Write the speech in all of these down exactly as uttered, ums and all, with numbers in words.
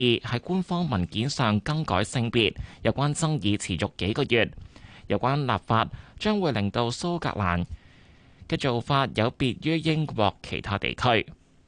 喺官方文件上更改性別，有關爭議持續幾個月。有關立法將會令到蘇格蘭嘅做法有別於英國其他地區。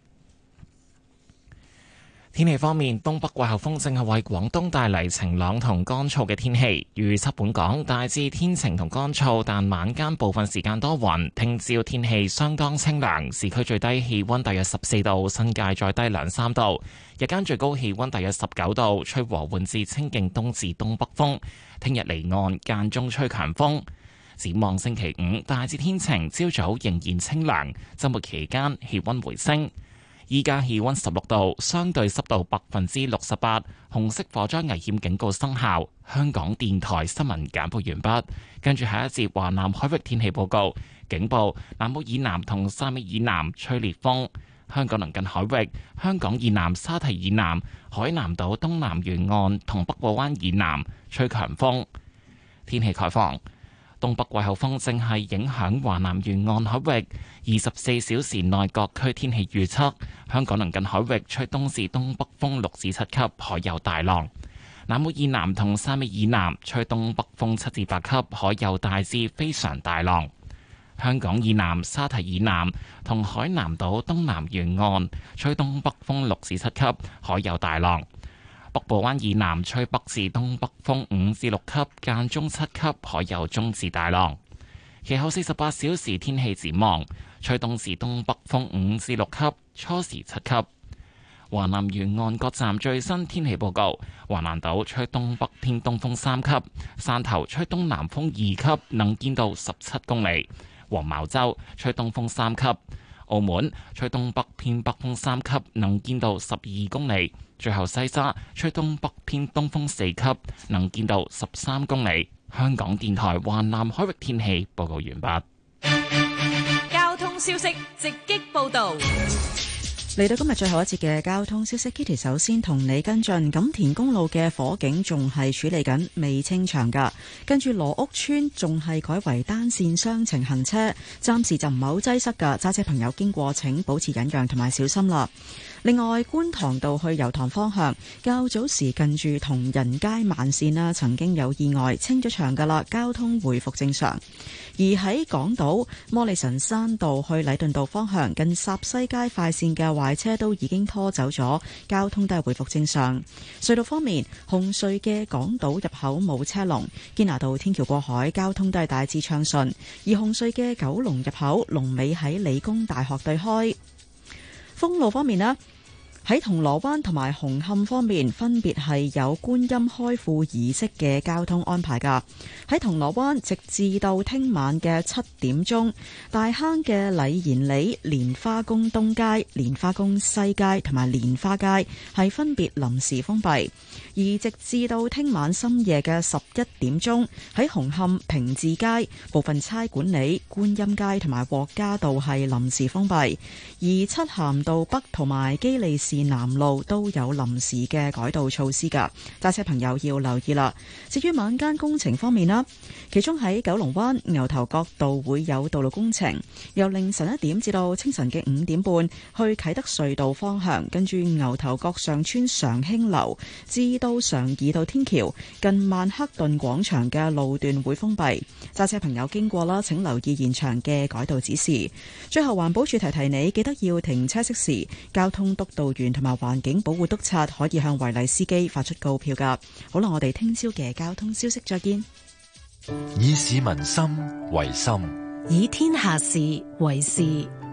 天氣方面，東北季候風正係為廣東帶嚟晴朗同乾燥嘅天氣。預測本港大致天晴同乾燥，但晚間部分時間多雲。聽朝天氣相當清涼，市區最低氣溫大約十四度，新界再低兩三度。日間最高氣溫大約十九度，吹和緩至清勁東至東北風。聽日離岸間中吹強風。展望星期五大致天晴，朝早仍然清涼，週末期間氣溫回升。依家氣溫十六度，相對濕度百分之六十八，紅色火災危險警告生效。香港電台新聞簡報完畢，跟住下一節華南海域天氣報告，警報南澳以南同汕尾以南吹烈風，香港鄰近海域、香港以南沙堤以南、海南島東南沿岸同北部灣以南吹強風。天氣概況。東北季候風正係影響華南沿岸海域，二十四小時內各區天氣預測：香港鄰近海域吹東至東北風六至七級，海有大浪；南澳以南同汕尾以南吹東北風七至八級，海有大至非常大浪；香港以南沙堤以南同海南島東南沿岸吹東北風六至七級，海有大浪。北部灣以南吹北至東北風五至六級，間中七級，海有中至大浪。其後四十八小時天氣展望，吹東至東北風五至六級，初時七級。華南沿岸各站最新天氣報告：華南島吹東北偏東風三級，汕頭吹東南風二級，能見度十七公里；黃茅洲吹東風三級，澳門吹東北偏北風三級，能見度十二公里。最後西沙吹東北偏東風四級，能見度十三公里。香港電台華南海域天氣報告完畢。 交通消息直擊報道。 嚟到今日最後一節嘅交通消息 ，Kitty 首先同你跟進錦田公路嘅火警仲係處理緊，未清場噶。跟住羅屋村仲係改為單線雙程行車，暫時就唔係好擠塞噶。揸車朋友經過請保持忍讓同埋小心啦。另外，觀塘道去油塘方向，較早時近住同仁街慢線啦，曾經有意外，清咗場噶啦，交通回復正常。而喺港島摩利臣山道去禮頓道方向，近霎西街快線嘅壞車都已經拖走咗，交通都係回復正常。隧道方面，紅隧嘅港島入口冇車龍，堅拿道天橋過海交通都係大致暢順，而紅隧嘅九龍入口龍尾喺理工大學對開。封路方面呢，喺銅鑼灣同埋紅磡方面，分別係有觀音開庫儀式嘅交通安排㗎。喺銅鑼灣，直至到聽晚嘅七點鐘，大坑嘅禮賢里、蓮花宮東街、蓮花宮西街同埋蓮花街係分別臨時封閉；而直至到聽晚深夜嘅十一點鐘，喺紅磡平治街部分差館里、觀音街同埋獲嘉道係臨時封閉；而漆咸道北同埋基利士南路都有臨時嘅改道措施㗎，揸車朋友要留意啦。至於晚間工程方面啦，其中喺九龍灣牛頭角道會有道路工程，由凌晨一點至到清晨嘅五點半去啟德隧道方向，跟住牛頭角上村常興樓至到常怡道天橋近曼克頓廣場嘅路段會封閉，揸車朋友經過啦，請留意現場嘅改道指示。最後環保署提提你，記得要停車熄匙，交通督導員同埋環境保護督察可以向違例司機發出告票噶。好啦，我哋聽朝嘅交通消息再見。 以市民心為心， 以天下事為事。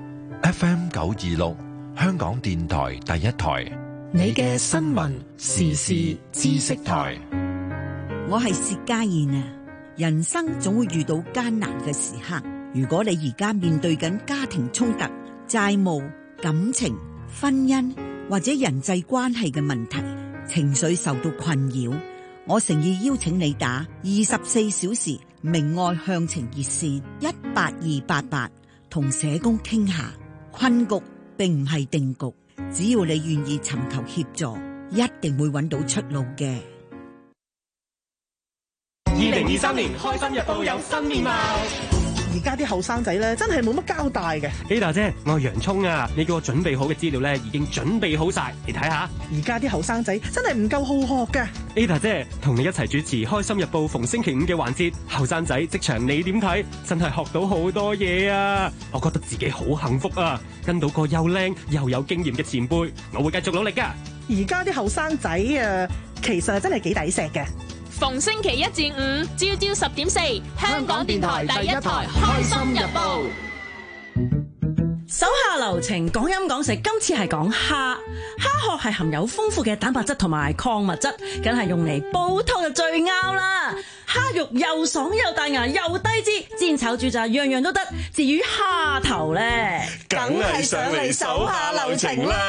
F M 九二六，香港電台第一台， 你嘅新聞時事知識台。 我係薛家燕啊！人生總會遇到艱難嘅時刻，如果你而家面對緊家庭衝突、債務、感情、婚姻或者人際關係嘅問題，情緒受到困擾，我誠意邀請你打二十四小時明愛向晴熱線一八二八八，同社工傾下。困局並唔係定局，只要你願意尋求協助，一定會揾到出路嘅。 二零二三年開心日報有新面貌。 而家啲後生仔咧真係冇乜交代嘅。 Ada 姐，我係洋葱啊！你叫我準備好嘅資料咧已經準備好晒，你睇下。 而家啲後生仔真係唔夠好學㗎。 Ada 姐，同你一齊主持《開心日報》逢星期五嘅環節，後生仔職場你點睇？真係學到好多嘢啊！我覺得自己好幸福啊，跟到個又靚又有經驗嘅前輩，我會繼續努力㗎。 而家啲後生仔啊，其實真係幾抵錫嘅。 逢星期一至五朝朝十點四，香港電台第一台《開心日報》。 手下留情，講飲講食，今次係講蝦。蝦殼係含有豐富嘅蛋白質同埋礦物質，梗係用嚟煲湯就最啱啦。蝦肉又爽又彈牙又低脂，煎炒煮炸樣樣都得。至於蝦頭呢， 梗係上嚟手下留情啦。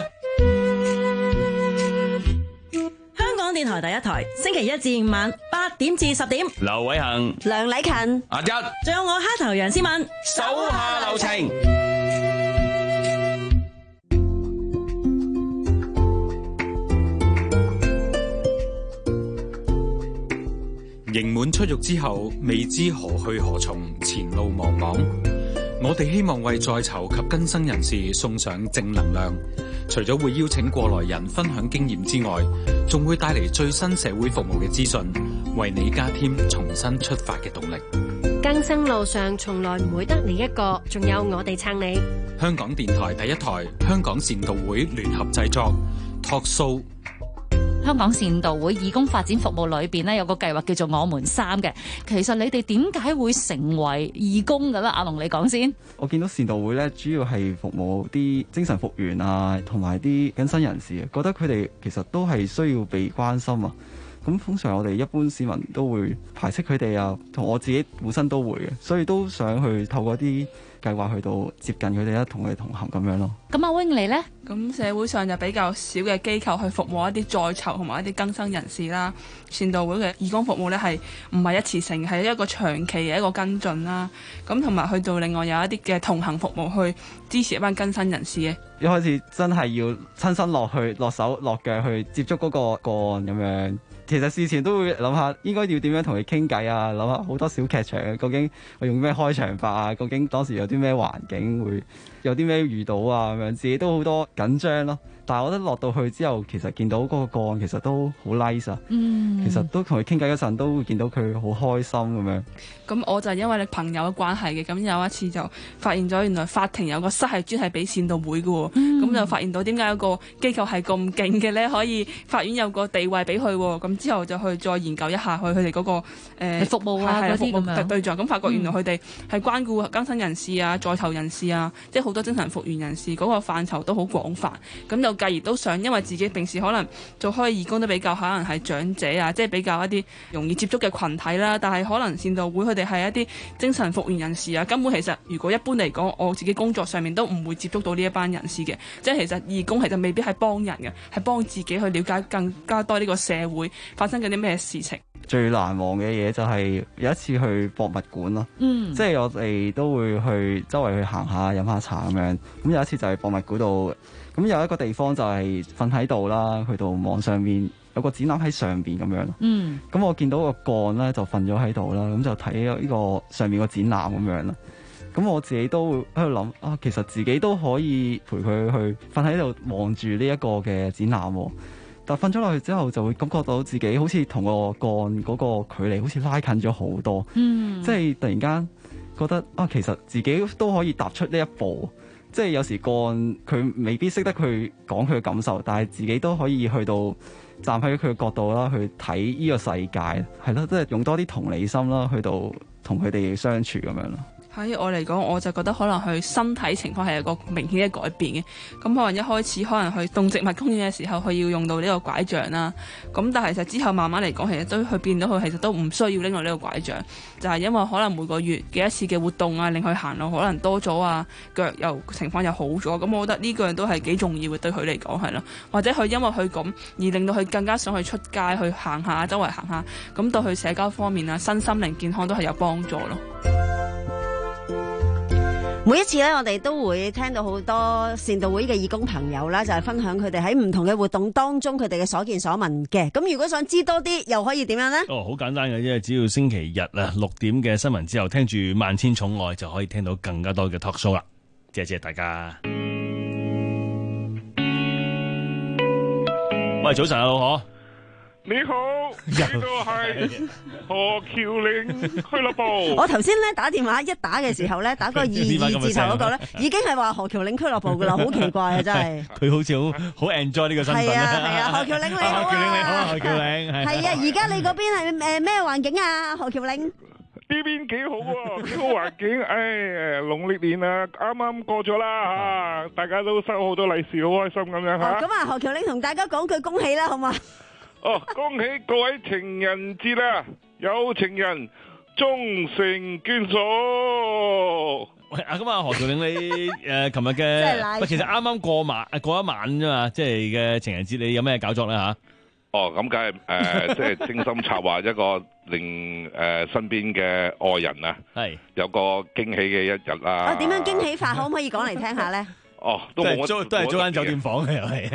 香港電台第一台，星期一至五晚八點至十點， 劉偉恒、 梁禮勤、 阿一， 仲有我蝦頭楊思敏， 手下留情。 刑滿出獄之後，未知何去何從，前路茫茫。我哋希望為在囚及更生人士送上正能量，除咗會邀請過來人分享經驗之外，仲會帶嚟最新社會服務嘅資訊，為你加添重新出發嘅動力。 更生路上從來唔會得你一個，仲有我哋撐你。 香港電台第一台，香港善導會聯合製作 Talk Show。 香港善導會義工發展服務裏邊咧有個計劃叫做我們三嘅，其實你哋點解會成為義工嘅咧？阿龍你講先。 我見到善導會咧主要係服務啲精神復原啊，同埋啲更生人士，覺得佢哋其實都係需要被關心啊。咁通常我哋一般市民都會排斥佢哋啊，同我自己本身都會嘅，所以都想去透過啲計劃去到接近佢哋啦，同佢哋同行咁樣咯。 咁阿 Wing 你呢？ 咁社會上就比較少嘅機構去服務一啲在囚同埋一啲更生人士啦。善導會嘅義工服務呢係唔係一次性，係一個長期嘅一個跟進啦。咁同埋去到另外有一啲嘅同行服務去支持一班更生人士嘅。 一開始真係要親身落去落手落腳去接觸嗰個個案咁樣。其實事前都會諗下應該要點樣同佢傾偈啊，諗下好多小劇場，究竟我用咩開場白啊，究竟當時有啲咩環境會有啲咩遇到啊咁樣，自己都好多緊張咯。但係我覺得落到去之後，其實見到嗰個個案其實都好 nice 啊。嗯，其實都同佢傾偈嗰陣都會見到佢好開心咁樣。 咁我就係因為你朋友嘅關係嘅，咁有一次就發現咗原來法庭有個室係專係俾善導會嘅喎。咁、嗯、就發現到點解有個機構係咁勁嘅咧，可以法院有個地位俾佢喎。咁之後就去再研究一下佢佢哋嗰個、呃、 服務啊嗰啲咁樣對象， 咁發覺原來佢哋係關顧更生人士啊、在囚人士啊，即係好多精神復原人士嗰、嗰個範疇都好廣泛。咁就繼而都想，因為自己平時可能做開義工都比較可能係長者啊，即係比較一啲容易接觸嘅群體啦。但係可能善導會佢哋係一啲精神復原人士啊，根本其實如果一般嚟講，我自己工作上面都唔會接觸到呢一班人士嘅。即係其實義工其實未必係幫人嘅，係幫自己去了解更加多呢個社會發生緊啲咩事情。 最難忘嘅嘢就係有一次去博物館咯，嗯，即係我哋都會去周圍去行下飲下茶咁樣。咁有一次就係博物館度，咁有一個地方就係瞓喺度啦，去到網上面有個展覽喺上邊咁樣。嗯，咁我見到個幹咧就瞓咗喺度啦，咁就睇呢個上面個展覽咁樣啦。咁我自己都會喺度諗啊，其實自己都可以陪佢去瞓喺度望住呢一個嘅展覽。但瞓咗落去之後，就會感覺到自己好似同個幹嗰個距離好似拉近咗好多。嗯，即係突然間覺得啊，其實自己都可以踏出呢一步。即係有時幹佢未必識得去講佢嘅感受，但係自己都可以去到站喺佢嘅角度啦，去睇呢個世界，係咯，即係用多啲同理心啦，去到同佢哋相處咁樣咯。 喺我嚟講，我就覺得可能佢身體情況係有個明顯嘅改變嘅。咁可能一開始可能去動植物公園嘅時候，佢要用到呢個拐杖啦。咁但係其實之後慢慢嚟講，其實都佢變到佢其實都唔需要拎到呢個拐杖，就係因為可能每個月幾一次嘅活動啊，令佢行路可能多咗啊，腳又情況又好咗。咁我覺得呢個樣都係幾重要嘅，對佢嚟講係咯。或者佢因為佢咁而令到佢更加想去出街去行下，周圍行下，咁對佢社交方面啊、身心靈健康都係有幫助咯。 每一次咧，我哋都會聽到好多善導會嘅義工朋友啦，就係分享佢哋喺唔同嘅活動當中佢哋嘅所見所聞嘅。咁如果想知多啲，又可以點樣呢？ 哦，好簡單嘅啫，只要星期日啊六點嘅新聞之後，聽住萬千寵愛就可以聽到更加多嘅 talk show 啦。謝謝大家。喂，早晨啊，老何。 你好，呢度係何橋嶺俱樂部。 我頭先咧打電話一打嘅時候咧，打個二二字頭嗰個咧，已經係話何橋嶺俱樂部噶啦，好奇怪啊，真係。 佢好似好好 enjoy 呢個身份。 係啊係啊，何橋嶺你好啊。 何橋嶺你好啊，何橋嶺係。 係啊，而家你嗰邊係誒咩環境啊？何橋嶺呢邊幾好喎，幾好環境。唉，農曆年啊，啱啱過咗啦嚇，大家都收好多利是，好開心咁樣嚇。 咁啊，何橋嶺同大家講句恭喜啦，好嘛？ 哦，恭喜各位情人節啦！有情人終成眷屬。 喂，啊咁啊，何橋嶺你誒琴日嘅，喂，其實啱啱過晚過一晚啫嘛，即係嘅情人節，你有咩搞作咧嚇？ 哦，咁梗係誒，即係精心策劃一個令誒身邊嘅愛人啊，係有個驚喜嘅一日啦。 啊，點樣驚喜法？可唔可以講嚟聽下咧？ 哦，都冇租都係租間酒店房嘅又係，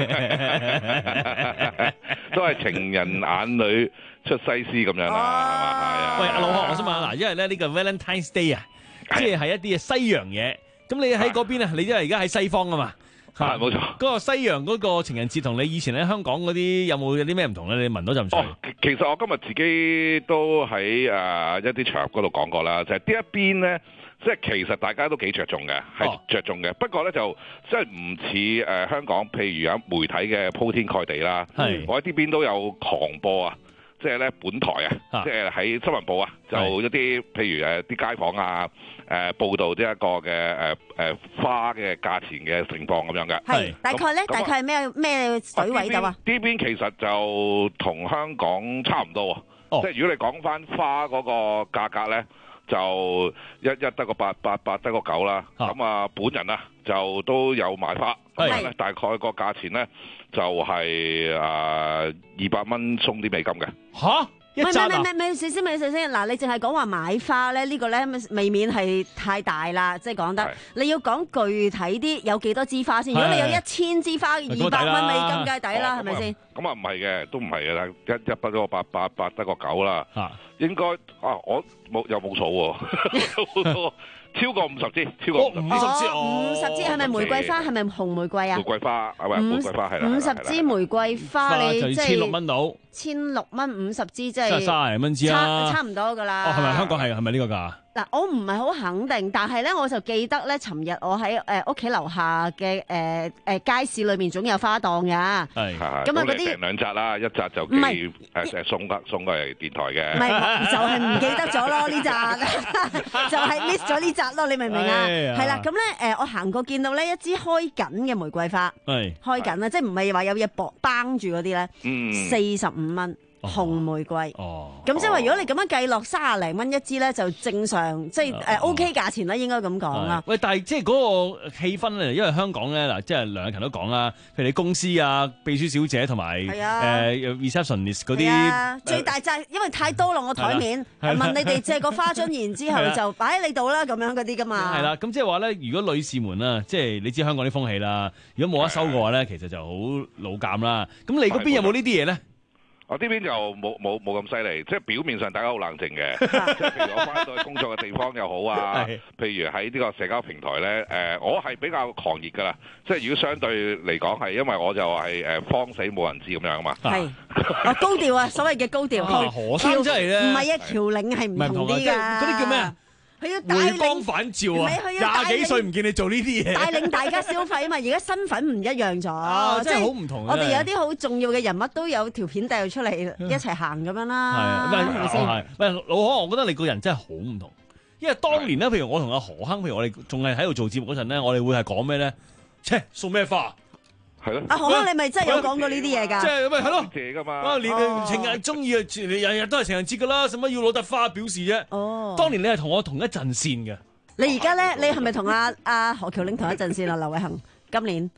都係情人眼裏出西施咁樣啦，係嘛？係啊。 喂，阿老何，我想問下嗱，因為咧呢個 Valentine's Day 啊，即係係一啲西洋嘢，咁你喺嗰邊啊？你因為而家喺西方啊嘛， 係冇錯。 嗰個西洋嗰個情人節同你以前喺香港嗰啲有冇有啲咩唔同咧？你聞到就唔錯。 其實我今日自己都喺誒一啲場合嗰度講過啦，就係呢一邊咧。即係其實大家都幾着重嘅，係着重嘅。不過咧就即係唔似誒香港，譬如有媒體嘅鋪天蓋地啦。係，我喺呢邊都有狂播啊！即係咧本台啊，即係喺新聞部啊，就一啲譬如誒啲街坊啊，誒報導呢一個嘅誒誒花嘅價錢嘅情況咁樣嘅。 係，大概咧，大概係咩咩水位度啊？ 呢邊其實就同香港差唔多啊。即係如果你講翻花嗰個價格咧。就一一得個八八八得個九啦，咁啊本人啊就都有買花，咁咧大概個價錢咧就係誒二百蚊送啲美金嘅。嚇！ 唔係唔係唔係，咪先先咪先先嗱，你淨係講話買花咧，呢個咧未免係太大啦，即係講得你要講具體啲，有幾多支花先？如果你有一千支花，二百蚊美金梗係抵啦，係咪先？ 咁啊唔係嘅，都唔係嘅啦，一一筆個八八八得個九啦。應該啊，我冇又冇數喎，超過五十支，超過五十支， 五十支係咪玫瑰花？係咪紅玫瑰啊？ 玫瑰花係咪？玫瑰花係啦， 五十支玫瑰花你即係千六蚊到， 千六蚊五十支即係卅零蚊支啦， 差唔多噶啦。 哦，係咪香港係係咪呢個價？ 嗱，我唔係好肯定，但係咧，我就記得咧，尋日我喺誒屋企樓下嘅誒誒街市裏面總有花檔㗎。 係係係。咁啊嗰啲訂兩紮啦，一紮就寄誒誒送得送過嚟電台嘅。唔係，就係唔記得咗咯呢紮，就係 miss 咗呢紮咯，你明唔明啊？係啦，咁咧誒，我行過見到咧一支開緊嘅玫瑰花，係開緊啦，即係唔係話有嘢綁綁住嗰啲咧，四十五蚊。紅玫瑰，哦，咁即係話如果你咁樣計落三十零蚊一支咧，就正常，即係誒 O K 價錢啦，應該咁講啦。 喂，但係即係嗰個氣氛咧，因為香港咧嗱，即係梁日勤都講啦，譬如你公司啊、秘書小姐同埋誒 receptionist 嗰啲， 最大就係因為太多落我台面，問你哋借個花樽，然之後就擺喺你度啦，咁樣嗰啲噶嘛。係啦，咁即係話咧，如果女士們啊，即係你知香港啲風氣啦，如果冇得收嘅話咧，其實就好老尷啦。咁你嗰邊有冇呢啲嘢咧？ 我呢邊就冇冇冇咁犀利，即係表面上大家好冷靜嘅，即係譬如我翻到去工作嘅地方又好啊，譬如喺呢個社交平台咧，誒我係比較狂熱噶啦，即係如果相對嚟講係，因為我就係誒慌死冇人知咁樣啊嘛，係啊高調啊，所謂嘅高調， 何生真係咧， 唔係啊，橋嶺係唔同啲㗎， 嗰啲叫咩啊？ 佢要回光返照啊！廿幾歲唔見你做呢啲嘢， 帶領大家消費啊嘛！而家身份唔一樣咗， 啊、真係好唔同。 我哋有啲好重要嘅人物都有條片帶出嚟一齊行咁樣啦，係咪先？ 喂，老何，我覺得你個人真係好唔同。因為當年咧，譬如我同阿何亨，譬如我哋仲係喺度做節目嗰陣咧，我哋會係講咩咧？切，送咩花？係咯， 阿何亨，你咪真係有講過呢啲嘢㗎？ 即係咪係咯？ 謝㗎嘛！ 啊，年情人中意啊，日日都係情人節㗎啦，使乜要攞得花表示啫？哦，當年你係同我同一陣線嘅。 你而家咧，你係咪同阿阿何橋嶺同一陣線啊？劉偉恒今年。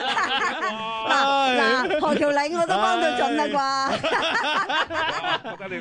嗱嗱，何橋嶺我都幫到盡啦啩。 覺得你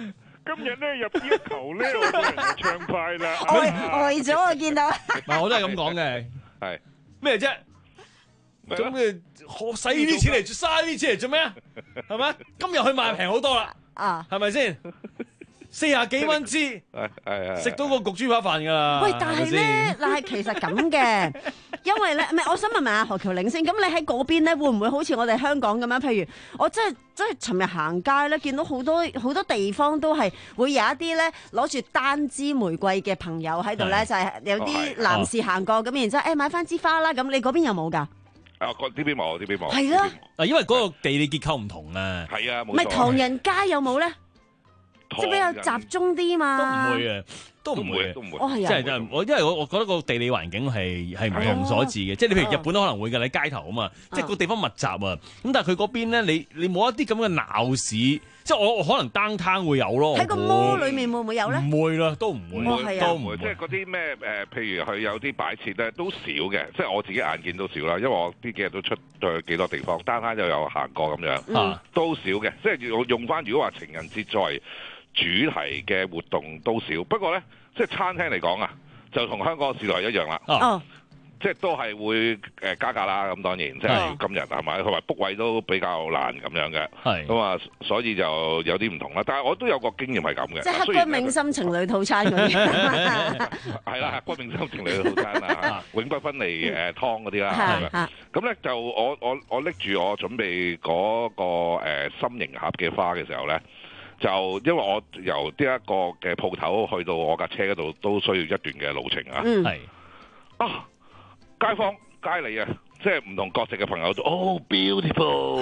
今日咧入呢一球咧，我個人就暢快啦。 呆呆咗我見到。 唔係，我都係咁講嘅。 係咩啫？咁嘅學使呢啲錢嚟，嘥呢啲錢嚟做咩啊？係咪？今日去買平好多啦。 啊， 係咪先？四廿幾蚊支， 係係食到個焗豬扒飯㗎啦。 喂，但係咧，但係其實咁嘅，因為咧，唔係，我想問問阿何喬領先，咁你喺嗰邊咧，會唔會好似我哋香港咁樣？譬如我真係真係尋日行街咧，見到好多好多地方都係會有一啲咧攞住單支玫瑰嘅朋友喺度咧，就係有啲男士行過咁，然之後誒買翻支花啦。咁你嗰邊有冇㗎？ 啊，嗰呢邊冇，呢邊冇。 係啦， 啊，因為嗰個地理結構唔同啊。 係啊，冇錯。 唔係唐人街有冇咧？即係比較集中啲嘛， 都唔會嘅，都唔會， 都唔會。 哦，係啊， 即係真係我，因為我我覺得個地理環境係係唔同所致嘅。即係你譬如日本都可能會嘅，你街頭啊嘛，即係個地方密集啊。咁但係佢嗰邊咧，你你冇一啲咁嘅鬧市，即係我可能 downtown 會有咯。 喺個 mall 裏面會唔會有咧？ 唔會啦，都唔會，都唔會。 即係嗰啲咩誒，譬如佢有啲擺設咧，都少嘅。即係我自己眼見都少啦，因為我呢幾日都出去幾多地方，downtown又有行過咁樣，都少嘅。即係用用翻，如果話情人節作為主題嘅活動都少，不過咧，即係餐廳嚟講啊，就同香港嘅時代一樣啦。 哦， 即係都係會誒加價啦。咁當然，即係今日係咪？同埋 book 位都比較難咁樣嘅。係咁啊，所以就有啲唔同啦。但係我都有個經驗係咁嘅。 即係刻骨銘心情侶套餐嗰啲。 係啦，刻骨銘心情侶套餐啊，永不分離誒湯嗰啲啦。係咪？咁咧就我我我拎住我準備嗰個誒心形盒嘅花嘅時候咧。就因為我由呢一個嘅鋪頭去到我架車嗰度，都需要一段嘅路程啊。 嗯， 係啊，街坊街里啊，即係唔同國籍嘅朋友都，Oh beautiful。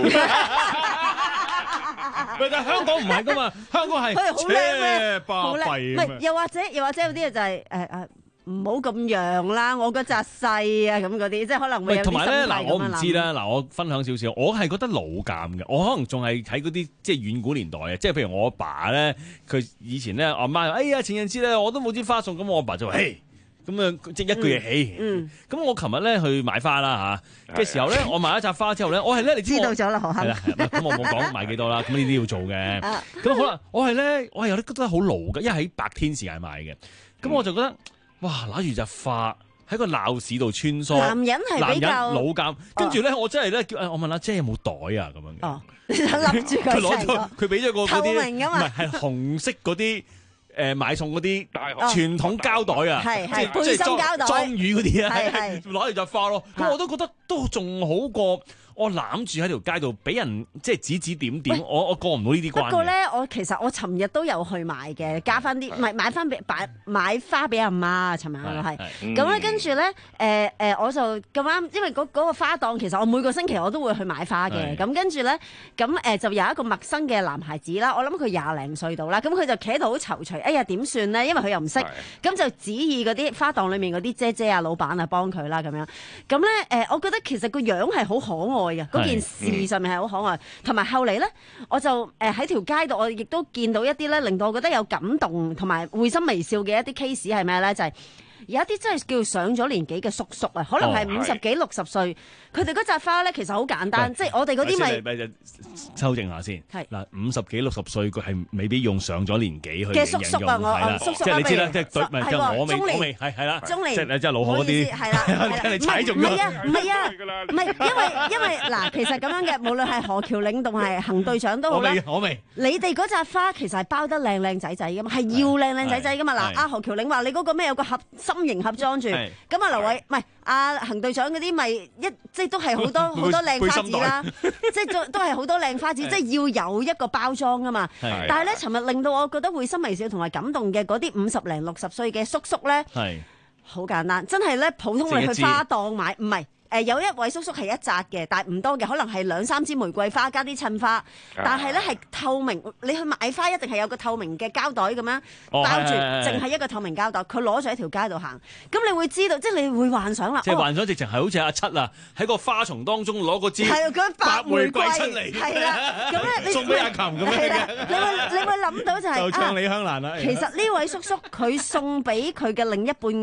咪但係香港唔係噶嘛，香港係好靚咩？ 巴閉唔係，又或者又或者有啲嘢就係誒誒。唔好咁樣啦，我嗰扎細啊咁嗰啲，即係可能會有啲心態咁樣諗。同埋咧，嗱， 我唔知啦，嗱，我分享少少，我係覺得老尷嘅，我可能仲係喺嗰啲即係遠古年代啊，即係譬如我阿爸咧，佢以前咧，我阿媽話：哎呀，情人節咧，我都冇支花送，咁我阿爸就話：嘿，咁啊，即係一句嘢起。嗯。咁我琴日咧去買花啦嚇嘅時候咧，我買一扎花之後咧，我係咧，你知道咗啦，何生。係啦，咁我冇講買幾多啦，咁呢啲要做嘅。咁好啦，我係咧，我係有啲覺得好老嘅，因為喺白天時間買嘅，咁我就覺得。哇！攞住隻花喺個鬧市度穿梭， 男人係比較老尷。跟住咧，我真係咧叫我問阿姐有冇袋啊咁樣嘅。 哦，你就笠住佢。 佢攞咗，佢俾咗個嗰啲， 透明㗎嘛， 唔係係紅色嗰啲誒買餸嗰啲傳統膠袋啊， 係係背心膠袋， 裝魚嗰啲啊， 係係攞住隻花咯。咁我都覺得都仲好過。我攬住喺條街度，俾人即係指指點點，我我過唔到呢啲關。不過咧， 我其實我尋日都有去買嘅，加翻啲，唔係買翻俾買買花俾阿媽。尋日我係咁咧，跟住咧，誒誒，我就咁啱，因為嗰嗰個花檔其實我每個星期我都會去買花嘅。咁跟住咧，咁誒就有一個陌生嘅男孩子啦，我諗佢廿零歲到啦，咁佢就企喺度好躊躇，哎呀點算咧？因為佢又唔識，咁就指意嗰啲花檔裡面嗰啲姐姐啊、老闆啊幫佢啦咁樣。咁咧誒，我覺得其實個樣係好可愛。嗰件事上面係好可愛，同埋、嗯、後嚟咧，我就誒喺條街度，我亦都見到一啲咧，令到我覺得有感動同埋會心微笑嘅一啲 case 係咩咧？就係、是、有一啲真係叫上咗年紀嘅叔叔啊，可能係五十幾六十歲，佢哋嗰扎花咧其實好簡單，即係我哋嗰啲咪修正下先。係嗱，五十幾六十歲佢係未必用上咗年紀去嘅叔叔啊，我叔叔即係你知啦，即係對唔係即係我未我未係係啦，即係即係老何嗰啲係啦，你踩中咗。 唔係啊，唔係啊，唔係因為因為嗱，其實咁樣嘅，無論係何橋領同係行隊長都好啦。 我未，我未。 你哋嗰扎花其實係包得靚靚仔仔噶嘛，係要靚靚仔仔噶嘛。嗱，阿何橋領話你嗰個咩有個盒心形盒裝住，咁啊劉偉唔係阿行隊長嗰啲咪一即係都係好多好多靚花紙啦，即係都都係好多靚花紙，即係要有一個包裝噶嘛。但係咧，尋日令到我覺得會心微笑同埋感動嘅嗰啲五十零六十歲嘅叔叔咧，係好簡單，真係咧普通你去花檔買唔係。誒有一位叔叔係一紮嘅，但係唔多嘅，可能係兩三支玫瑰花加啲襯花，但係咧係透明。你去買花一定係有個透明嘅膠袋咁樣包住，淨係一個透明膠袋。佢攞咗喺條街度行，咁你會知道，即係你會幻想啦。 即係幻想直情係好似阿七啊，喺個花叢當中攞個支白玫瑰出嚟， 係啦，咁咧送俾阿琴咁樣嘅。 你會你會諗到就係就唱李香蘭啦。 其實呢位叔叔佢送俾佢嘅另一半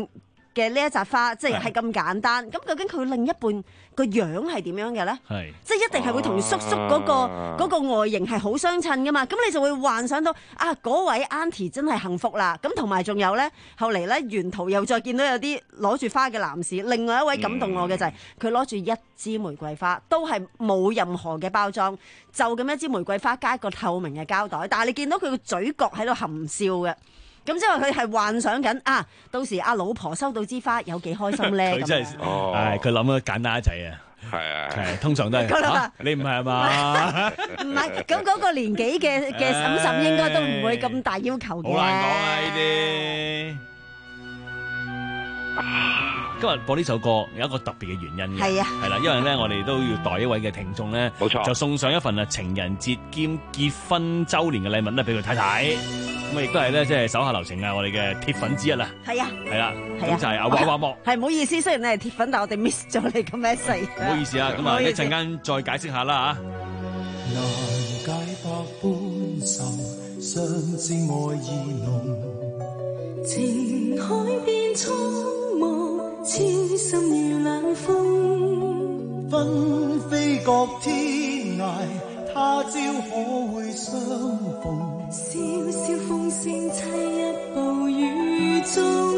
嘅呢一扎花，即係係咁簡單。咁究竟佢另一半個樣係點樣嘅咧？係，即係一定係會同叔叔嗰個嗰個外形係好相襯噶嘛。咁你就會幻想到啊，嗰位 Auntie 真係幸福啦。咁同埋仲有咧，後嚟咧沿途又再見到有啲攞住花嘅男士。另外一位感動我嘅就係佢攞住一支玫瑰花，都係冇任何嘅包裝，就咁一支玫瑰花加一個透明嘅膠袋。但係你見到佢個嘴角喺度含笑嘅。咁即係話佢係幻想緊啊，到時阿老婆收到支花有幾開心咧？ 佢真係，係佢諗得簡單一滯啊！係啊，係通常都係嚇，你唔係啊嘛？ 唔係，咁嗰個年紀嘅嘅嬸嬸應該都唔會咁大要求嘅。 好難講啊！呢啲今日播呢首歌有一個特別嘅原因嘅，係啊，係啦，因為咧我哋都要代一位嘅聽眾咧，冇錯，就送上一份啊情人節兼結婚週年嘅禮物咧俾佢睇睇。咁啊，亦都係咧，即係手下留情啊！我哋嘅鐵粉之一啦，係啊，係啦，咁就係阿娃娃莫。 係唔好意思，雖然你係鐵粉，但係我哋 miss 咗你咁咩事。 唔好意思啊，咁啊，一陣間再解釋下啦嚇。 難解百般愁，相知愛意濃， 情海變蒼茫，痴心如冷風， 紛飛各天涯，他朝可會相逢？ 笑笑風聲悽一暴雨中，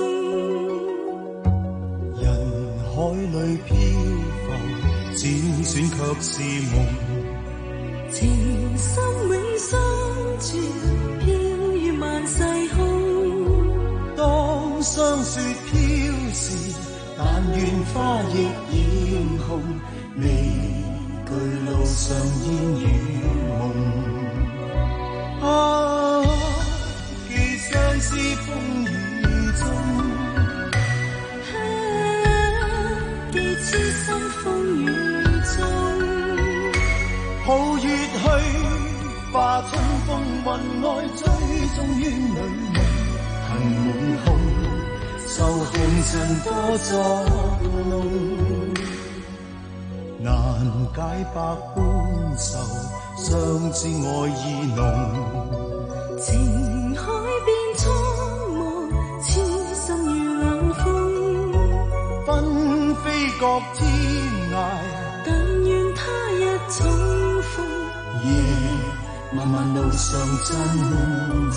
人海裏漂浮，輾轉卻是夢。 情深永相傳，飄於萬世空。 當霜雪飄時，但願花亦染紅，未懼路上煙雨夢。啊，寄相思風雨中， 啊，寄痴心風雨中。 抱月去，化春風雲外，追蹤於女夢，行滿空，受紅塵多作弄，難解百般愁，相知愛意濃。 情海變蒼茫，痴心如冷風， 紛飛各天涯， 但願他日重逢。 夜漫漫路上珍重。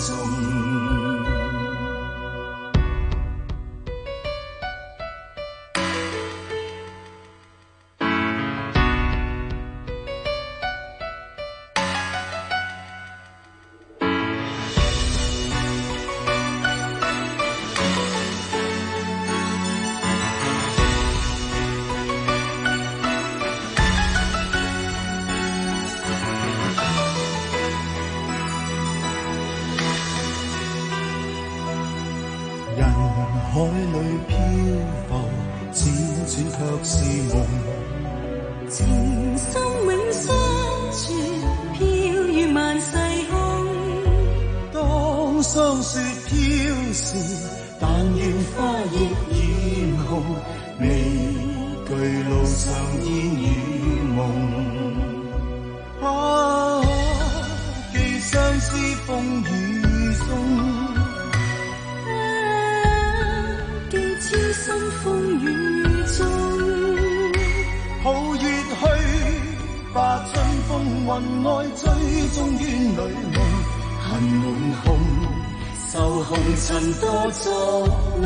海裏漂浮，輾轉卻是夢。 情深永相傳，飄於萬世空。 當霜雪飄時，但願花亦染紅，未懼路上煙雨夢。啊，寄相思風雨中。 痴心風雨中， 抱月去，化春風雲外，追蹤於女夢，恨滿空，受紅塵多作弄，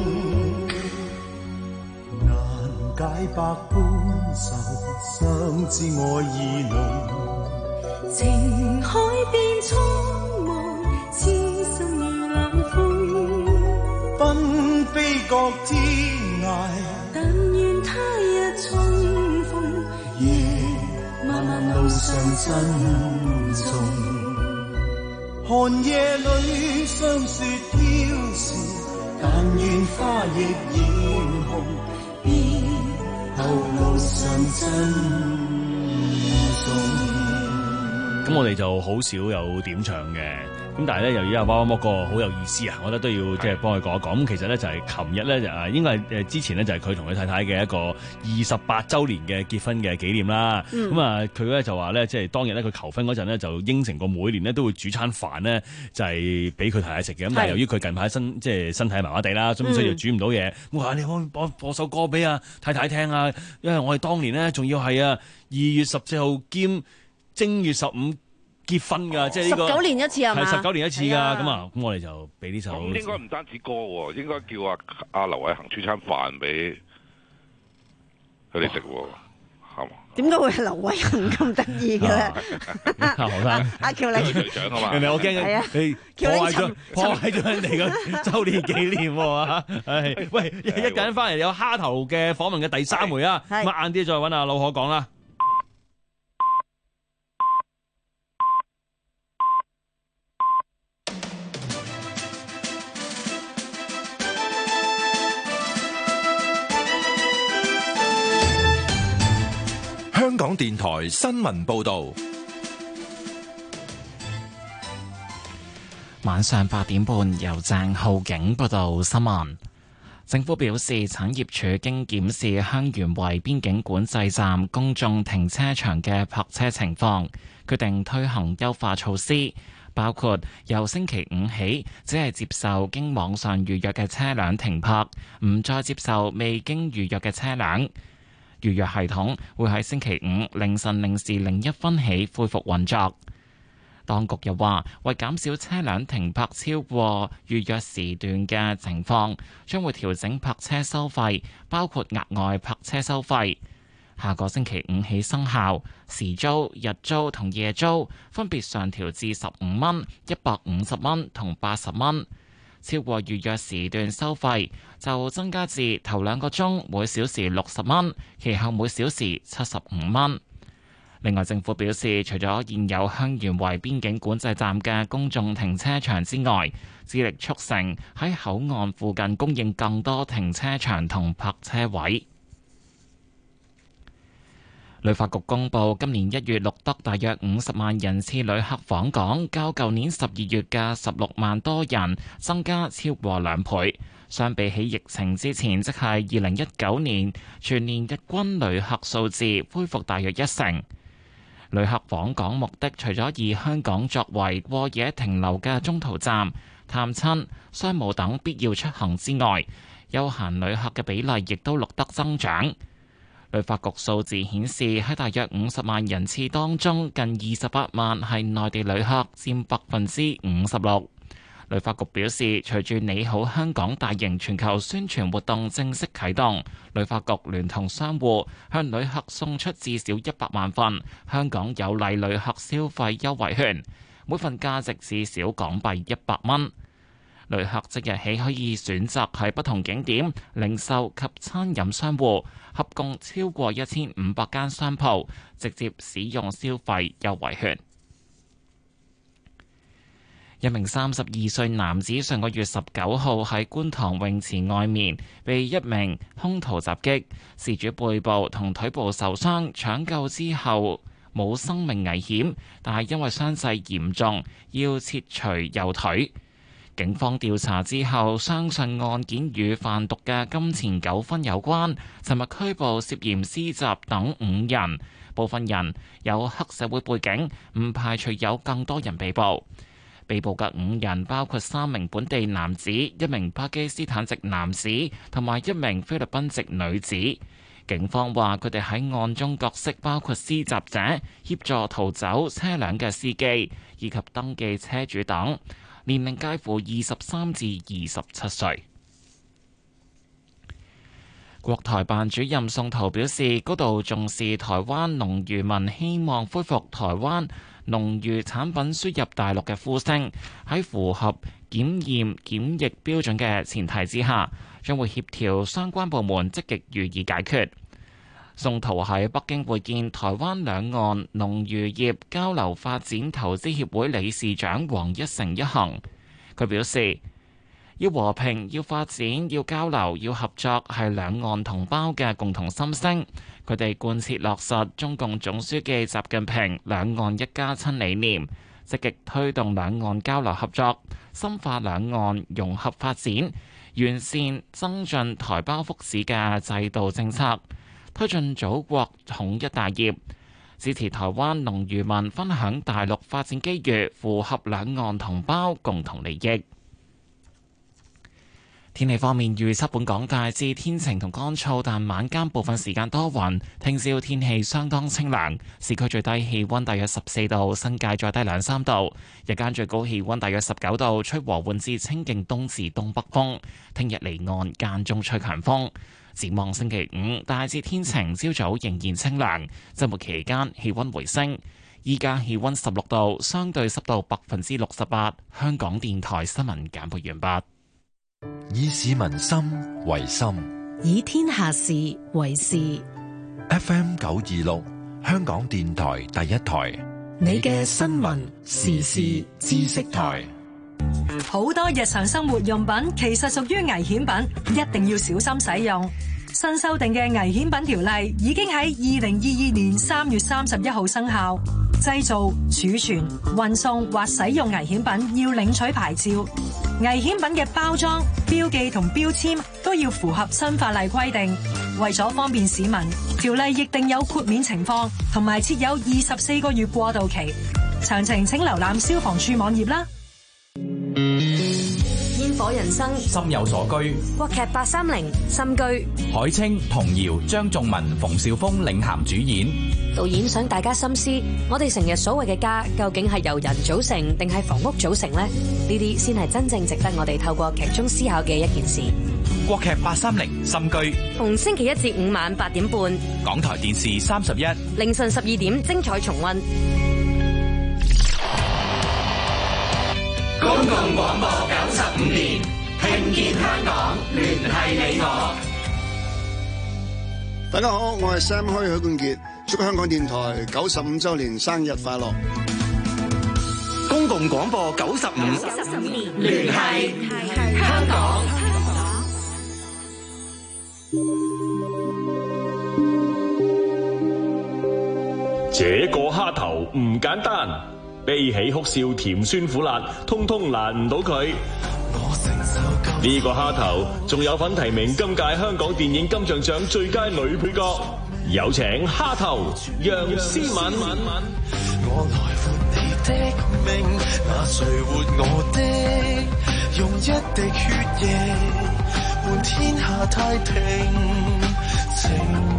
難解百般愁，相知愛意濃。 情海變蒼茫，痴心如冷風。 紛飛各天涯， 但願他日重逢。 夜漫漫路上珍重，寒夜裏霜雪飄時，但願花亦染紅，別後路上珍重。 咁我哋就好少有點唱嘅。 咁但係咧，由於阿娃娃剝個好有意思啊，我覺得都要即係幫佢講一講。咁其實咧就係琴日咧就誒應該係誒之前咧就係佢同佢太太嘅一個二十八週年嘅結婚嘅紀念啦。咁啊佢咧就話咧即係當日咧佢求婚嗰陣咧就應承過每年咧都會煮餐飯咧就係俾佢太太食嘅。咁但係由於佢近排身即係身體麻麻地啦，咁所以就煮唔到嘢。我話你可唔可以播播首歌俾阿太太聽啊？因為我哋當年咧仲要係啊二月十四號兼正月十五結婚㗎，即係呢個十九年一次係嘛？ 係十九年一次㗎，咁啊，咁我哋就俾呢首。 咁應該唔單止歌喎，應該叫阿阿劉偉恒煮餐飯俾佢哋食喎，係嘛？ 點解會係劉偉恒咁得意嘅咧？ 阿何生， 阿喬玲隊長啊嘛， 人哋我驚你破壞咗破壞咗人哋個週年紀念喎嚇！係喂，一陣間翻嚟有蝦頭嘅訪問嘅第三回啊，咁晏啲再揾阿老可講啦。 香港電台新聞報導， 晚上八點半由鄭浩景報道新聞。政府表示，產業署經檢視香園圍邊境管制站公眾停車場嘅泊車情況，決定推行優化措施，包括由星期五起，只係接受經網上預約嘅車輛停泊，唔再接受未經預約嘅車輛。預約系統會喺星期五凌晨零時零一分起恢復運作。當局又話，為減少車輛停泊超過預約時段嘅情況，將會調整泊車收費，包括額外泊車收費。下個星期五起生效，時租、日租同夜租分別上調至十五蚊、一百五十蚊同八十蚊。超過預約時段收費就增加至頭兩個鐘每小時六十蚊，其後每小時七十五蚊。另外，政府表示，除咗現有香園圍邊境管制站嘅公眾停車場之外，致力促成喺口岸附近供應更多停車場同泊車位。旅發局公布，今年一月錄得大約五十萬人次旅客訪港，較舊年十二月嘅十六萬多人增加超過兩倍。相比起疫情之前，即係二零一九年，全年日均旅客數字恢復大約一成。旅客訪港目的除咗以香港作為過夜停留嘅中途站、探親、商務等必要出行之外，休閒旅客嘅比例亦都錄得增長。旅發局數字顯示，喺大約五十萬人次當中，近二十八萬係內地旅客，佔百分之五十六。旅發局表示，隨住你好香港大型全球宣傳活動正式啟動，旅發局聯同商戶向旅客送出至少一百萬份香港有禮旅客消費優惠券，每份價值至少港幣一百蚊。旅客即日起可以選擇喺不同景點、零售及餐飲商戶合共超過一千五百間商鋪直接使用消費優惠券。一名三十二歲男子上個月十九號喺觀塘泳池外面被一名兇徒襲擊，事主背部同腿部受傷，搶救之後冇生命危險，但係因為傷勢嚴重，要切除右腿。警方調查之後，相信案件與販毒嘅金錢糾紛有關，尋日拘捕涉嫌施襲等五人，部分人有黑社會背景，唔排除有更多人被捕。被捕嘅五人包括三名本地男子、一名巴基斯坦籍男子同埋一名菲律賓籍女子。警方話佢哋喺案中角色包括施襲者、協助逃走車輛嘅司機以及登記車主等。年齡介乎二十三至二十七歲。國台辦主任宋濤表示，高度重視台灣農漁民希望恢復台灣農漁產品輸入大陸嘅呼聲，喺符合檢驗檢疫標準嘅前提之下，將會協調相關部門積極予以解決。宋濤喺北京會見台灣兩岸農漁業交流發展投資協會理事長黃一成一行，佢表示，要和平、要發展、要交流、要合作，係兩岸同胞嘅共同心聲。佢哋貫徹落實中共總書記習近平兩岸一家親理念， 積極推動兩岸交流合作，深化兩岸融合發展，完善增進台胞福祉嘅制度政策，推進祖國統一大業，支持台灣農漁民分享大陸發展機遇，符合兩岸同胞共同利益。天氣方面，預測本港大致天晴同乾燥，但晚間部分時間多雲。聽朝天氣相當清涼，市區最低氣溫大約十四度，新界再低兩三度。日間最高氣溫大約十九度，吹和緩至清勁東至東北風。聽日離岸間中吹強風。展望星期五，大致天晴，朝早仍然清涼。週末期間氣溫回升。依家氣溫十六度，相對濕度百分之六十八。香港電台新聞簡報完畢。 以市民心為心， 以天下事為事。 F M 九二六，香港電台第一台， 你嘅新聞時事知識台。 好多日常生活用品其實屬於危險品，一定要小心使用。新修訂嘅危險品條例已經喺二零二二年三月三十一號生效。製造、儲存、運送或使用危險品要領取牌照。危險品嘅包裝、標記同標籤都要符合新法例規定。為咗方便市民，條例亦定有豁免情況，同埋設有二十四個月過渡期。詳情請瀏覽消防處網頁啦。 煙火人生， 心有所居。 國劇八三零心居， 海清、童瑤、張頌文、馮紹峰領銜主演。 導演想大家深思，我哋成日所謂嘅家，究竟係由人組成定係房屋組成呢？呢啲先係真正值得我哋透過劇中思考嘅一件事。 國劇八三零心居， 逢星期一至五晚八點半， 港台電視三十一， 凌晨十二點精彩重溫。 公共廣播九十五年，聽見香港，聯繫你我。 大家好，我係 Sam 許許冠傑，祝香港電台九十五週年生日快樂！ 公共廣播九十五年，聯繫香港。 這個蝦頭唔簡單。悲喜哭笑甜酸苦辣，通通難唔到佢。呢個蝦頭仲有份提名今屆香港電影金像獎最佳女配角，有請蝦頭楊思敏。 我來活你的命，那誰活我的？用一滴血液換天下太平，情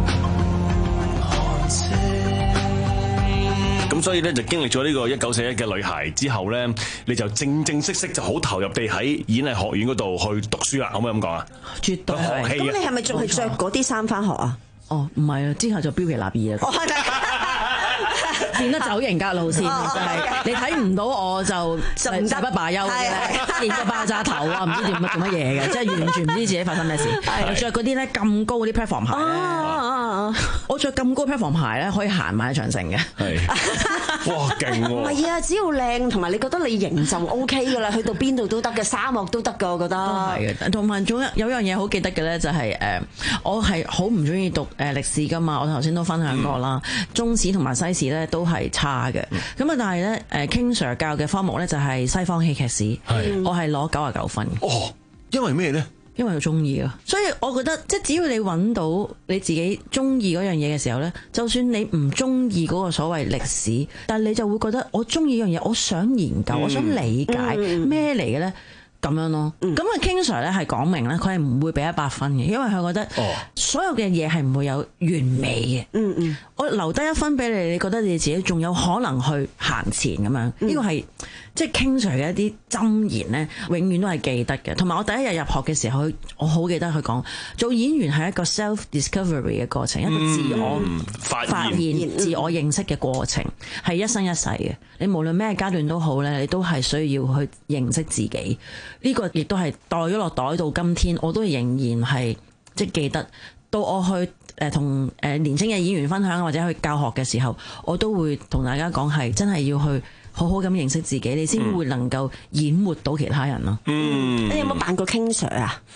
寒情。 咁所以咧就經歷咗呢個一九四一嘅女孩之後咧，你就正正式式就好投入地喺演藝學院嗰度去讀書啦，可唔可以咁講啊？ 絕對係。咁你係咪仲係着嗰啲衫翻學啊？ 哦，唔係啊，之後就標奇立異啊。變得走型格路線，就係你睇唔到我就誓不罷休嘅，連個爆炸頭啊，唔知點乜做乜嘢嘅，即係完全唔知自己發生咩事。我着嗰啲咧咁高嗰啲 platform 鞋咧，我着咁高 platform 鞋咧可以行埋喺長城嘅。 哇，勁喎！ 唔係啊，只要靚同埋你覺得你型就 O K 噶啦，去到邊度都得嘅，沙漠都得噶，我覺得。都係嘅，同埋仲有有樣嘢好記得嘅咧，就係誒，我係好唔中意讀誒歷史噶嘛，我頭先都分享過啦，中史同埋西史咧都係差嘅。咁啊，但係咧誒 King Sir 教嘅科目咧就係西方戲劇史，我係攞九十九分。 哦，因為咩咧？ 因為我中意啊，所以我覺得即係只要你揾到你自己中意嗰樣嘢嘅時候呢，就算你唔中意嗰個所謂歷史，但係你就會覺得我中意嗰樣嘢，我想研究，嗯、我想理解咩嚟嘅呢？咁樣咯。咁啊 King Sir 咧係講明咧，佢係唔會俾一百分嘅，因為佢覺得所有嘅嘢係唔會有完美嘅。嗯嗯，我留低一分俾你，你覺得你自己仲有可能去行前咁樣，呢、嗯、個係即係 King Sir 嘅一啲箴言咧，永遠都係記得嘅。同埋我第一日入學嘅時候，我好記得佢講，做演員係一個 self discovery 嘅過程，一個自我發現、自我認識嘅過程，係一生一世嘅。你無論咩階段都好咧，你都係需要去認識自己。呢、這個亦都係袋咗落袋到今天，我都仍然係即係記得。到我去誒同誒年輕嘅演員分享或者去教學嘅時候，我都會同大家講係真係要去好好咁認識自己，你先會能夠演活到其他人咯。 嗯，你有冇扮過 King Sir 啊？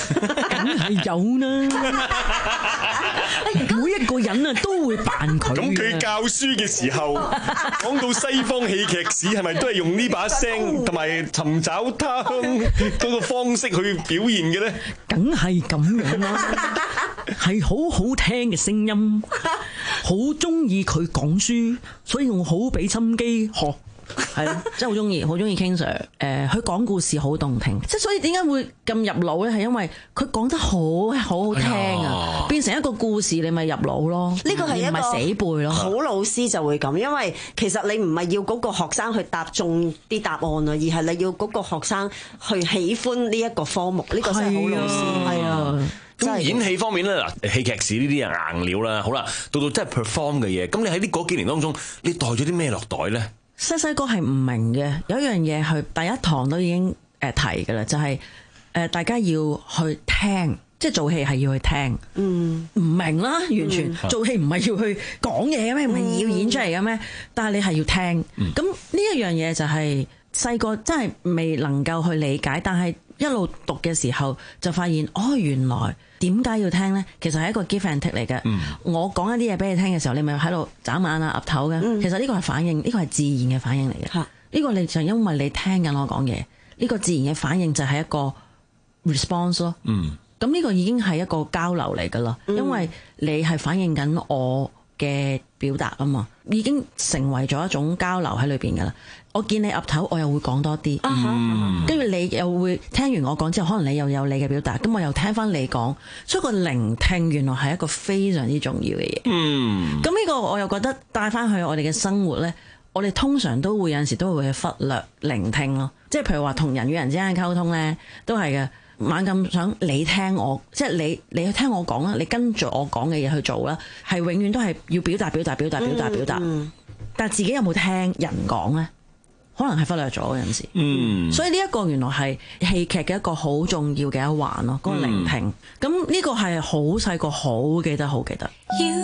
梗係有啦。每一個人啊都會扮佢。 咁佢教書嘅時候講到西方戲劇史，係咪都係用呢把聲同埋尋找他鄉嗰個方式去表現嘅咧？ 梗係咁樣啦，係好好聽嘅聲音，好中意佢講書，所以我好俾心機學。係啦，真係好中意，好中意 King Sir。誒、呃，佢講故事好動聽，即係所以點解會咁入腦咧？係因為佢講得好好好聽啊，變成一個故事，你咪入腦咯。 呢個係一個死背咯。 好老師就會咁，因為其實你唔係要嗰個學生去答中啲答案啊，而係你要嗰個學生去喜歡呢一個科目。呢、呢個真係好老師，係啊。 咁演戲方面咧，嗱，戲劇史呢啲係硬料啦。好啦，到到真係 perform 嘅嘢，咁你喺呢嗰幾年當中，你帶咗啲咩落袋咧？ 細細個係唔明嘅，有一樣嘢係第一堂都已經誒提㗎啦，就係、是、誒大家要去聽，即係做戲係要去聽。嗯，唔明啦，完全、嗯、做戲唔係要去講嘢嘅咩？唔係要演出嚟嘅咩？但係你係要聽。咁呢一樣嘢就係細個真係未能夠去理解，但係一路讀嘅時候就發現，哦，原來點解要聽呢？其實係一個 give and take 嚟嘅。嗯、我講一啲嘢俾你聽嘅時候，你咪喺度眨眼啊、岌頭嘅。嗯、其實呢個係反應，呢個係自然嘅反應嚟嘅。呢、嗯、個你就因為你聽緊我講嘢，呢、呢個自然嘅反應就係一個 response 咯。嗯，咁呢個已經係一個交流嚟噶啦，因為你係反映緊我嘅表達啊嘛，已經成為咗一種交流喺裏邊噶啦。我見你岌頭，我又會講多啲，跟住、嗯、你又會聽完我講之後，可能你又有你嘅表達，咁我又聽翻你講，所以個聆聽原來係一個非常之重要嘅嘢。嗯，咁呢個我又覺得帶翻去我哋嘅生活呢，我哋通常都會有陣時都會去忽略聆聽咯，即係譬如話同人與人之間嘅溝通呢，都係嘅，猛咁想你聽我，即係你你去聽我講啦，你跟住我講嘅嘢去做啦，係永遠都係要表達表達表達表達表達，嗯、但係自己有冇聽人講呢？可能係忽略咗嗰陣時，嗯，所以呢一個原來係戲劇嘅一個好重要嘅一環咯，嗰、嗰個聆聽。咁呢、嗯、個係好細個，好記得，好記得。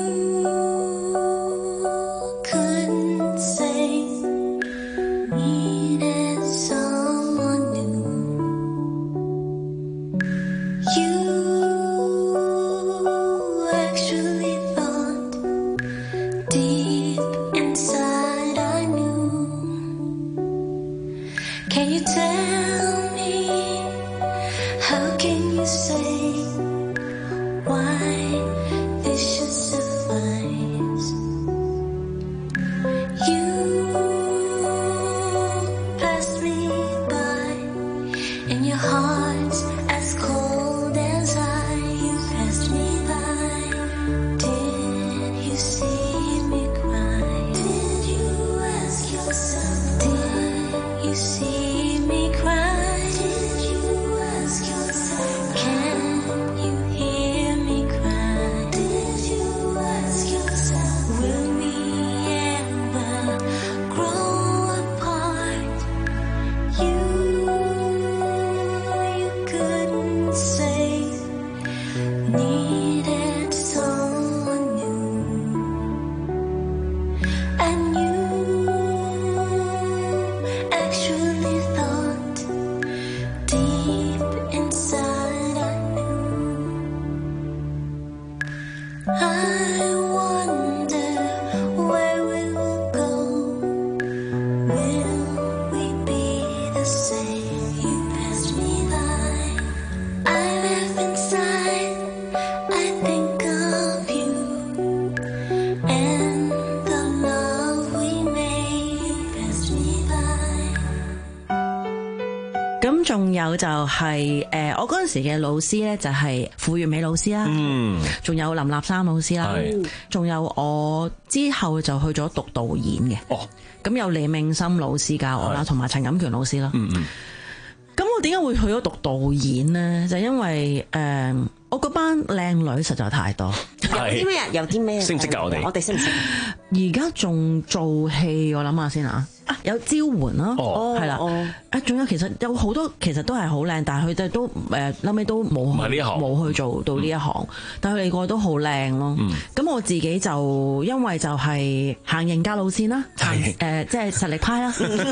仲有就係、是、誒、呃，我嗰陣時嘅老師咧就係傅月美老師啦，仲、嗯、有林立三老師啦，仲是有我之後就去咗讀導演嘅，咁、哦、有李銘心老師教我啦，同埋陳錦權老師啦。嗯嗯。咁我點解會去咗讀導演呢？就因為誒、呃，我嗰班靚女實在太多。 有啲咩？有啲咩？ 識唔識㗎？我哋我哋識唔識？ 而家仲做戲，我諗下先啊。 啊，有招援咯，係啦，啊，仲有其實有好多其實都係好靚，但係佢哋都誒後尾都冇冇去做到呢一行，嗯、但係佢哋個都好靚咯。咁、嗯、我自己就因為就係行型格路線啦，行誒即係實力派啦，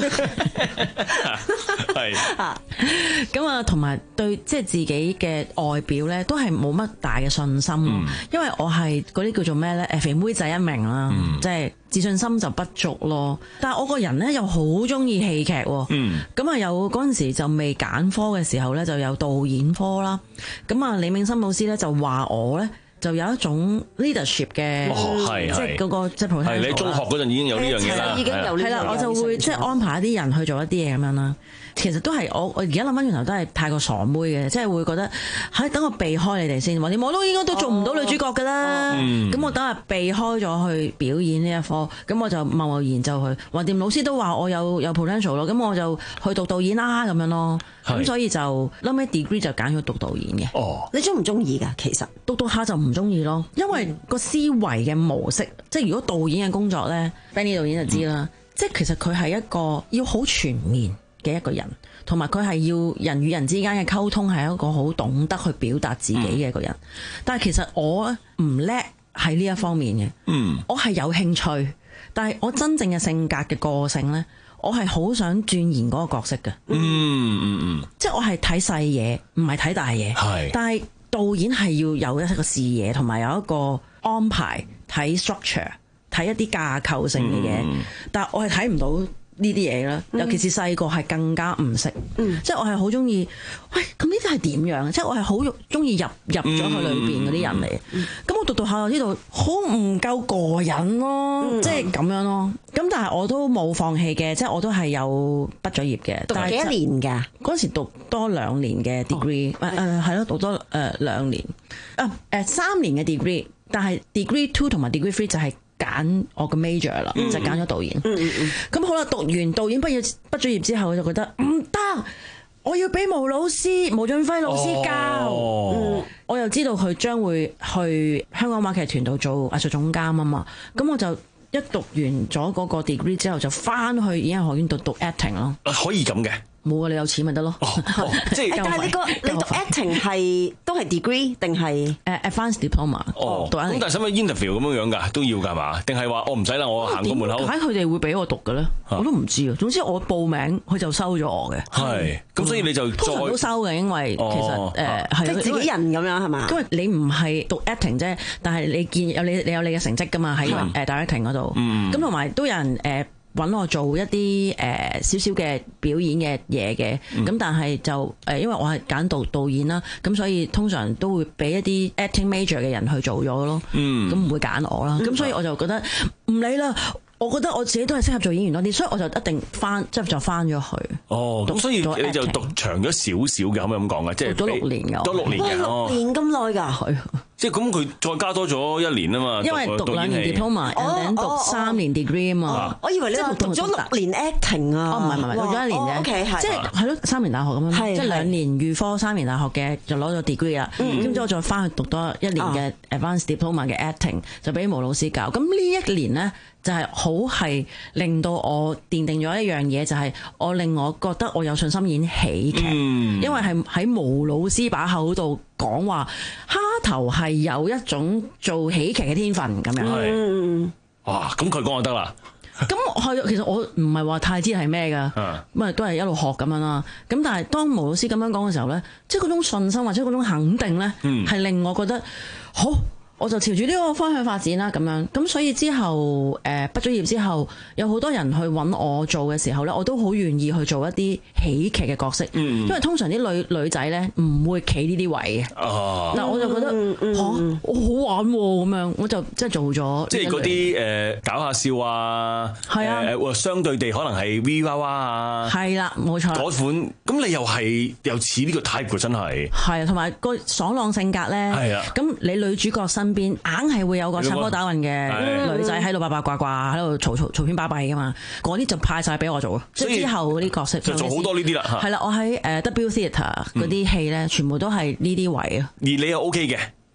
係啊，咁啊同埋對即係自己嘅外表咧都係冇乜大嘅信心，嗯、因為我係嗰啲叫做咩咧誒肥妹仔一名啦，即係、嗯。自信心就不足咯，但係我個人咧又好中意戲劇，咁啊、嗯、有嗰陣時就未揀科嘅時候咧就有導演科啦，咁啊李銘森老師咧就話我咧就有一種 leadership 嘅， 哦、 即係嗰、嗰個即係 potential 係你中學嗰陣已經有呢樣嘢啦， 已經有呢樣嘢，係啦， 我就會即係安排一啲人去做一啲嘢咁樣啦。其實都係我我而家諗翻轉頭都係太過傻妹嘅，即係會覺得喺等我避開你哋先，或者我都應該都做唔到女主角噶啦。咁、哦嗯、我等下避開咗去表演呢一科，咁我就貿貿然就去。橫掂老師都話我有有 potential 咯，咁我就去讀導演啦咁樣咯。咁是所以就後尾 degree 就揀咗讀導演嘅。 哦，你中唔中意㗎？其實讀讀下就唔中意咯，因為個思維嘅模式，即係如果導演嘅工作咧 Benny 導演就知啦。嗯、即係其實佢係一個要好全面嘅一個人，同埋佢係要人與人之間嘅溝通係一個好懂得去表達自己嘅一個人。嗯、但係其實我唔叻喺呢一方面嘅，嗯，我係有興趣，但係我真正嘅性格嘅個性咧，我係好想鑽研嗰個角色嘅，嗯嗯嗯，即係我係睇細嘢，唔係睇大嘢，係。但係導演係要有一個視野，同埋有一個安排，睇 structure， 睇一啲架構性嘅嘢，嗯、但係我係睇唔到呢啲嘢啦，尤其是細個係更加唔識，嗯、即係我係好中意，喂，咁呢啲係點樣？即係我係好中意入入咗去裏邊嗰啲人嚟，咁、嗯嗯、我讀讀下我呢度好唔夠過癮咯，嗯、即係咁樣咯。咁但係我都冇放棄嘅，即係我都係有畢咗業嘅。讀幾多年㗎？嗰時讀多兩年嘅 degree，誒誒係咯，讀多誒兩年，啊誒三年嘅 degree， 但係 degree two 同埋 degree three 就係揀我嘅 major 啦，嗯、就揀咗導演。咁、嗯嗯、好啦，讀完導演畢業畢咗業之後，我就覺得唔得，我要俾毛老師、毛俊輝老師教。哦嗯、我又知道佢將會去香港話劇團度做藝術總監啊嘛，咁我就一讀完咗嗰個 degree 之後，就翻去演藝學院度讀 acting 咯。 可以咁嘅？冇啊，你有錢咪得咯。 即係，但係你個你讀 acting 係都係 degree 定係誒 advanced diploma？ 哦，咁但係使唔使 interview 咁樣樣㗎？都要㗎嘛？定係話我唔使啦，我行過門口。 點解佢哋會俾我讀嘅咧？我都唔知啊。總之我報名，佢就收咗我嘅。係，咁所以你就通常都收嘅，因為其實誒係即係自己人咁樣係嘛？ 因為你唔係讀 acting 啫，但係你見有你你有你嘅成績㗎嘛？喺誒 directing 嗰度。咁同埋都有人誒揾我做一啲誒少少嘅表演嘅嘢嘅，咁、嗯、但係就誒、呃、因為我係揀導導演啦，咁所以通常都會俾一啲 acting major 嘅人去做咗咯，咁唔會揀我啦，咁、嗯、所以我就覺得唔理啦。我覺得我自己都係適合做演員多啲，所以我就一定翻，即係就翻咗去。 哦，咁所以你就讀長咗少少嘅，可唔可以咁講啊？即係讀咗六年㗎，讀六年嘅， 六年咁耐㗎。 即係咁，佢再加多咗一年啊嘛。 因為讀兩年 diploma，然後讀三年 degree 啊嘛。 我以為你話讀咗六年 acting 啊。 哦，唔係唔係，讀咗一年啫。 O K 係。 即係係咯，三年大學咁樣，即係兩年預科，三年大學嘅就攞咗 degree 啦。咁之後再翻去讀多一年嘅 advanced diploma 嘅 acting，就俾毛老師教。咁呢一年咧，就係好係令到我奠定咗一樣嘢，就係、是、我令我覺得我有信心演喜劇，嗯、因為係喺毛老師把口度講話，蝦頭係有一種做喜劇嘅天分咁樣。 嗯、哇！咁佢講就得啦。 咁係其實我唔係話太知係咩㗎，咁啊都係一路學咁樣啦。咁但係當毛老師咁樣講嘅時候咧，即係嗰種信心或者嗰種肯定咧，係、嗯、令我覺得好。我就朝住呢個方向發展啦，咁樣咁所以之後誒畢咗業之後，有好多人去揾我做嘅時候咧，我都好願意去做一啲喜劇嘅角色，嗯、因為通常啲女女仔咧唔會企呢啲位嘅，哦、但我就覺得嚇、嗯嗯啊、我好玩喎、啊，咁樣我就即係做咗， 即係嗰啲誒搞下笑啊，係啊，誒相對地可能係 V 娃娃啊， 係啦，冇錯， 嗰款咁你又係又似呢個 type 真係， 係啊，同埋個爽朗性格咧，係啊，咁你女主角身邊硬係會有個唱歌打韻嘅女仔喺度八八卦卦喺度嘈嘈嘈喧巴閉噶嘛，嗰啲就派晒俾我做咯。即係之後嗰啲角色就做好多呢啲啦。係啦，我喺誒 W Theatre 嗰啲戲咧，全部都係呢啲位啊。 而你又 OK 嘅，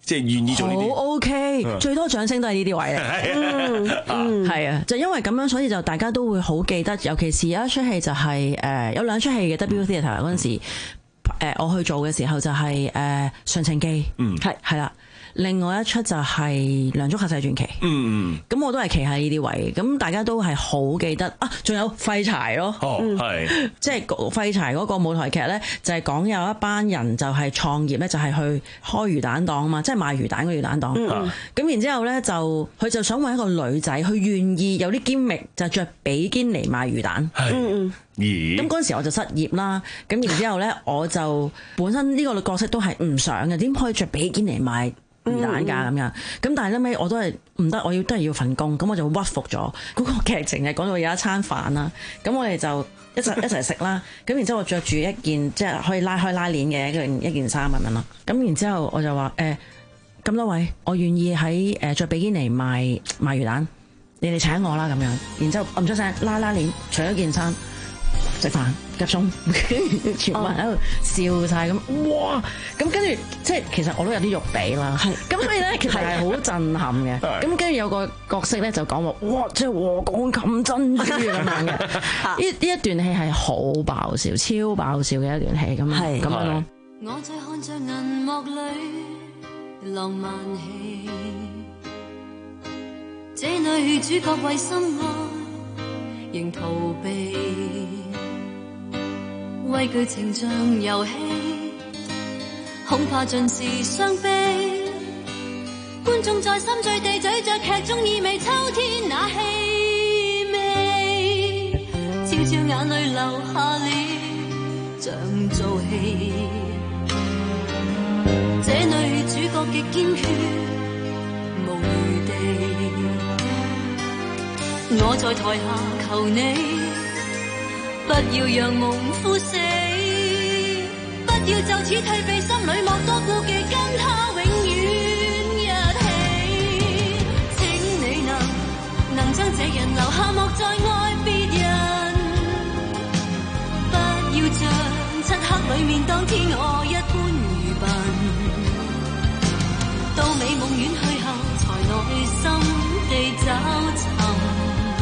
即係願意做呢啲？ 好 OK， 嗯最多掌聲都係呢啲位嚟。嗯嗯，係啊，就因為咁樣，所以就大家都會好記得，尤其是有一出戲就係、是、誒、呃、有兩出戲嘅 W Theatre 嗰陣時，誒、呃、我去做嘅時候就係、是、誒、呃《純情記》，嗯，係係啦。另外一出就係《梁祝客世傳奇》， 嗯嗯， 咁我都係企喺呢啲位，咁大家都係好記得啊！仲有廢柴咯， 哦，係、 嗯，即係廢柴嗰個舞台劇咧，就係講有一班人就係創業咧，就係去開魚蛋檔啊嘛，即係賣魚蛋嗰魚蛋檔，咁、嗯嗯、然之後咧就佢就想揾一個女仔，佢願意有啲堅力，就着比堅尼賣魚蛋，嗯嗯。 咦？ 咁嗰陣時我就失業啦，咁然之後咧我就本身呢個角色都係唔想嘅，點可以着比堅尼賣魚蛋㗎咁樣？咁但係後尾我都係唔得，我要都係要份工，咁我就屈服咗。嗰、那個劇情係講到有一餐飯啦，咁我哋就一齊一齊食啦。咁然之後我着住一件即係可以拉開拉鏈嘅一件一件衫咁樣咯。咁然之後我就話誒，咁多位，我願意喺誒著比堅尼賣賣魚蛋，你哋請我啦咁樣。然之後我唔出聲，拉拉鏈，除咗件衫。食飯夾餸，全部人喺度笑晒咁，哇！咁跟住即係其實我都有啲肉地啦，咁所以咧其實係好震撼嘅。咁跟住有個角色咧就講話，哇！即係和講咁珍珠咁樣嘅，呢呢一段戲係好爆笑、超爆笑嘅一段戲咁咁樣咯。 我在看着銀幕裏浪漫戲，這女主角為心愛仍逃避。畏懼情像遊戲，恐怕盡是傷悲。觀眾在心醉地咀嚼劇中意味，秋天那氣味，悄悄眼淚流下了，像做戲。這女主角極堅決，無餘地。我在台下求你。不要讓夢枯死，不要就此退避，心裏莫多顧忌，跟他永遠一起。請你能能將這人留下，莫再愛別人。不要像漆黑裏面當天我一般愚笨，到美夢遠去後，才內心地找尋。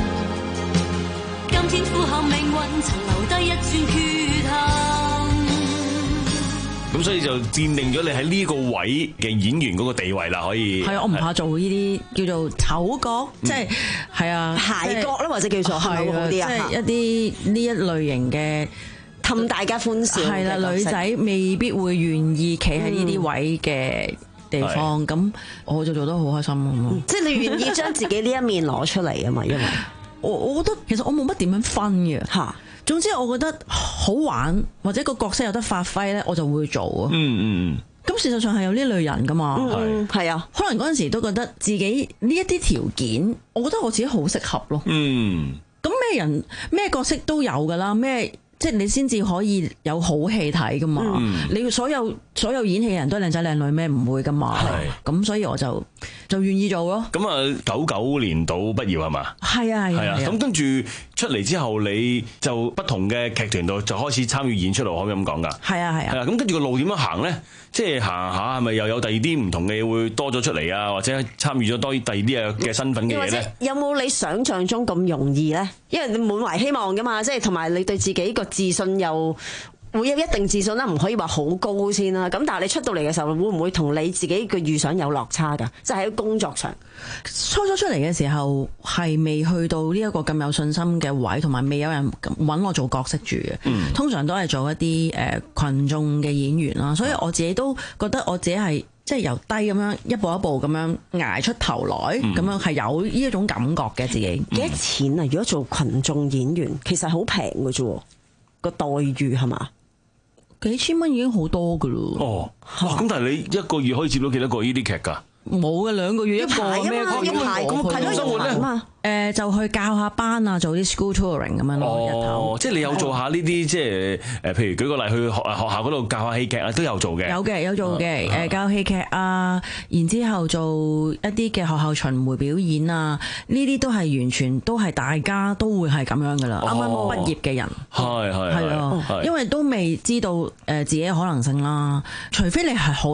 今天苦後命運曾留低一串缺陷， 咁所以就奠定咗你喺呢個位嘅演員嗰個地位啦，可以係啊，我唔怕做呢啲叫做丑角，即係係啊諧角啦，或者叫做係咪好啲啊？ 即係一啲呢一類型嘅氹大家歡笑係啦，女仔未必會願意企喺呢啲位嘅地方，咁、嗯、我就做得好開心咁咯。 即係你願意將自己呢一面攞出嚟啊嘛，因為。 我我覺得其實我冇乜點樣分嘅嚇，總之我覺得好玩或者個角色有得發揮咧，我就會做啊。嗯嗯。咁事實上係有呢類人噶嘛， 係係啊。 可能嗰陣時都覺得自己呢一啲條件，我覺得我自己好適合咯。嗯。咁咩人咩角色都有噶啦，咩即係你先至可以有好戲睇噶嘛。嗯、你所有所有演戲嘅人都係靚仔靚女咩？唔會噶嘛。係。咁所以我就。就願意做咯。 咁啊，九九年度畢業係嘛？ 係啊係啊。 咁跟住出嚟之後，你就不同嘅劇團度就開始參與演出咯，可唔可以咁講㗎？係啊係啊。係啊，咁跟住個路點樣行咧？即係行下係咪又有第二啲唔同嘅嘢會多咗出嚟啊？或者參與咗多啲第二啲嘅身份嘅嘢咧？ 有冇你想象中咁容易咧？因為你滿懷希望㗎嘛，即係同埋你對自己個自信又。會有一定自信啦，唔可以話好高先啦。咁但係你出到嚟嘅時候，會唔會同你自己嘅預想有落差㗎？即係喺工作上， 初初出嚟嘅時候係未去到呢一個咁有信心嘅位，同埋未有人揾我做角色住嘅。嗯、通常都係做一啲誒羣眾嘅演員啦。所以我自己都覺得我自己係即係由低咁樣一步一步咁樣捱出頭來，咁、嗯、樣係有呢一種感覺嘅自己。 幾多錢啊？如果做群眾演員，其實好平嘅啫，個待遇係嘛？ 幾千蚊已經好多噶咯。 哦，咁但係你一個月可以接到幾多個呢啲劇㗎？ 冇嘅，兩個月一個咩？ 要排咁排生活咧嘛？ 誒，就去教下班啊，做啲 school touring 咁樣咯。日頭即係你有做下呢啲，即係誒，譬如舉個例，去學學校嗰度教下戲劇啊，都有做嘅。 有嘅，有做嘅。誒，教戲劇啊，然之後做一啲嘅學校巡迴表演啊，呢啲都係完全都係大家都會係咁樣噶啦。啱啱畢業嘅人係係係咯，因為都未知道誒自己嘅可能性啦。除非你係好有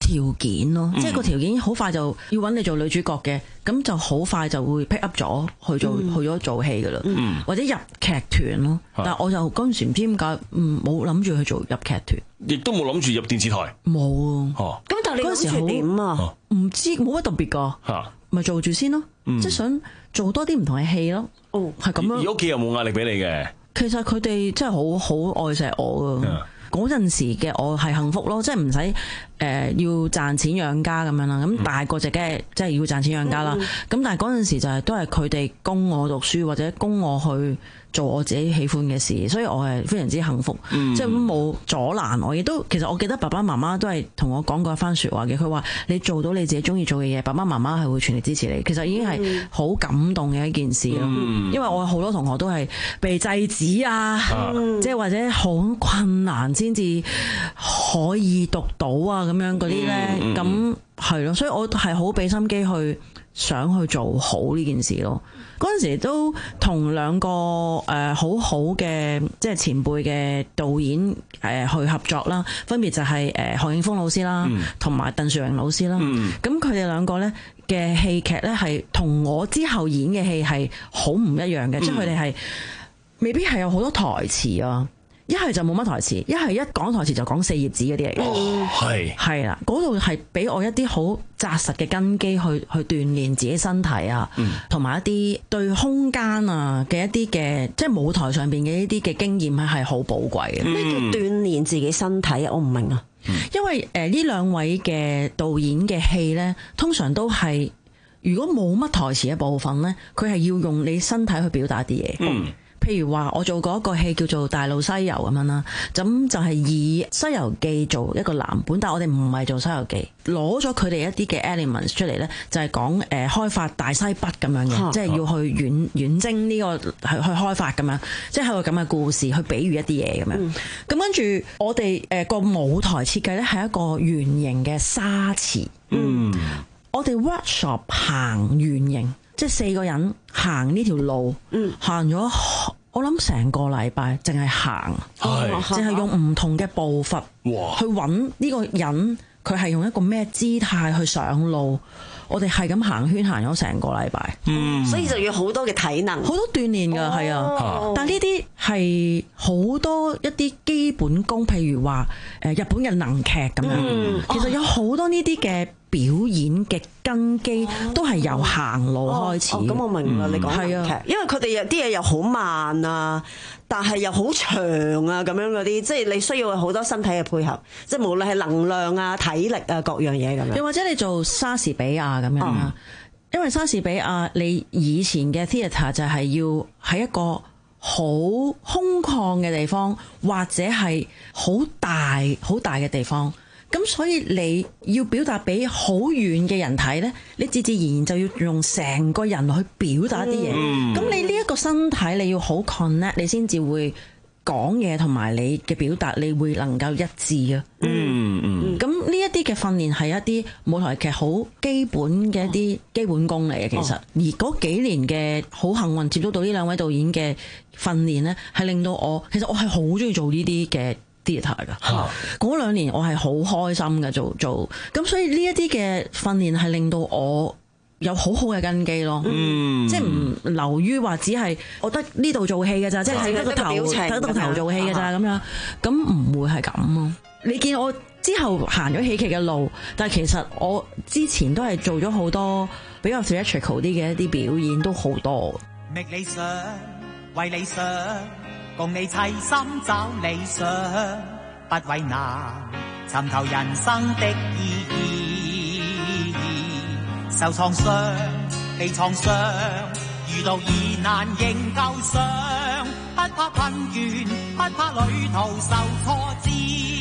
條件咯， 嗯、 即係個條件好快就要揾你做女主角嘅，咁就好快就會 pick up 咗去做、嗯、去咗做戲噶啦，嗯、或者入劇團咯。嗯、但係我就嗰陣時唔知點解，冇諗住去做入劇團， 亦都冇諗住入電視台， 冇啊。 哦， 咁但係你嗰陣時點啊？ 唔知冇乜特別噶，咪做住先咯，嗯、即係想做多啲唔同嘅戲咯。哦，係咁樣。 而屋企有冇壓力俾你嘅？ 其實佢哋真係好好愛錫我噶。嗰陣時嘅我係幸福咯，即係唔使誒要賺錢養家咁樣啦。咁大個就梗係即係要賺錢養家啦。咁、嗯、但係嗰陣時就係都係佢哋供我讀書或者供我去做我自己喜歡嘅事，所以我係非常之幸福，嗯、即係冇阻攔我。亦都其實我記得爸爸媽媽都係同我講過一番説話嘅。佢話你做到你自己中意做嘅嘢，爸爸媽媽係會全力支持你。其實已經係好感動嘅一件事咯。嗯、因為我好多同學都係被制止啊，嗯、即係或者好困難先至可以讀到啊咁樣嗰啲咧，咁係咯。所以我係好俾心機去想去做好呢件事咯。嗰陣時都同兩個誒、呃、好好嘅即係前輩嘅導演誒、呃、去合作啦，分別就係誒何應豐老師啦，同埋鄧樹榮老師啦。咁佢哋兩個咧嘅戲劇咧係同我之後演嘅戲係好唔一樣嘅，嗯、即係佢哋係未必係有好多台詞啊。一係就冇乜台詞，一係一講台詞就講四頁紙嗰啲嚟嘅。哦，係係啦，嗰度係俾我一啲好紮實嘅根基去去鍛鍊自己身體啊，同埋、嗯、一啲對空間啊嘅一啲嘅，即係舞台上邊嘅一啲嘅經驗係好寶貴嘅。 咩叫鍛鍊自己身體啊？我唔明啊。 嗯、因為誒呢兩位嘅導演嘅戲咧，通常都係如果冇乜台詞嘅部分咧，佢係要用你身體去表達啲嘢。嗯。譬如話我做過一個戲叫做《大路西遊》咁樣啦，咁就係以《西遊記》做一個藍本，但係我哋唔係做《西遊記》，攞咗佢哋一啲嘅 elements 出嚟咧，就係講誒開發大西北咁樣嘅，啊、即係要去遠遠征呢個去去開發咁樣，即係有個咁嘅故事去比喻一啲嘢咁樣。咁、嗯、跟住我哋誒個舞台設計咧係一個圓形嘅沙池，嗯，我哋 workshop 行圓形。即係四個人行呢條路，行咗、嗯、我諗成個禮拜，淨係行，淨係用唔同嘅步伐哇去揾呢個人，佢係用一個咩姿態去上路。我哋係咁行圈行咗成個禮拜， 嗯、所以就要好多嘅體能， 好多鍛鍊㗎，係啊。哦、但呢啲係好多一啲基本功，譬如話誒日本嘅能劇咁樣，嗯、其實有好多呢啲嘅表演嘅根基都係由行路開始。 咁、哦哦、我明啦，你講能劇，啊、因為佢哋有啲嘢又好慢啊，但係又好長啊，咁樣嗰啲，即係你需要好多身體嘅配合，即係無論係能量啊、體力啊各樣嘢咁樣。又或者你做莎士比亞咁樣啦，嗯、因為莎士比亞你以前嘅 theatre 就係要喺一個好空曠嘅地方，或者係好大好大嘅地方。咁所以你要表達俾好遠嘅人睇呢，你自自然然就要用成個人去表達啲嘢。咁、嗯、你呢一個身體你要好 connect，你先至會講嘢同埋你嘅表達，你會能夠一致啊。嗯嗯。咁呢一啲嘅訓練係一啲舞台劇好基本嘅一啲基本功嚟嘅，其實。哦、而嗰幾年嘅好幸運接觸到呢兩位導演嘅訓練呢，係令到我其實我係好中意做呢啲嘅theatre噶，嗰兩年我係好開心嘅做做，咁所以呢一啲嘅訓練係令到我有好好嘅根基咯，嗯、即係唔流於話只係我得呢度做戲嘅咋，即係睇得個頭睇得個頭做戲嘅咋咁樣，咁唔會係咁咯。你見我之後行咗喜劇嘅路，但係其實我之前都係做咗好多比較 theatrical 啲嘅一啲表演都好多。 覓理想，為理想。共你齊心找理想，不為難，尋求人生的意義。受創傷，被創傷，遇到疑難仍舊上，不怕困倦，不怕旅途受挫折。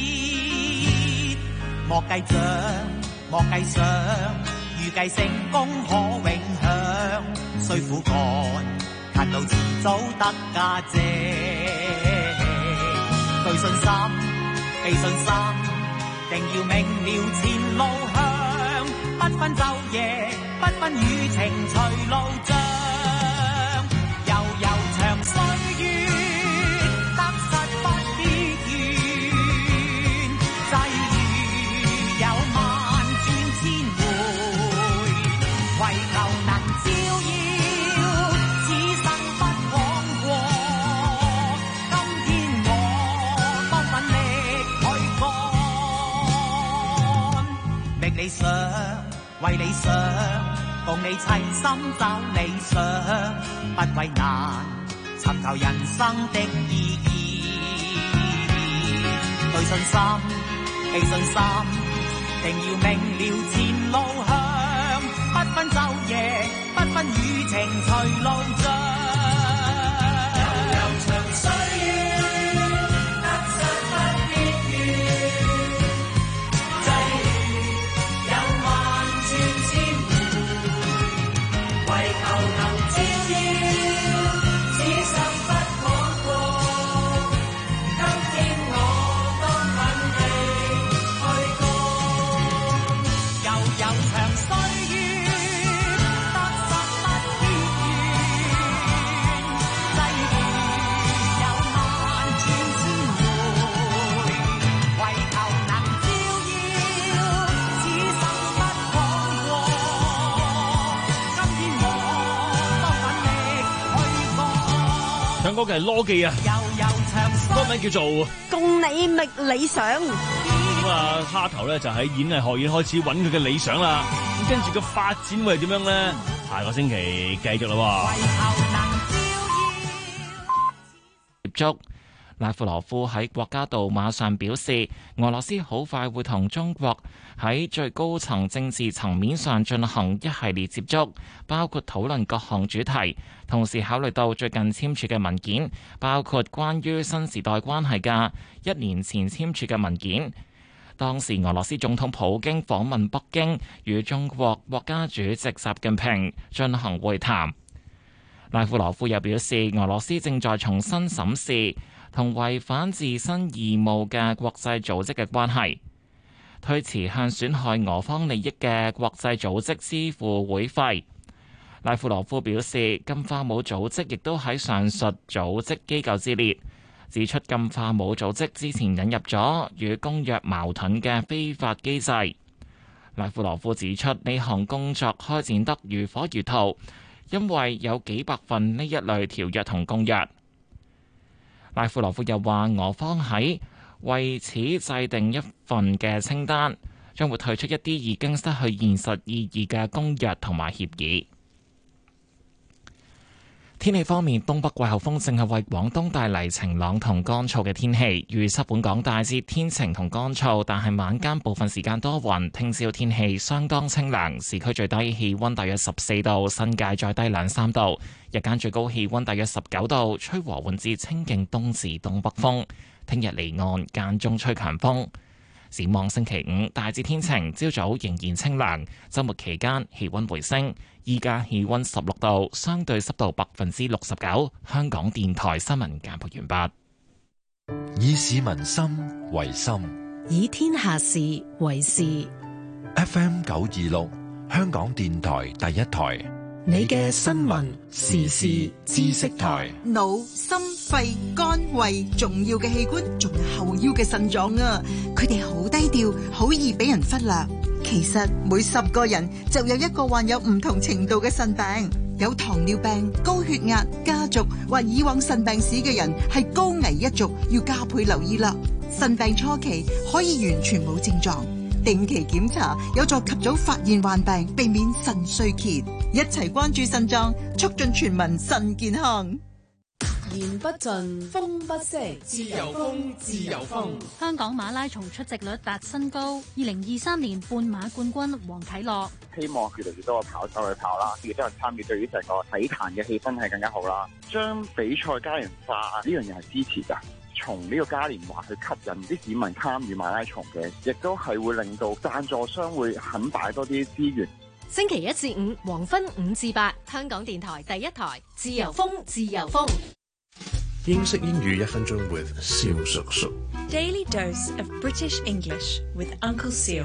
莫計獎，莫計賞，預計成功可永享，雖苦幹。勤勞遲早得價值，具信心，備信心，定要明了前路向，不分晝夜，不分雨晴隨路障，悠悠長歲月，得失不必怨，際遇有萬為理想，共你齊心找理想，不為難，尋求人生的意義。對信心，記信心，定要明了前路向，不分晝夜，不分雨晴隨路障。悠悠長歲月，得失不必怨，際遇有萬轉千回，為求能照耀，此生不可過。今天我當奮力去過，悠悠長歲月，得失不必怨，際遇有萬轉千回，為求能照耀，此生不可過。今天我當奮力去過， 唱歌嘅係羅記啊， 悠悠長歲歌名叫做《 共你覓理想》。 咁啊，蝦頭咧就喺演藝學院開始揾佢嘅理想啦。咁跟住個發展會係點樣咧？下個星期繼續啦喎。 接觸拉夫羅夫喺國家杜馬上表示，俄羅斯好快會同中國喺最高層政治層面上進行一系列接觸，包括討論各項主題。同時考慮到最近簽署嘅文件，包括關於新時代關係嘅一年前簽署嘅文件。當時俄羅斯總統普京訪問北京，與中國國家主席習近平進行會談。拉夫羅夫又表示，俄羅斯正在重新審視同違反自身義務嘅國際組織嘅關係，推遲向損害俄方利益嘅國際組織支付會費。拉夫羅夫表示，禁化武組織亦都喺上述組織機構之列，指出禁化武組織之前引入咗與公約矛盾嘅非法機制。拉夫羅夫指出，呢項工作開展得如火如荼，因為有幾百份呢一類條約同公約。拉夫羅夫又話，俄方喺為此制定一份嘅清單，將會退出一啲已經失去現實意義嘅公約同埋協議。天氣方面，東北季候風正係為廣東帶嚟晴朗同乾燥嘅天氣，預測本港大致天晴同乾燥，但係晚間部分時間多雲。聽朝天氣相當清涼，市區最低氣溫大約十四度，新界再低兩三度。日間最高氣溫大約十九度，吹和緩至清勁東至東北風。聽日離岸間中吹強風。展望星期五大致天晴，朝早仍然清涼，週末期間氣溫回升。依家氣溫十六度，相對濕度百分之六十九。香港電台新聞簡報完畢。 以市民心為心， 以天下事為事。 F M 九二六，香港電台第一台。 你嘅新聞時事知識台。 腦、心、肺、肝、胃，重要嘅器官，仲有後腰嘅腎臟啊！佢哋好低調，好易俾人忽略。其實每十個人就有一個患有唔同程度嘅腎病。有糖尿病、高血壓、家族或以往腎病史嘅人係高危一族，要加倍留意啦。腎病初期可以完全冇症狀。定期檢查有助及早發現患病，避免腎衰竭。一齊關注腎臟，促進全民腎健康。 言不盡，風不息，自由風，自由風。 香港馬拉松出席率達新高，二零二三年半馬冠軍黃啟樂。 希望越嚟越多嘅跑手去跑啦，亦都有參與，對於成個體壇嘅氣氛係更加好啦。將比賽嘉年華呢樣嘢係支持㗎。從呢個嘉年華去吸引啲市民參與馬拉松嘅，亦都係會令到贊助商會肯擺多啲資源。 星期一至五黃昏五至八，香港電台第一台，自由風，自由風。 英式英語一分鐘 with 蕭叔叔。 Daily dose of British English with Uncle Seal。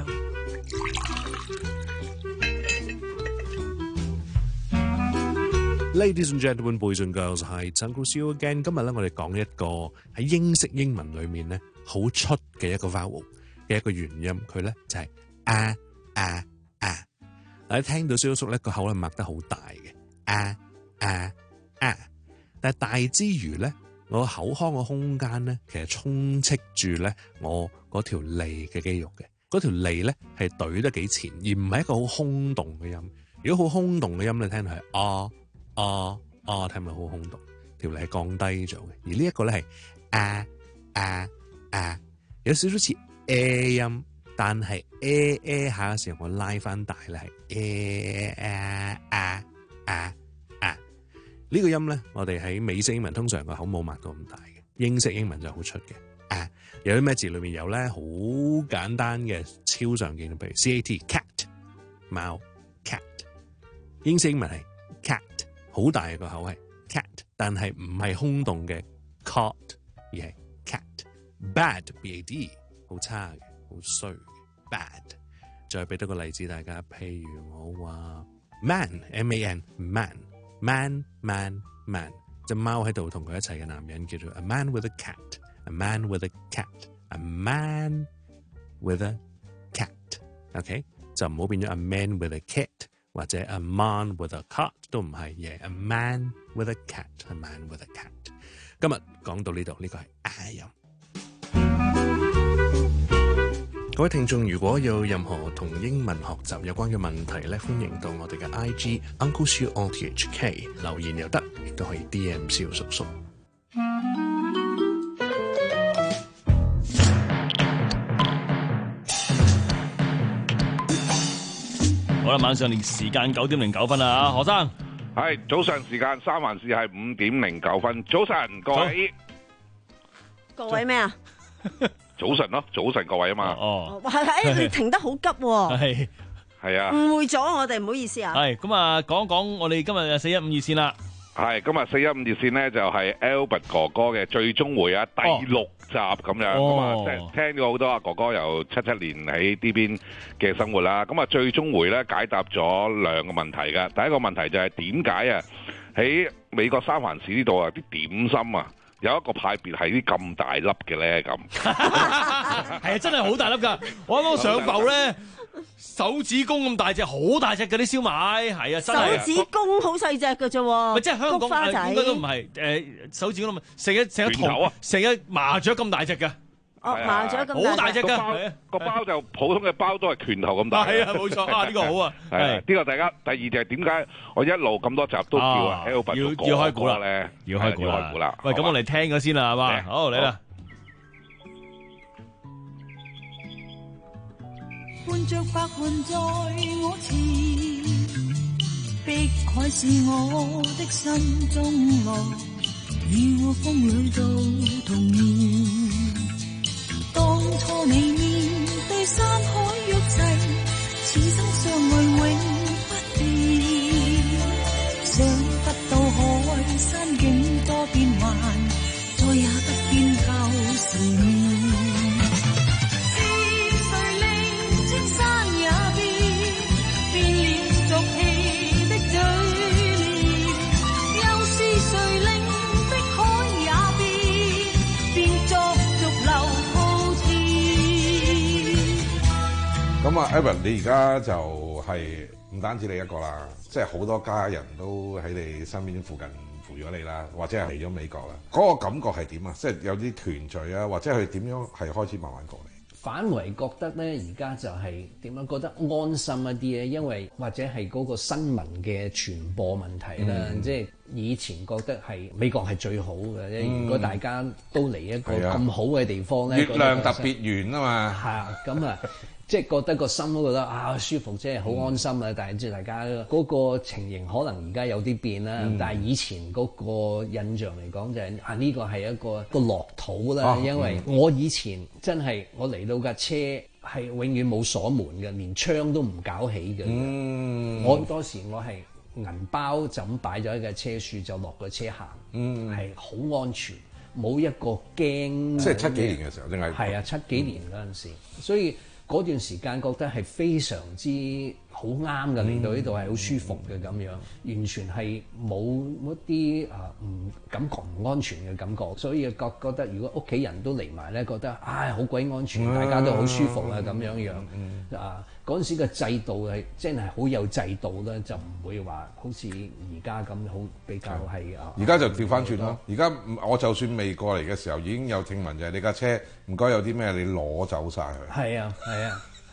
Ladies and gentlemen, boys and girls, hi, it's Uncle Seal again。今日咧，我哋講一個喺英式英文裏面咧好出嘅一個 vowel 嘅一個元音，佢咧就係啊啊啊。嗱，你聽到蕭叔咧個口係擘得好大嘅啊啊啊，但係大之餘咧，我口腔嘅空間咧其實充斥住咧我嗰條脷嘅肌肉嘅。 嗰條脷咧係懟得幾前，而唔係一個好空洞嘅音。如果好空洞嘅音，你聽到係啊啊啊，聽咪好空洞，條脷係降低咗嘅。而呢一個咧係啊啊啊，有少少似 A 音，但係 A A 下嘅時候我拉翻大咧係 A 啊啊啊啊。呢個音咧，我哋喺美式英文通常個口冇擘到咁大嘅，英式英文就好出嘅。啊，有啲咩字裏面有咧？好簡單嘅，超常見嘅，譬如 C A T cat 貓 cat， 英式英文係 cat， 好大個口係 cat， 但係唔係空洞嘅 cot， 而係 cat。bad b a d 好差嘅，好衰嘅 bad。再俾多個例子大家，譬如我話 man m a n man man man man， 隻貓喺度同佢一齊嘅男人叫做 a man with a cat。A man with a cat, a man with a cat，OK， 就唔好變咗 a man with a kit 或者 a man with a cat 都唔係嘢 ，a man with a cat, a man with a cat。今日講到呢度，呢個係 I 音。各位聽眾，如果有任何同英文學習有關嘅問題咧，歡迎到我哋嘅 I G Uncle Siu O T H K 留言又得，亦都可以 D M 蕭叔叔。 好啦，晚上連時間九點零九分啦，啊，何生， 係早上時間三環市係五點零九分，早晨各位， 各位咩啊？ 早晨咯，早晨各位啊嘛。 哦， 哇，誒，你停得好急喎。 係係啊， 誤會咗我哋，唔好意思啊。 係咁啊，講一講我哋今日嘅四一五熱線啦。 係今日四一五熱線咧，就係 Albert 哥哥嘅最終回啊，第六集咁樣咁啊，即係聽咗好多啊哥哥由七七年喺呢邊嘅生活啦。咁啊，最終回咧解答咗兩個問題㗎。第一個問題就係點解啊喺美國三藩市呢度啊啲點心啊有一個派別係啲咁大粒嘅咧咁？ 係啊，真係好大粒㗎！我啱啱上埠咧。手指公咁大隻，好大隻嗰啲燒賣，係啊，真係。手指公好細隻嘅啫喎， 咪即係香港花仔應該都唔係誒手指公咁啊，成日成日銅成日麻雀咁大隻嘅。 哦，麻雀咁好大隻㗎， 個包就普通嘅包都係拳頭咁大。 係啊，冇錯啊，呢個好啊。 係呢個大家第二就係點解我一路咁多集都叫啊 Albert 要要開估啦咧？ 要開估啦。喂，咁我哋聽咗先啦，係嘛？好嚟啦。 伴着白雲在我前，碧海是我的心中樂，與我風裏到童年。當初你面對山海約誓，此生相愛永不變。想不到海山景多變幻，再也不見舊時面。 咁啊 Evan 你而家就係唔單止你一個啦，即係好多家人都喺你身邊附近扶咗你啦，或者係嚟咗美國啦。嗰個感覺係點啊？即係有啲團聚啊，或者係點樣係開始慢慢過嚟？ 反為覺得咧，而家就係點樣覺得安心一啲咧，因為或者係嗰個新聞嘅傳播問題啦，嗯、即係以前覺得係美國係最好嘅。嗯、如果大家都嚟一個咁好嘅地方咧， 月亮特別圓啊嘛， 係咁啊。即係覺得個心都覺得啊舒服，即係好安心啊！嗯、但係即係大家嗰個情形可能而家有啲變啦，嗯、但係以前嗰個印象嚟講就係、是、啊呢個係一個一個樂土啦，啊、因為我以前真係我嚟到架車係永遠冇鎖門嘅，連窗都唔搞起嘅。嗯、我好多時我係銀包就咁擺咗喺架車樹就落個車行，係好、嗯、安全，冇一個驚。 即係七幾年嘅時候定係？ 係啊，七幾年嗰陣時，嗯、所以。嗰段時間覺得係非常之好啱嘅，嚟到呢度係好舒服嘅咁樣，完全係冇一啲啊唔感覺唔安全嘅感覺，所以覺覺得如果屋企人都嚟埋咧，覺得唉好鬼安全，大家都好舒服啊咁樣樣啊。嗰陣時嘅制度係真係好有制度啦，就唔會話好似而家咁好比較係啊。 而家就調翻轉咯。而家我就算未過嚟嘅時候，已經有聽聞就係你架車唔該有啲咩你攞走晒佢。 係啊係啊，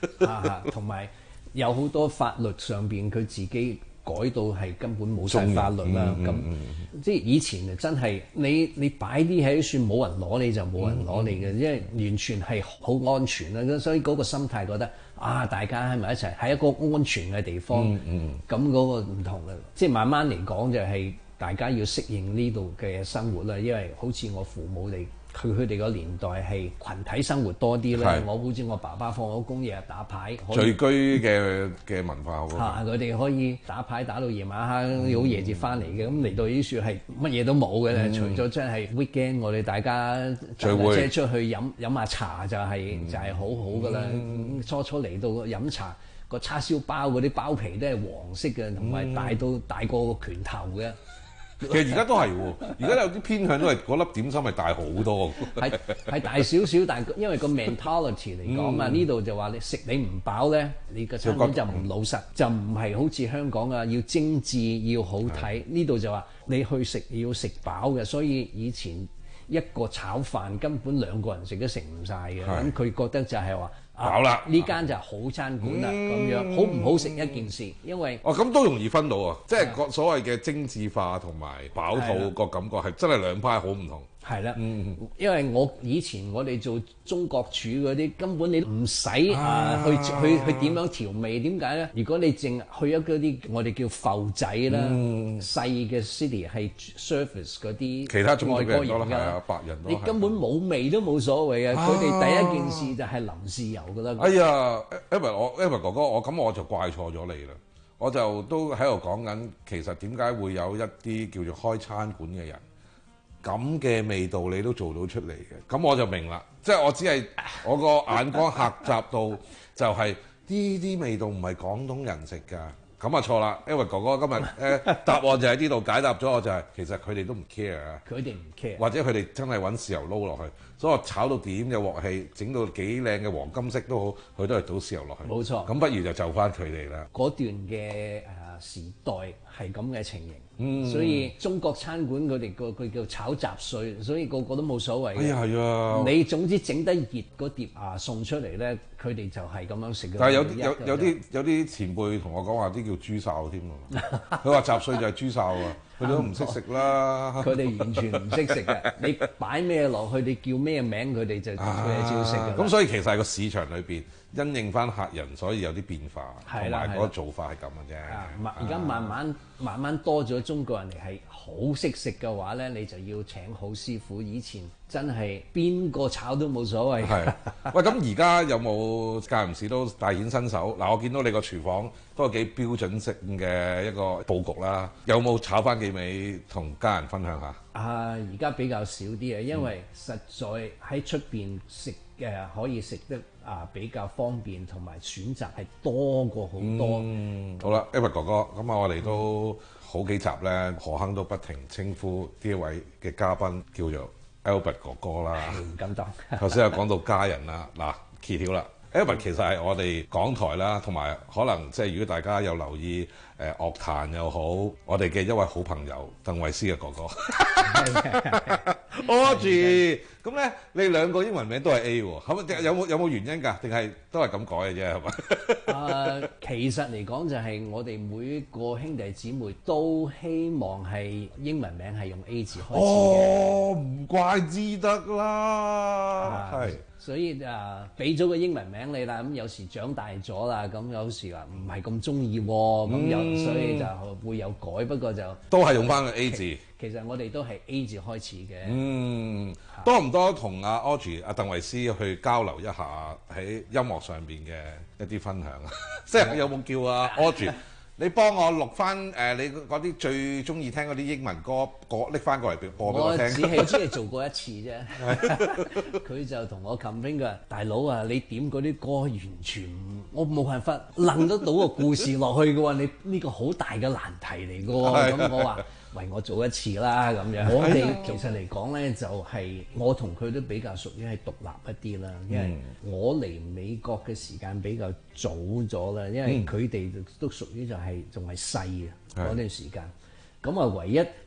啊同埋有好多法律上邊佢自己改到係根本冇晒法律啦。咁、嗯嗯、即係以前就真係你你擺啲喺算冇人攞你就冇人攞你嘅，因為、嗯、完全係好安全啦。所以嗰個心態覺得啊，大家喺埋一齊喺一個安全嘅地方，咁嗰、嗯嗯、個唔同嘅。即係慢慢嚟講就係大家要適應呢度嘅生活啦。因為好似我父母哋。佢佢哋個年代係群體生活多啲咧，我好似我爸爸放咗工日日打牌， 聚居嘅嘅文化好。 嚇，佢哋可以打牌打到夜晚黑，好夜至翻嚟嘅。咁嚟到呢處係乜嘢都冇嘅咧，除咗真係 weekend 我哋大家聚會，即係出去飲飲下茶就係就係好好噶啦。初初嚟到飲茶，個叉燒包嗰啲包皮都係黃色嘅，同埋大到大過個拳頭嘅。 其實而家都係喎，而家有啲偏向都係嗰粒點心係大好多， 係係大少少，但因為個 mentality 嚟講啊，呢度、嗯、就話你食你唔飽咧，你個餐館就唔老實，就唔係好似香港啊要精緻要好睇，呢度就話你去食要食飽嘅，所以以前一個炒飯根本兩個人食都食唔晒嘅，咁佢覺得就係話。 飽啦！ 呢間就係好餐館啦，咁、嗯、樣好唔好食一件事，因為哦咁都容易分到啊！即係個所謂嘅精緻化同埋飽肚個感覺係真係兩派好唔同。 係啦，嗯，因為我以前我哋做中國廚嗰啲根本你唔使啊去去去點樣調味，點解咧？如果你淨去一嗰啲我哋叫埠仔啦，嗯、細嘅 city 係 service 嗰啲其他中國人多啦，白人你根本冇味都冇所謂啊！佢哋第一件事就係淋豉油噶啦。 哎呀 Edward 我 Edward 哥哥，我咁我就怪錯咗你啦，我就都喺度講緊，其實點解會有一啲叫做開餐館嘅人？咁嘅味道你都做到出嚟嘅，咁我就明啦。即係我只係我個眼光狹窄到就係呢啲味道唔係廣東人食㗎，咁啊錯啦。因為哥哥今日誒、呃、答案就喺呢度解答咗，我就係、是、其實佢哋都唔 care 啊。 佢哋唔 care，或者佢哋真係揾豉油撈落去，所以我炒到點嘅鑊氣，整到幾靚嘅黃金色都好，佢都係倒豉油落去。 冇錯， 咁不如就就翻佢哋啦。 嗰段嘅誒時代係咁嘅情形。嗯，所以中國餐館佢哋個佢叫炒雜碎，所以個個都冇所謂嘅。 哎呀，係啊！ 你總之整得熱嗰碟啊送出嚟咧，佢哋就係咁樣食嘅。 但係有啲有有啲有啲前輩同我講話啲叫豬哨添喎，佢話雜碎就係豬哨啊，佢哋都唔識食啦。 佢哋完全唔識食嘅，你擺咩落去，你叫咩名，佢哋就佢係照食嘅。 咁所以其實係個市場裏邊因應翻客人，所以有啲變化，同埋嗰個做法係咁嘅啫。 而家慢慢慢慢多咗中國人嚟係好識食嘅話咧，你就要請好師傅。以前真係邊個炒都冇所謂。 係，喂，咁而家有冇間唔時都大顯身手？嗱，我見到你個廚房都係幾標準性嘅一個佈局啦。有冇炒翻幾味同家人分享下？ 啊，而家比較少啲啊，因為實在喺出邊食嘅可以食得啊比較方便，同埋選擇係多過好多。 嗯，好啦 Edward 哥哥，咁啊我哋都好幾集咧，何亨都不停稱呼呢一位嘅嘉賓叫做 Albert 哥哥啦。 唔敢當。 頭先有講到家人啦，嗱揭曉啦。Albert 其實係我哋港台啦，同埋可能即係如果大家有留意誒樂壇又好，我哋嘅一位好朋友鄧慧思嘅哥哥。Audrey，咁咧你兩個英文名都係 A 喎，係咪有冇有冇原因㗎？定係都係咁改嘅啫，係咪？ 誒，其實嚟講就係我哋每個兄弟姊妹都希望係英文名係用 A 字開始嘅。 哦，唔怪之得啦，係。 所以誒，俾咗個英文名你啦，咁有時長大咗啦，咁有時話唔係咁中意喎，咁有、嗯、所以就會有改，不過就都係用翻個 A 字。 其實我哋都係 A 字開始嘅。 嗯，多唔多同阿 Audrey 阿鄧慧思去交流一下喺音樂上邊嘅一啲分享啊？即係有冇叫阿 Audrey？你幫我錄翻誒你嗰啲最中意聽嗰啲英文歌，過拎翻過嚟播俾我聽。 我只係只係做過一次啫。佢就同我 complain 㗎，大佬啊，你點嗰啲歌完全我冇辦法諗得到個故事落去嘅喎，你呢個好大嘅難題嚟嘅喎。咁我話為我做一次啦咁樣。我哋其實嚟講咧，就係我同佢都比較屬於係獨立一啲啦，因為我嚟美國嘅時間比較早咗啦，因為佢哋都屬於就係仲係細嘅嗰段時間。咁啊，唯一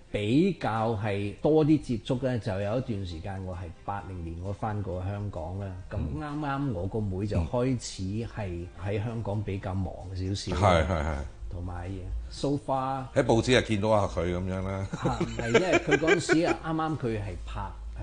比較係多啲接觸咧，就有一段時間我係八零年我翻過香港啦。咁啱啱我個妹就開始係喺香港比較忙少少。 係係係。 同埋 so far 喺報紙啊見到下佢咁樣啦。 唔係，因為佢嗰陣時啊，啱啱佢係拍誒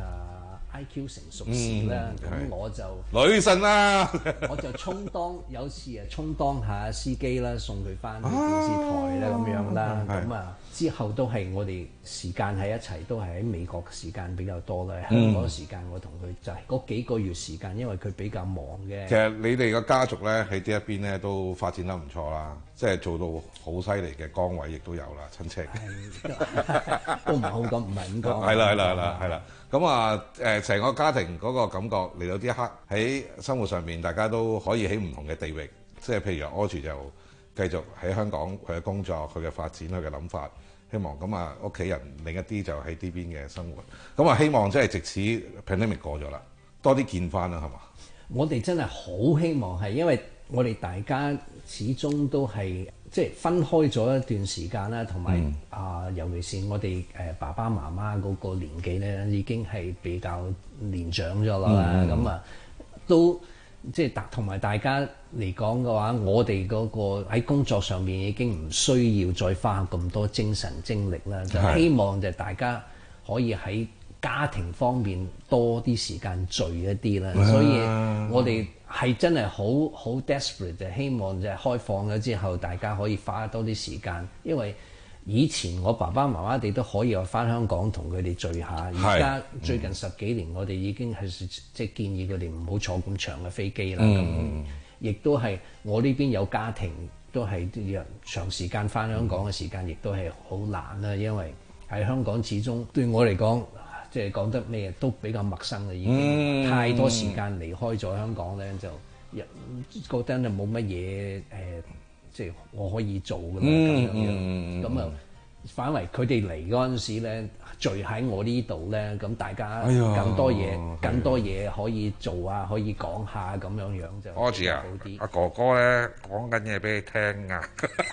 I Q 成熟時啦，咁、嗯、我就女神啦， 我就充當有次啊充當下司機啦，送佢翻去電視台啦咁樣啦，咁啊之後都係我哋時間喺一齊，都係喺美國時間比較多啦。香港時間我同佢就係嗰幾個月時間，因為佢比較忙嘅。 其實你哋個家族咧喺呢一邊咧都發展得唔錯啦，即係做到好犀利嘅崗位亦都有啦，親戚。 都唔係好講，唔係咁講。 係啦係啦係啦係啦。咁啊誒，成個家庭嗰個感覺嚟到呢一刻喺生活上面，大家都可以喺唔同嘅地域，即係譬如 Audrey 就繼續喺香港佢嘅工作、佢嘅發展、佢嘅諗法。希望咁啊，屋企人另一啲就喺呢邊嘅生活。咁啊，希望即係藉此 pandemic 過咗啦，多啲見翻啦，係嘛？ 我哋真係好希望係，因為我哋大家始終都係即係分開咗一段時間啦，同埋啊，尤其是我哋誒爸爸媽媽嗰個年紀咧，已經係比較年長咗啦。咁、嗯、啊，都即係同埋大家嚟講嘅話，我哋嗰個喺工作上面已經唔需要再花咁多精神精力啦。就希望就大家可以喺家庭方面多啲時間聚一啲啦。所以我哋係真係好好 desperate，就希望就係開放咗之後，大家可以花多啲時間。因為以前我爸爸媽媽哋都可以話翻香港同佢哋聚下，而家最近十幾年我哋已經係即係建議佢哋唔好坐咁長嘅飛機啦。咁亦都係我呢邊有家庭，都係長時間翻香港嘅時間，亦都係好難啦。因為喺香港始終對我嚟講，即係講得咩都比較陌生啦，已經太多時間離開咗香港咧，就覺得就冇乜嘢誒。即係我可以做㗎啦，咁樣咁啊，反為佢哋嚟嗰陣時咧，聚喺我呢度咧，咁大家更多嘢，哎、更多嘢可以做啊，可以講下咁樣樣就好啲。 Audrey啊，阿哥哥咧講緊嘢俾你聽啊，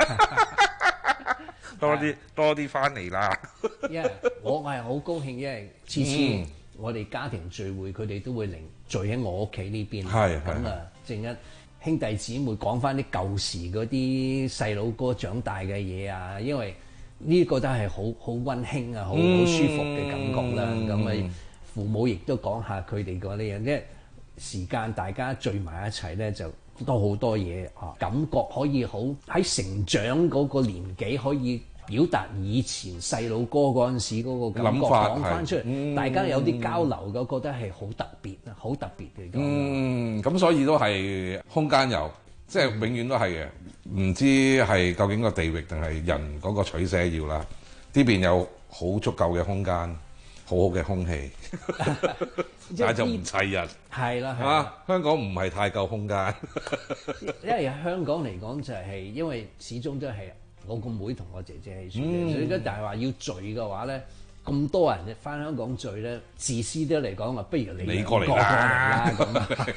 多啲多啲翻嚟啦。 因為我係好高興，因為次次我哋家庭聚會，佢哋都會嚟聚喺我屋企呢邊，咁啊，正一。兄弟姊妹講翻啲舊時嗰啲細佬哥長大嘅嘢啊，因為呢個都係好好溫馨啊，好好舒服嘅感覺啦。咁啊、嗯，父母亦都講下佢哋嗰啲嘢，即係時間大家聚埋一齊咧，就多好多嘢啊，感覺可以好喺成長嗰個年紀可以表達以前細佬哥嗰陣時嗰個感覺講翻出嚟，嗯、大家有啲交流嘅，覺得係好特別啊，好特別嘅。 嗯，咁所以都係空間有，即係永遠都係嘅。唔知係究竟個地域定係人嗰個取捨要啦。呢邊有好足夠嘅空間，好好嘅空氣，但係就唔齊人。 係啦，係啊，香港唔係太夠空間。 因為香港嚟講就係因為始終都係。我個妹同我姐姐係算嘅，所以而家但係話要聚嘅話咧，咁多人翻香港聚咧，自私啲嚟講話，不如你你過嚟啦咁。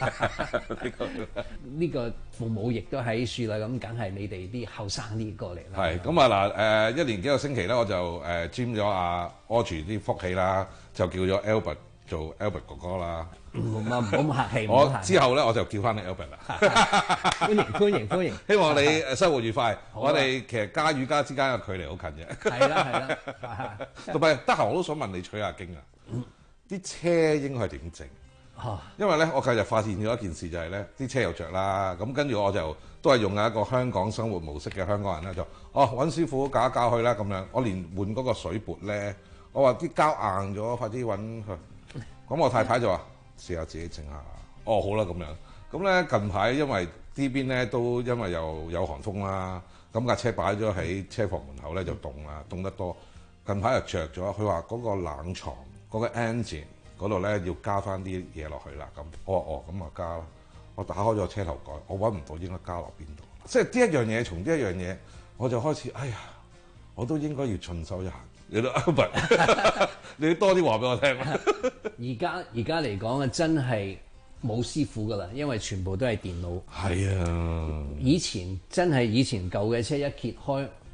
呢個父母亦都喺樹啦，咁梗係你哋啲後生啲過嚟啦。 係咁啊嗱，誒一年幾個星期咧，我就誒佔咗阿 Audrey 啲福氣啦，就叫咗 Albert 做 Albert 哥哥啦。 唔好唔好咁客氣。 我之後咧我就叫翻你 Albert 啦。 歡迎歡迎歡迎， 希望你誒生活愉快。我哋其實家與家之間嘅距離好近嘅。 係啦係啦。 同埋得閒我都想問你取下經啊。啲車應該係點整？因為咧我近日發現咗一件事就係咧啲車又着啦，咁跟住我就都係用一個香港生活模式嘅香港人咧，就哦揾師傅搞一搞佢啦咁樣。我連換嗰個水撥咧，我話啲膠硬咗，快啲揾佢。咁我太太就話。試下自己整下，哦好啦咁樣，咁咧近排因為呢邊咧都因為又有寒風啦，咁架車擺咗喺車房門口咧就凍啦，凍得多，近排又着咗，佢話嗰個冷藏嗰、嗰個 engine 嗰度咧要加翻啲嘢落去啦，咁我話哦咁啊加啦，我打開咗車頭蓋，我揾唔到應該加落邊度，即係呢一樣嘢從呢一樣嘢，我就開始哎呀，我都應該要進修一下。你都 Albert 你要多啲話俾我聽。 而家而家嚟講啊，真係冇師傅噶啦，因為全部都係電腦。 係啊， 以前真係以前舊嘅車一揭開，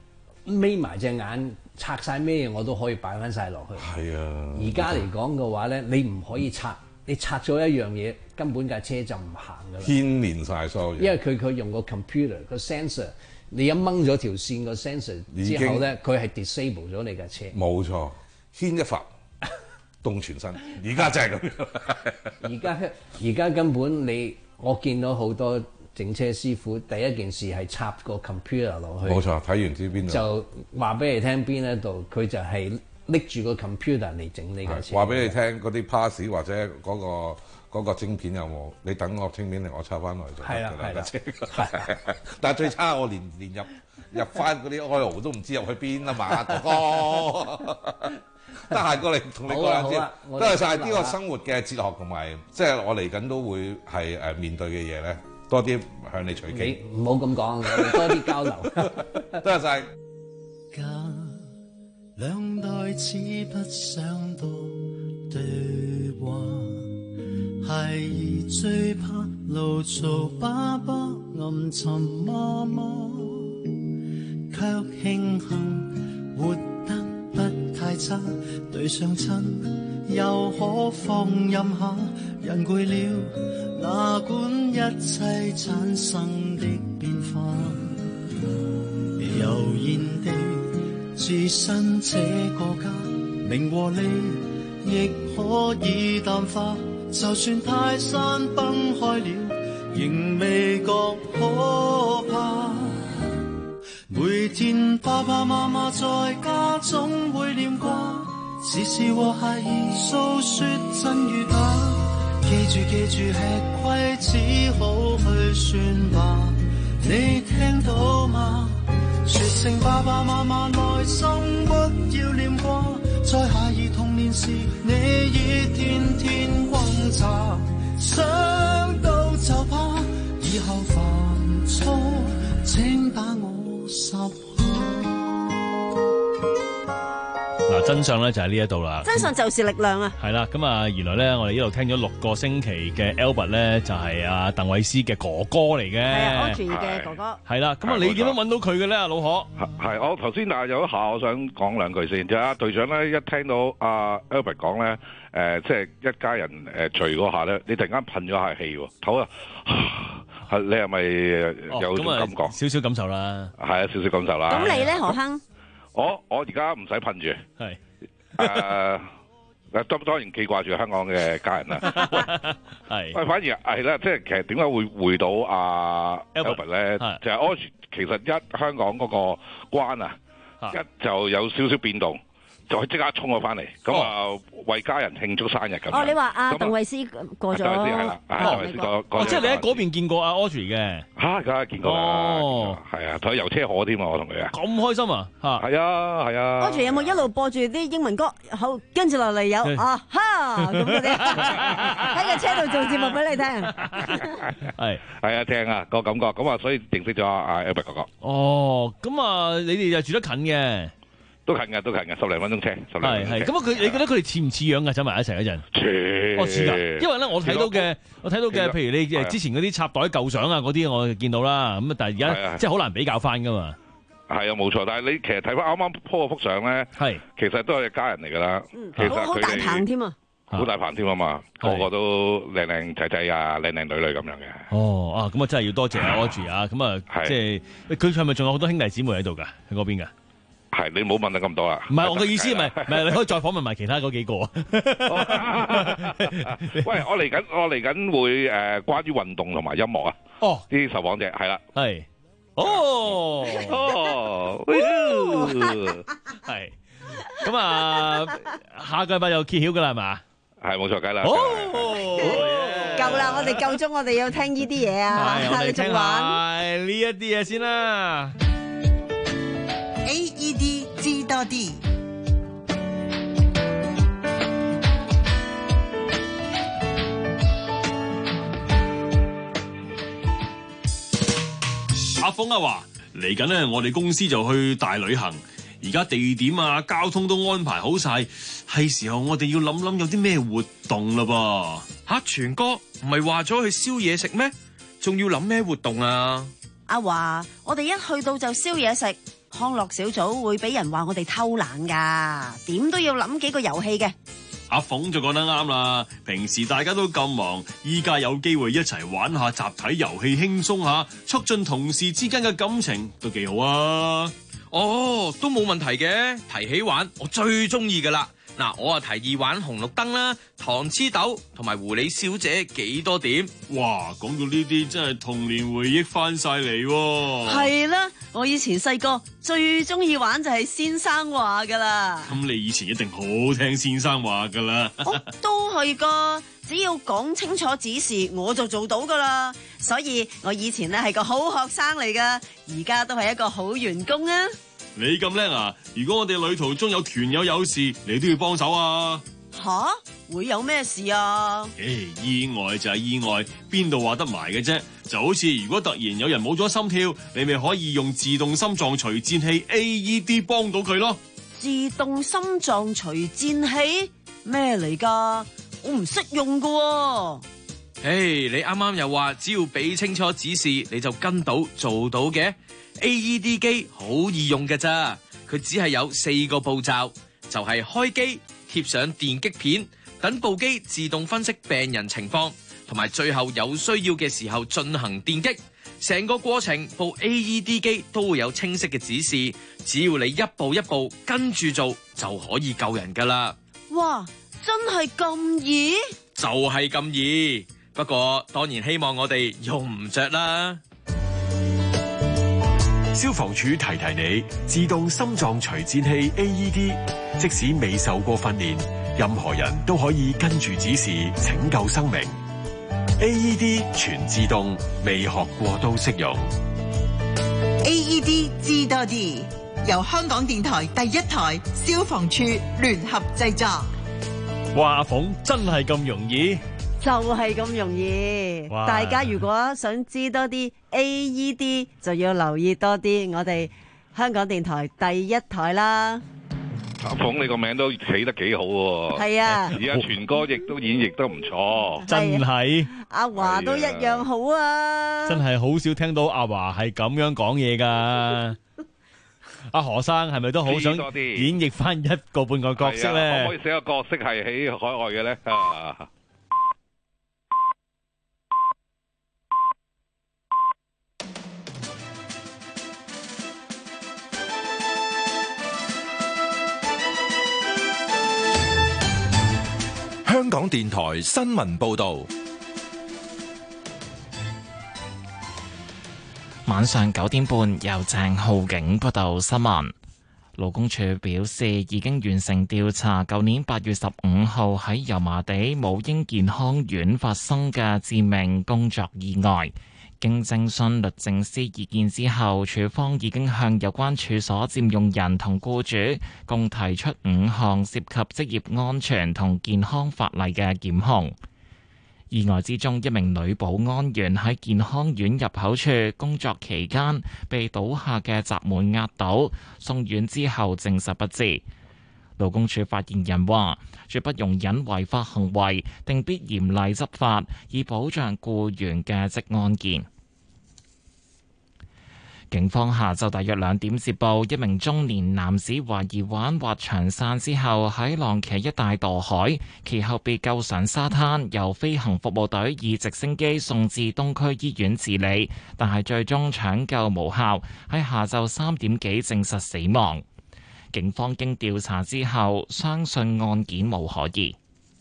眯埋隻眼拆晒咩嘢我都可以擺翻晒落去。 係啊， 而家嚟講嘅話咧，你唔可以拆，你拆咗一樣嘢，根本架車就唔行㗎啦。 牽連晒所有嘢。 因為佢佢用個 computer 個 sensor， 你一掹咗條線個 sensor 之後咧，佢係 disable 咗你架車。 冇錯，牽一發動全身。而家真係咁樣。 而家而家根本你我見到好多整車師傅，第一件事係插個 computer 落去。 冇錯，睇完知邊度。 就話俾你聽邊一度，佢就係拎住個 computer 嚟整呢架車。 話俾你聽嗰啲 pass 或者嗰、嗰個嗰個晶片有冇？你等我晶片嚟，我插翻落嚟就得㗎啦。係啦，係啦。但係最差我連連入入翻嗰啲 oil 都唔知入去邊啊嘛，哥哥。得閒過嚟同你講下先，多謝晒呢個生活嘅哲學同埋，即係我嚟緊都會係誒面對嘅嘢咧，多啲向你取經。 唔好咁講，我哋多啲交流。 多謝晒。 隔兩代只不想多對話，孩兒最怕露做爸爸，暗沉媽媽，卻慶幸活得不太差，對上親又可放任下，人攰了哪管一切產生的變化，悠然地置身這個家，名和利亦可以淡化，就算泰山崩開了，仍未覺可怕。每天爸爸媽媽在家總會念掛，時時和孩兒訴說真與假，記住記住吃虧只好去算吧，你聽到嗎？說聲爸爸媽媽內心不要念掛，在孩兒童年時你已天天轟炸，想到就怕以後犯錯請打我嗱，真相咧就喺呢一度啦。 真相就是力量啊！ 係啦，咁啊，原來咧我哋呢度聽咗六個星期嘅 Albert 咧，就係阿鄧偉思嘅哥哥嚟嘅。 係啊 Audrey 嘅哥哥。 係啦，咁啊，你點樣揾到佢嘅咧，阿老何？ 係，我頭先但係有一下，我想講兩句先。就阿隊長咧，一聽到阿 Albert 講咧，誒，即係一家人誒聚嗰下咧，你突然間噴咗下氣喎，唞啊！係你係咪有種感覺？ 少少感受啦， 係啊，少少感受啦。 咁你咧，何亨？ 我我而家唔使噴住， 係誒，當當然記掛住香港嘅家人啦。係，喂，反而係啦，即係其實點解會回到阿 Albert 咧？就係安全，其實一香港嗰個關啊，一就有少少變動。就即刻衝咗翻嚟，咁啊為家人慶祝生日咁。 哦，你話阿鄧慧思過咗？ 鄧慧思係啦，鄧慧思過過。 哦，即係你喺嗰邊見過阿 Audrey 嘅？ 嚇，梗係見過啦。哦，係啊，同佢遊車河添啊，我同佢啊。 咁開心啊！嚇， 係啊，係啊。 Audrey 有冇一路播住啲英文歌？好，跟住落嚟有啊哈咁嗰啲，喺個車度做節目俾你聽。 係係啊，聽啊個感覺，咁啊，所以認識咗阿 Albert 哥哥。 哦，咁啊，你哋就住得近嘅。 都近嘅，都近嘅，十零分鐘車，十零分鐘車。係係， 咁啊，佢你覺得佢哋似唔似樣㗎？走埋一齊嗰陣， 似， 哦似㗎，因為咧我睇到嘅，我睇到嘅，譬如你之前嗰啲插袋舊相啊嗰啲，我見到啦。咁啊，但係而家即係好難比較翻㗎嘛。係啊，冇錯。但係你其實睇翻啱啱 po 嗰幅相咧，係其實都係一家人嚟㗎啦。其實好大棚添啊！ 好大棚添啊嘛，個個都靚靚仔仔啊，靚靚女女咁樣嘅。 哦，啊，咁啊真係要多謝阿 Audrey 啊，咁啊即係佢係咪仲有好多兄弟姊妹喺度㗎？喺嗰邊㗎？ 係，你唔好問得咁多啦。 唔係我嘅意思，唔係唔係，你可以再訪問埋其他嗰幾個啊。 喂，我嚟緊，我嚟緊會誒關於運動同埋音樂啊。哦，啲受訪者係啦。 係。哦。哦。係。咁啊，下個禮拜又揭曉㗎啦，係嘛？ 係冇錯，梗啦。 哦。夠啦，我哋夠鐘，我哋要聽呢啲嘢啊。 係，我哋聽下呢一啲嘢先啦。 A E D 知多啲。 阿峰啊話嚟緊咧，我哋公司就去大旅行，而家地點啊、交通都安排好晒，係時候我哋要諗諗有啲咩活動啦噃。 吓，全哥唔係話咗去燒嘢食咩？仲要諗咩活動啊？ 阿華，我哋一去到就燒嘢食。 康樂小組會俾人話我哋偷懶噶，點都要諗幾個遊戲嘅。 阿鳳就講得啱啦，平時大家都咁忙，依家有機會一齊玩下集體遊戲，輕鬆下，促進同事之間嘅感情都幾好啊！ 哦，都冇問題嘅，提起玩我最中意噶啦。嗱，我啊提議玩紅綠燈啦、糖黐豆同埋狐狸小姐幾多點？ 哇，講到呢啲真係童年回憶翻晒嚟喎。 係啦，我以前細個最中意玩就係先生話噶啦。 咁你以前一定好聽先生話噶啦。 哦，都係噶，只要講清楚指示，我就做到噶啦。所以我以前咧係個好學生嚟噶，而家都係一個好員工啊。 你咁叻啊！如果我哋旅途中有團友有事，你都要幫手啊！ 吓，會有咩事啊？ 誒，意外就係意外，邊度話得埋嘅啫？就好似如果突然有人冇咗心跳，你咪可以用自動心臟除顫器 A E D 幫到佢咯。 自動心臟除顫器咩嚟噶？我唔識用噶。 誒，你啱啱又話只要俾清楚指示，你就跟到做到嘅。A E D 機好易用嘅咋，佢只係有四個步驟，就係開機、貼上電擊片，等部機自動分析病人情況，同埋最後有需要嘅時候進行電擊。成個過程部 A E D 機都會有清晰嘅指示，只要你一步一步跟住做，就可以救人噶啦。 哇，真係咁易？ 就係咁易，不過當然希望我哋用唔着啦。 消防處提提你，自動心臟除顫器 A E D， 即使未受過訓練，任何人都可以跟住指示拯救生命。A E D 全自動，未學過都識用。 A E D 知多啲，由香港電台第一台消防處聯合製作。 哇，阿鳳真係咁容易？ 就係咁容易，大家如果想知多啲 A E D， 就要留意多啲我哋香港電台第一台啦。 阿鳳，你個名都起得幾好喎！ 係啊， 而家全歌亦都演繹得唔錯， 真係。 阿華都一樣好啊！ 真係好少聽到阿華係咁樣講嘢噶。阿何生係咪都好想演繹翻一個半個角色咧？ 可唔可以寫個角色係喺海外嘅咧？ 香港電台新聞報道， 晚上九點半由鄭浩景報道新聞。勞工處表示，已經完成調查舊年八月十五號喺油麻地母嬰健康院發生嘅致命工作意外。經徵詢律政司意見之後，處方已經向有關處所佔用人同僱主共提出五項涉及職業安全同健康法例嘅檢控。意外之中，一名女保安員喺健康院入口處工作期間被倒下嘅閘門壓倒，送院之後證實不治。勞工處發言人話，絕不容忍違法行為，定必嚴厲執法，以保障僱員嘅職安健。警方下晝大約兩點接報，一名中年男子懷疑玩滑翔傘之後喺浪茄一帶墮海，其後被救上沙灘，由飛行服務隊以直升機送至東區醫院治理，但係最終搶救無效，喺下晝三點幾證實死亡。警方經調查之後，相信案件無可疑。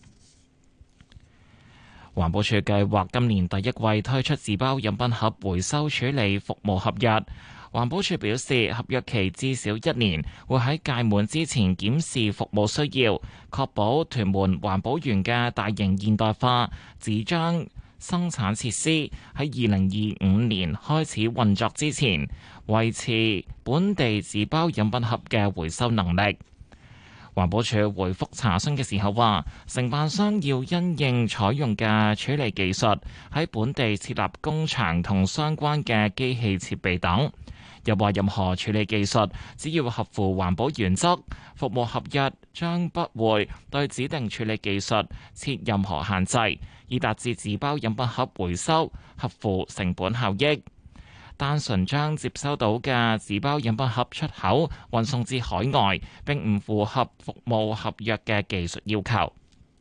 環保署計劃今年第一季推出紙包飲品盒回收處理服務合約。環保署表示，合約期至少一年，會喺屆滿之前檢視服務需要，確保屯門環保園嘅大型現代化紙張生產設施喺二零二五年開始運作之前，維持本地紙包飲品盒嘅回收能力。環保署回覆查詢嘅時候話，承辦商要因應採用嘅處理技術，喺本地設立工場同相關嘅機器設備等。又話任何處理技術只要合乎環保原則，服務合約將不會對指定處理技術設任何限制，以達至紙包飲品盒回收合乎成本效益。 單純將接收到嘅紙包飲品盒出口運送至海外，並唔符合服務合約嘅技術要求。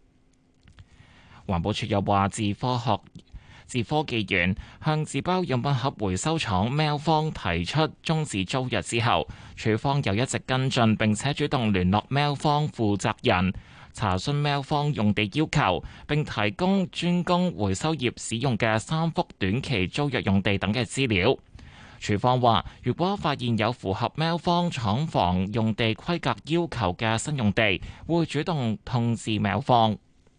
環保署又話，自科學自科技園向紙包飲品盒回收廠喵方提出終止租約之後，署方又一直跟進，並且主動聯絡喵方負責人，查詢喵方用地要求，並提供專供回收業使用嘅三幅短期租約用地等嘅資料。署方話，如果發現有符合喵方廠房用地規格要求嘅新用地，會主動通知喵方。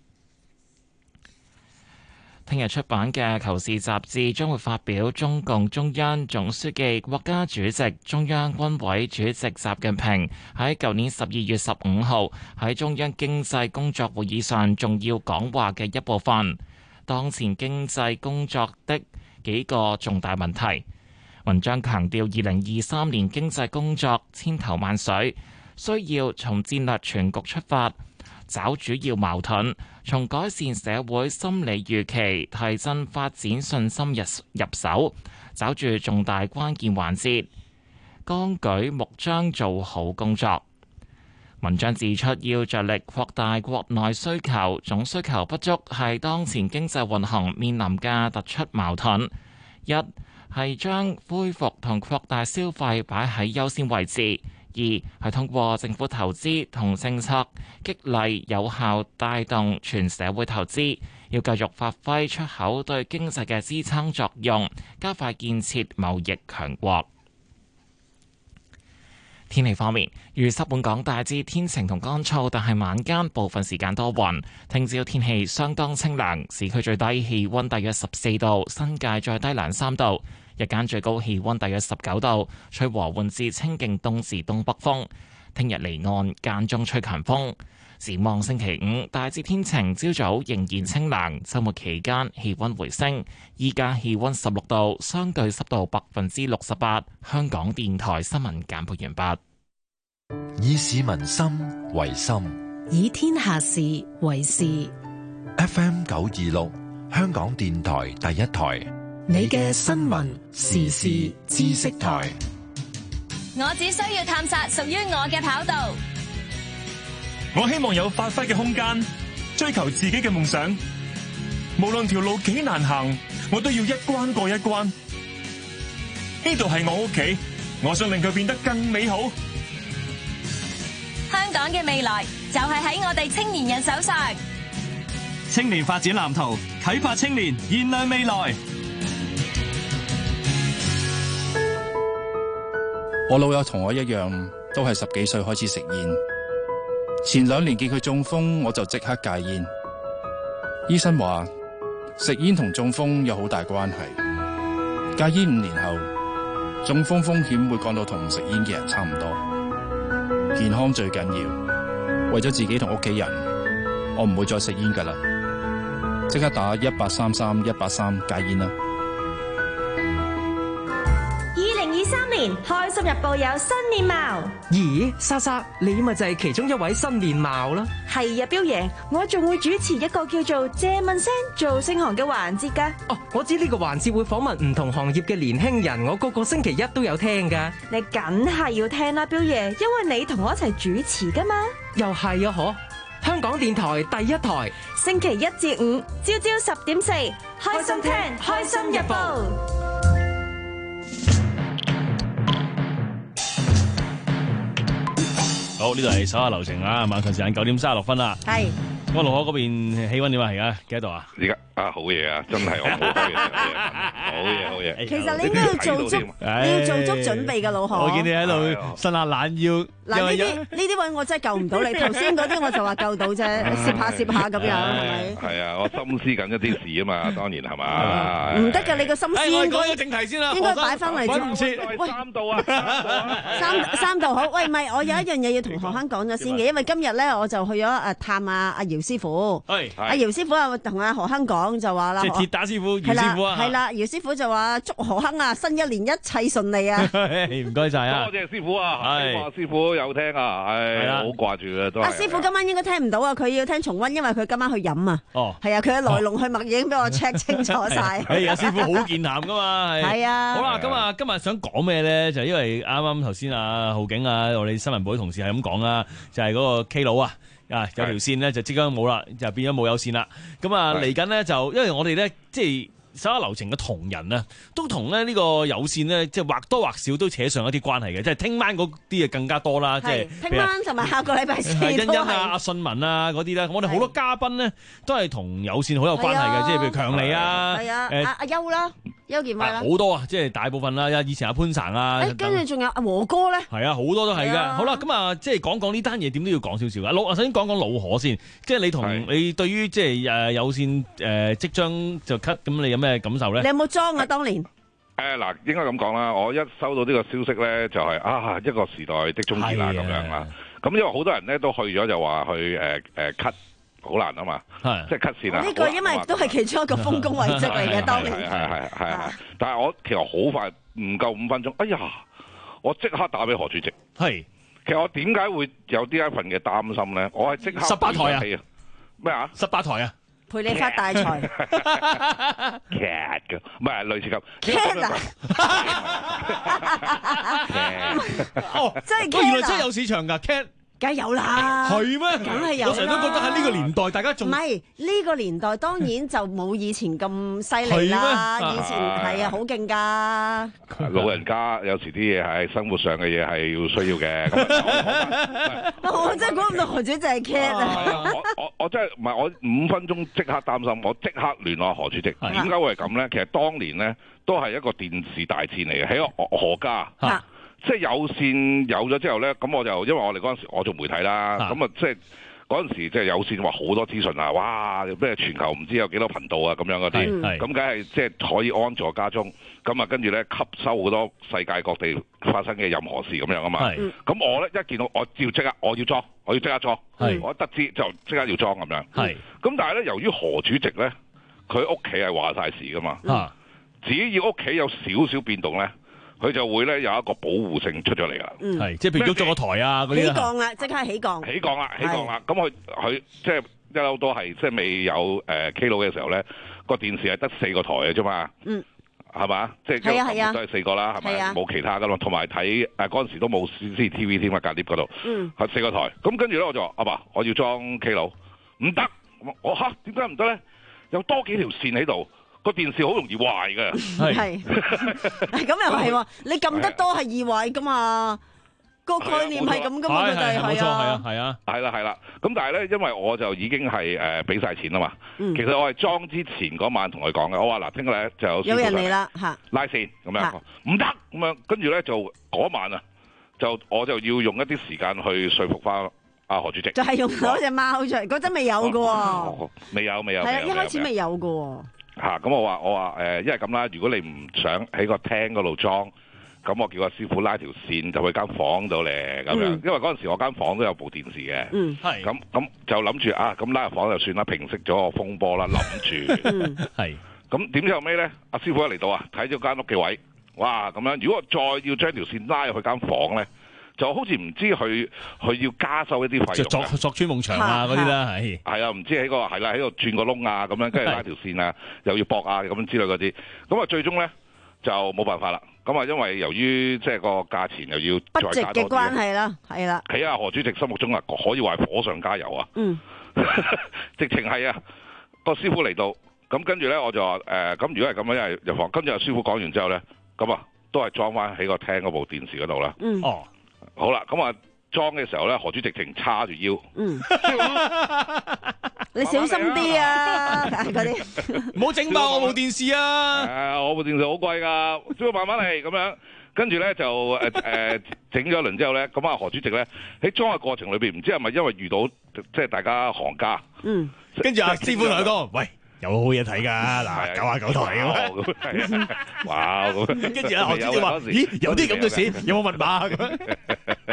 聽日出版嘅《求是》雜誌將會發表中共中央總書記、國家主席、中央軍委主席習近平喺舊年十二月十五號喺中央經濟工作會議上重要講話嘅一部分，當前經濟工作的幾個重大問題。文章強調，二零二三年經濟工作千頭萬緒，需要從戰略全局出發，找主要矛盾，從改善社會心理預期、提振發展信心入入手，找住重大關鍵環節，綱舉目張做好工作。文章指出，要着力擴大國內需求，總需求不足係當前經濟運行面臨嘅突出矛盾。一係將恢復同擴大消費擺喺優先位置。二係通過政府投資同政策激勵有效帶動全社會投資，要繼續發揮出口對經濟嘅支撐作用，加快建設貿易強國。天氣方面，預測本港大致天晴同乾燥，但係晚間部分時間多雲。聽朝天氣相當清涼，市區最低氣溫大約十四度，新界再低兩三度。日間最高氣溫大約十九度，吹和緩至清勁東至東北風。聽日離岸間中吹強風。展望星期五大致天晴，朝早仍然清涼，週末期間氣溫回升。依家氣溫十六度，相對濕度百分之六十八。香港電台新聞簡報完畢。 以市民心為心， 以天下事為事。 F M 九二六，香港電台第一台。 你嘅新聞時事知識台， 我只需要探索屬於我嘅跑道。 我希望有發揮嘅空間，追求自己嘅夢想。無論條路幾難行，我都要一關過一關。呢度係我屋企，我想令佢變得更美好。 香港嘅未來就係喺我哋青年人手上。 青年發展藍圖，啟發青年，燃亮未來。 我老友同我一樣，都係十幾歲開始食煙。前兩年見佢中風，我就即刻戒煙。醫生話食煙同中風有好大關係。戒煙五年後，中風風險會降到同唔食煙嘅人差唔多。健康最緊要，為咗自己同屋企人，我唔會再食煙㗎喇。即刻打一八三三一八三戒煙啦！ 開心日報有新面貌。 咦，莎莎，你咪就係其中一位新面貌啦。 係啊，彪爺，我仲會主持一個叫做借問聲做星行嘅環節噶。 哦，我知呢個環節會訪問唔同行業嘅年輕人，我個個星期一都有聽噶。 你梗係要聽啦，彪爺，因為你同我一齊主持噶嘛。 又係啊，嗬！香港電台第一台， 星期一至五朝朝十點四，開心聽，開心日報。 好，呢度係手下留情啊！晚上時間九點三十六分啦。係。咁啊，盧海嗰邊氣溫點啊？而家幾多度啊？ 而家啊，好嘢啊！真係我冇開嘢，好嘢，好嘢。 其實你應該要做足，你要做足準備㗎，老何。 我見你喺度伸下懶腰。 嗱，呢啲呢啲位我真係救唔到你。頭先嗰啲我就話救到啫，攝下攝下咁樣，係咪？ 係啊，我心思緊一啲事啊嘛，當然係嘛。 唔得㗎，你個心思應該講個正題先啦， 應該擺翻嚟。 揾唔切。 喂， 三度啊！ 三三度好。喂，唔係，我有一樣嘢要同何生講咗先嘅，因為今日咧我就去咗誒探阿阿姚師傅。係。阿姚師傅啊，同阿何生講就話啦。 即係鐵打師傅，姚師傅啊。 係啦，姚師傅傅就話祝何鏗啊，新一年一切順利啊！ 唔該晒啊， 多謝師傅啊， 係希望師傅有聽啊，係好掛住嘅都係。 阿師傅今晚應該聽唔到啊，佢要聽重溫，因為佢今晚去飲啊。 哦， 係啊，佢嘅來龍去脈已經俾我 check 清楚晒。 哎呀，師傅好健談噶嘛， 係啊。 好啦，咁啊，今日想講咩咧？就因為啱啱頭先啊浩景啊，我哋新聞部啲同事係咁講啦，就係嗰個 K 佬啊。啊，有條線咧就即刻冇啦，就變咗冇有線啦。咁啊嚟緊咧就，因為我哋咧即係手下留情嘅同仁啊，都同咧呢個有線咧，即係或多或少都扯上一啲關係嘅。即係聽晚嗰啲嘢更加多啦，即係聽晚同埋下個禮拜四都係。 欣欣啊、阿信文啊嗰啲咧，我哋好多嘉賓咧都係同有線好有關係嘅，即係譬如強尼啊， 係啊， 誒阿阿優啦。邱健偉啦， 好多啊，即係大部分啦。以前阿潘神啊， 誒，跟住仲有阿和哥咧， 係啊，好多都係噶。好啦，咁啊，即係講講呢單嘢，點都要講少少噶。老，首先講講老何先，即係你同你對於即係誒有線誒即將就 cut，咁你有咩感受咧？ 你有冇裝啊？當年？ 誒嗱，應該咁講啦。我一收到呢個消息咧，就係啊一個時代的終結啦咁樣啦。咁因為好多人咧都去咗，就話去誒誒 cut。好難啊嘛，即係 cut 線啊！ 呢個因為都係其中一個豐功偉績嚟嘅，當年係係係係係。但係我其實好快，唔夠五分鐘，哎呀！我即刻打俾何主席。 係， 其實我點解會有呢一份嘅擔心咧？我係即刻十八台啊！ 咩啊？ 十八台啊！ 陪你發大財。 cat 嘅，唔係類似咁。 cat 啊！ 哦， 真係 cat 啊！ 原來真係有市場㗎 cat。 梗係有啦， 係咩？ 梗係有。 我成日都覺得喺呢個年代，大家仲唔係呢個年代，當然就冇以前咁犀利啦。以前係啊，好勁㗎。 老人家有時啲嘢係生活上嘅嘢係要需要嘅。 我真係估唔到何主席係 cat 啊！ 我我我真係唔係我五分鐘即刻擔心，我即刻聯絡何主席。點解會係咁咧？其實當年咧都係一個電視大戰嚟嘅，喺何家。即係有線有咗之後咧，咁我就因為我哋嗰陣時我做媒體啦，咁啊即係嗰陣時即係有線話好多資訊啊，哇咩全球唔知有幾多頻道啊咁樣嗰啲，咁梗係即係可以安坐家中，咁啊跟住咧吸收好多世界各地發生嘅任何事咁樣啊嘛。咁我咧一見到我照即刻我要裝，我要即刻裝，我一得知就即刻要裝咁樣。咁但係咧由於何主席咧，佢屋企係話晒事噶嘛，嗯、只要屋企有少少變動咧。佢就會咧有一個保護性出咗嚟啦， 係即係譬如喐咗個台啊嗰啲起降啦，即刻起降， 起降啦，起降啦。咁佢佢即係一路都係即係未有誒 K 佬嘅時候咧，個電視係得四個台嘅啫嘛，嗯，係嘛？即係係啊係啊，都係四個啦，係咪？冇其他噶嘛。同埋睇誒嗰陣時都冇 C C T V 添啊，隔 lift 嗰度，嗯，係四個台。咁跟住咧我就話阿爸，我要裝 K 佬，唔得，我嚇點解唔得咧？有多幾條線喺度。個電視好容易壞嘅， 係咁又係喎，你撳得多係易壞噶嘛？個概念係咁噶嘛？佢就係冇錯，係啊，係啊， 係啦，係啦。咁但係咧，因為我就已經係誒俾晒錢啦嘛。其實我係裝之前嗰晚同佢講嘅，我話嗱，聽日咧就有有人嚟啦嚇， 拉線咁樣，唔得咁樣，跟住咧就嗰晚啊，就我就要用一啲時間去說服翻阿何主席， 就係用嗰隻貓出嚟，嗰陣未有嘅喎， 未有未有， 係啊，一開始未有嘅喎。 嚇！咁、啊、我話我話誒，因為咁啦，如果你唔想喺個廳嗰度裝，咁我叫阿師傅拉條線就去間房度嚟咁樣。嗯、因為嗰陣時我間房都有部電視嘅， 嗯， 係咁咁就諗住啊，咁拉入房就算啦，平息咗個風波啦，諗住係。 咁點知後尾咧，阿師傅一嚟到啊，睇咗間屋嘅位，哇咁樣！如果我再要將條線拉入去間房咧，就好似唔知佢佢要加收一啲費用， 鑿鑿穿夢牆啊嗰啲啦，係係啊，唔知喺個係啦，喺度轉個窿啊咁樣，跟住拉條線啊，又要駁啊咁樣之類嗰啲，咁啊最終咧就冇辦法啦。咁啊因為由於即係個價錢又要再加多啲嘅關係啦，係啦。 喺阿何主席心目中啊，可以話係火上加油啊！嗯，直情係啊，個師傅嚟到，咁跟住咧我就話誒，咁、呃、如果係咁樣，因為入房，跟住阿師傅講完之後咧，咁啊都係裝翻喺個廳嗰部電視嗰度啦。 嗯， 哦。好啦，咁啊裝嘅時候咧，何主席直叉住腰。嗯， 你小心啲啊！嗰啲唔好整爆我部電視啊！ 誒，我部電視好貴㗎，只要慢慢嚟咁樣。跟住咧就誒誒整咗一輪之後咧，咁啊何主席咧喺裝嘅過程裏邊，唔知係咪因為遇到即係大家行家？ 嗯，跟住阿師傅同佢講：喂，有好嘢睇㗎，嗱九啊九台咁。 哇！ 跟住阿何主席話：咦，有啲咁嘅事，有冇密碼咁？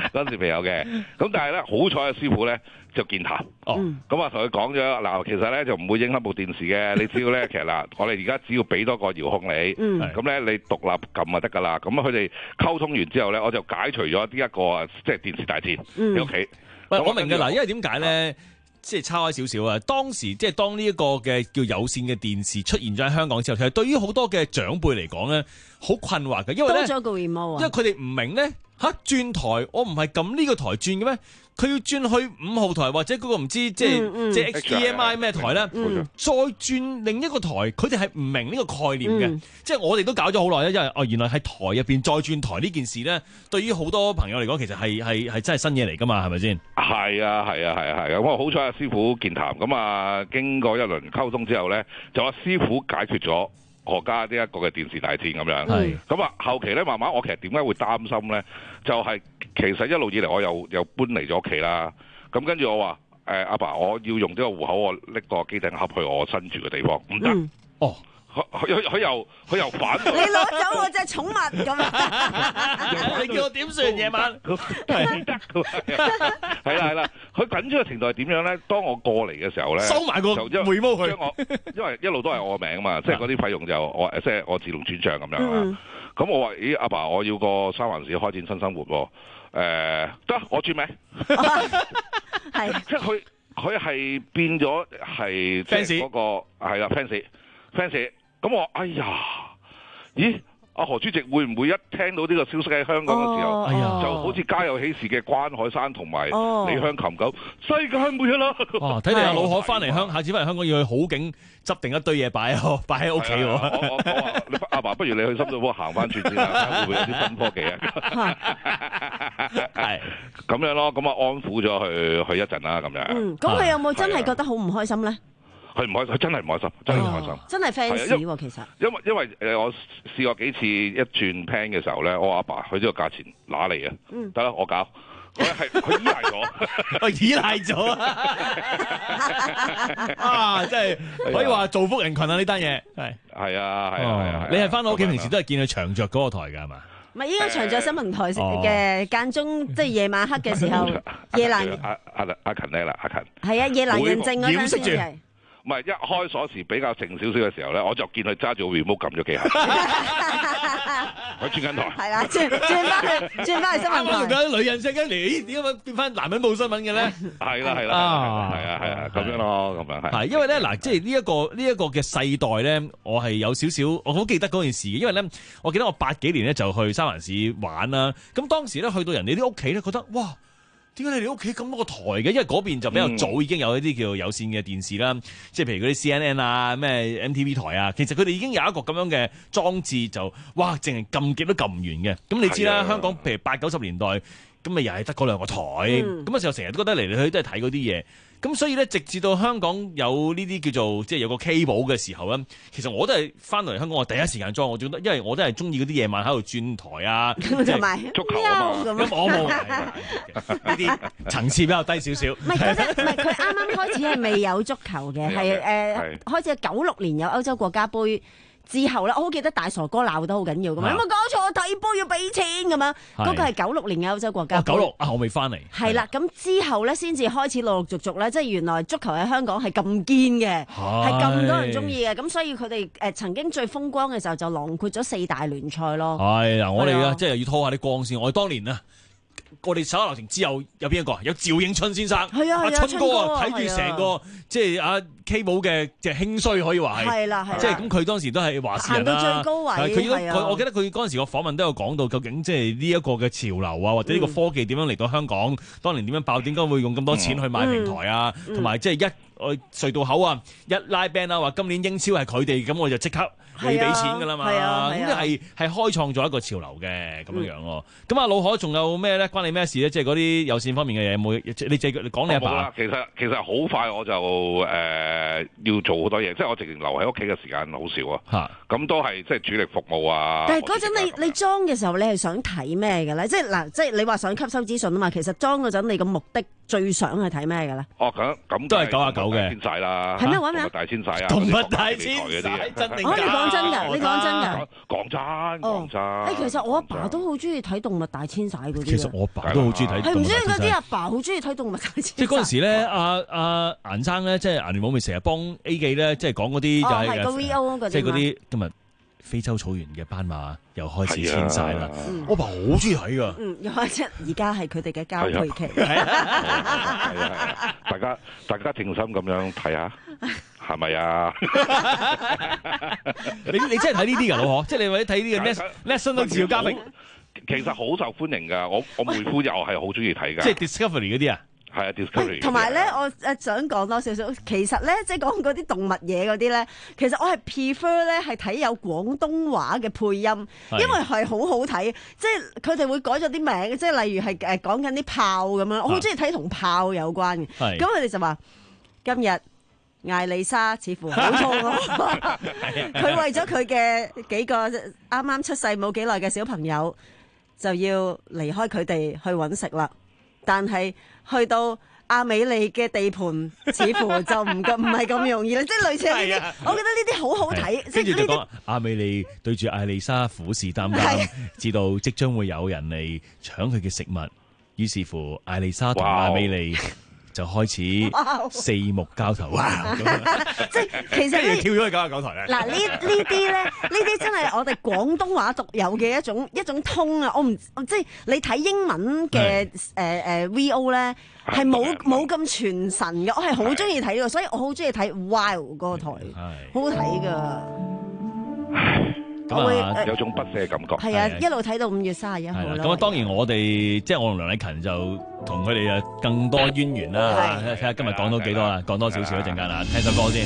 嗰陣時未有嘅。咁但係咧，好彩嘅師傅咧就健談。哦，咁啊同佢講咗嗱，其實咧就唔會影響部電視嘅。你只要咧，其實嗱，我哋而家只要俾多個遙控你，咁咧、嗯、你獨立撳就得㗎啦。咁佢哋溝通完之後咧，我就解除咗呢一個啊，即係電視大戰喺屋企。喂， 我明嘅嗱，因為點解咧？即係差開少少啊！當時即係當呢一個嘅叫有線嘅電視出現咗喺香港之後，其實對於好多嘅長輩嚟講咧，好困惑嘅，因為咧， 多咗個 remote 啊， 因為佢哋唔明咧嚇轉台，我唔係撳呢個台轉嘅咩？佢要轉去五號台或者嗰個唔知即係、嗯嗯、即係 H D M I 咩台咧，嗯、再轉另一個台，佢哋係唔明呢個概念嘅。嗯、即係我哋都搞咗好耐咧，因為哦原來喺台入邊再轉台呢件事咧，對於好多朋友嚟講，其實係係係真係新嘢嚟㗎嘛，係咪先？ 係啊係啊係啊係啊！咁啊好彩阿師傅健談，咁啊經過一輪溝通之後咧，就阿師傅解決咗何家呢一個嘅電視大戰咁樣。係咁啊後期咧，慢慢我其實點解會擔心咧？就係、是、其實一路以嚟我又又搬嚟咗屋企啦。咁跟住我話誒阿爸，我要用呢個戶口，我拎個機頂盒去我新住嘅地方，唔得。嗯、哦。佢佢佢又佢又反對， 你攞走我隻寵物咁啊！ 你叫我點算夜晚？ 唔得㗎，係啦係啦。佢緊張嘅程度係點樣咧？當我過嚟嘅時候咧， 收埋個回毛佢， 我因為一路都係我名啊嘛，即係嗰啲費用就我即係我自動轉帳咁樣啦。咁、嗯、我話：咦，阿爸，我要個三藩市開展新生活喎。誒、呃，得我轉名。係，即係佢佢係變咗係即係嗰個係啦 fans fans。咁我哎呀，咦？阿何主席會唔會一聽到呢個消息喺香港嘅時候，哦哎、就好似家有喜事嘅關海山同埋李香琴咁，世界末日啦！ 哦，睇嚟阿老何翻嚟香，下次翻嚟香港要去好景執定一堆嘢擺喺擺喺屋企喎。 我我我話阿爸，不如你去深水埗行翻轉先啦，會唔會有啲新科技啊？係咁樣咯，咁啊安撫咗佢去一陣啦，咁樣。 嗯，咁佢有冇真係覺得好唔開心咧？ 佢唔開心，佢真係唔開心，真係唔開心。 真係 fans 喎，其實。 因為因為誒，我試過幾次一轉 plan 嘅時候咧，我阿爸佢呢個價錢拿嚟嘅，得啦，我搞。佢係佢依賴咗， 我依賴咗啊！真係可以話造福人群啊！呢單嘢係係啊係啊係啊！ 你係翻到屋企平時都係見佢長着嗰個台㗎係嘛？ 唔係，依家長着新聞台嘅間中，即係夜晚黑嘅時候，夜闌阿阿阿勤咧啦，阿勤係啊，夜闌人靜嗰陣先係。 唔係一開鎖匙比較靜少少嘅時候咧，我就見佢揸住個 remote 撳咗幾下，佢轉緊台。 係啦，轉轉翻去，轉翻去新聞台。 啱啱講女人聲嘅，咦？點解變翻男人報新聞嘅咧？ 係啦係啦，係啊係啊，咁樣咯，咁樣係。 係因為咧嗱，即係呢一個呢一個嘅世代咧，我係有少少，我好記得嗰件事嘅，因為咧，我記得我八幾年咧就去三藩市玩啦，咁當時咧去到人哋啲屋企咧，覺得哇！點解你哋屋企咁多個台嘅？因為嗰邊就比較早已經有一啲叫有線嘅電視啦，即係、嗯、譬如嗰啲 C N N 啊、咩 M T V 台啊，其實佢哋已經有一個咁樣嘅裝置就，就哇，淨係撳極都撳唔完嘅。咁你知啦，香港譬如八九十年代，咁咪又係得嗰兩個台，咁嘅時候成日都覺得嚟嚟去去都係睇嗰啲嘢。咁所以咧，直至到香港有呢啲叫做即係有個 cable 嘅時候咧，其實我都係翻到嚟香港，我第一時間裝，我覺得，因為我都係中意嗰啲夜晚喺度轉台啊，即係足球啊嘛。咁我冇呢啲層次比較低少少。 唔係嗰陣，唔係佢啱啱開始係未有足球嘅，係誒開始九六年有歐洲國家杯。之後咧，我好記得大傻哥鬧得好緊要咁嘛，有冇搞錯？睇波要俾錢咁樣，嗰個係九六年嘅歐洲國家杯。 九六啊，我未翻嚟。 係啦，咁之後咧先至開始陸陸續續咧，即係原來足球喺香港係咁堅嘅，係咁多人中意嘅，咁所以佢哋誒曾經最風光嘅時候就囊括咗四大聯賽咯。 係嗱，我哋啊，即係要拖下啲光先。我哋當年啊。我哋手下留情之後有邊一個？有趙迎春先生， 係啊， 阿春哥啊，睇住成個即係阿 K 寶嘅即係興衰，可以話係， 係啦，係即係咁佢當時都係話事人啦。 行到最高位， 佢佢我記得佢嗰陣時個訪問都有講到，究竟即係呢一個嘅潮流啊，或者呢個科技點樣嚟到香港？當年點樣爆？點解會用咁多錢去買平台啊？同埋即係一我隧道口啊，一拉 band 啊，話今年英超係佢哋，咁我就即刻你俾錢㗎啦嘛。咁即係係開創咗一個潮流嘅咁樣樣咯。咁啊，老何仲有咩咧？關你咩事咧？即係嗰啲有線方面嘅嘢有冇？你即係你講你阿爸。 其實其實好快我就誒、呃、要做好多嘢，即係我直情留喺屋企嘅時間好少啊。咁都係即係主力服務啊。 但係嗰陣你你裝嘅時候，你係想睇咩嘅咧？即係嗱，即係你話想吸收資訊啊嘛。其實裝嗰陣你個目的最想係睇咩嘅咧？ 哦，咁咁都係九啊九嘅。 遷徙啦， 係咩話咩啊？ 動物大遷徙啊！ 動物大遷徙真定假？ 哦，你講真㗎，你講真㗎。 講真，講真。 誒，其實我阿爸都好中意睇動物大遷徙嗰啲。 其實我阿爸都好中意睇。 係唔知點解啲阿爸好中意睇動物大遷徙？ 即係嗰陣時咧，阿阿顏生咧，即係顏聯武咪成日幫 A 記咧，即係講嗰啲就係即係嗰啲今日非洲草原嘅斑馬又開始遷徙啦。我阿爸好中意睇㗎。 嗯，又或者而家係佢哋嘅交配期。 係啊，大家大家靜心咁樣睇下。係咪啊？ 你你真係睇呢啲㗎老婆，即係你或者睇呢個 National Geographic， 其實好受歡迎㗎。我我妹夫又係好中意睇㗎。 即係 Discovery 嗰啲啊？ 係啊 ，Discovery。 同埋咧，我誒想講多少少，其實咧，即係講嗰啲動物嘢嗰啲咧，其實我係 prefer 咧係睇有廣東話嘅配音，因為係好好睇。即係佢哋會改咗啲名，即係例如係誒講緊啲炮咁樣，我好中意睇同炮有關嘅。咁佢哋就話今日。艾麗莎似乎好肚餓，佢為咗佢嘅幾個啱啱出世冇幾耐嘅小朋友，就要離開佢哋去揾食啦。但係去到阿美利嘅地盤，似乎就唔咁唔係咁容易啦。即係類似呢啲，我覺得呢啲好好睇。 跟住就講阿美利對住艾麗莎虎視眈眈，知道即將會有人嚟搶佢嘅食物，於是乎艾麗莎同阿美利。就開始四目交投，哇！ 即係其實呢跳咗去九廿九台咧。 嗱呢呢啲咧，呢啲真係我哋廣東話獨有嘅一種一種通啊！我唔即係你睇英文嘅誒誒 V O 咧，係冇冇咁傳神嘅。我係好中意睇嘅，所以我好中意睇 Wow 嗰個台，好好睇㗎。 我會有種不捨嘅感覺。 係啊，一路睇到五月三十一號啦。 咁啊，當然我哋即係我同梁禮勤就同佢哋啊更多淵源啦。睇下今日講到幾多啦，講多少少一陣間啦，聽首歌先。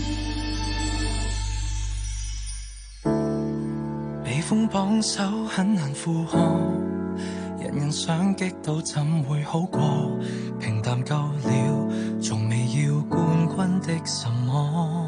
被風綁手很難負荷，人人想擊倒怎會好過？平淡夠了，從未要冠軍的什麼。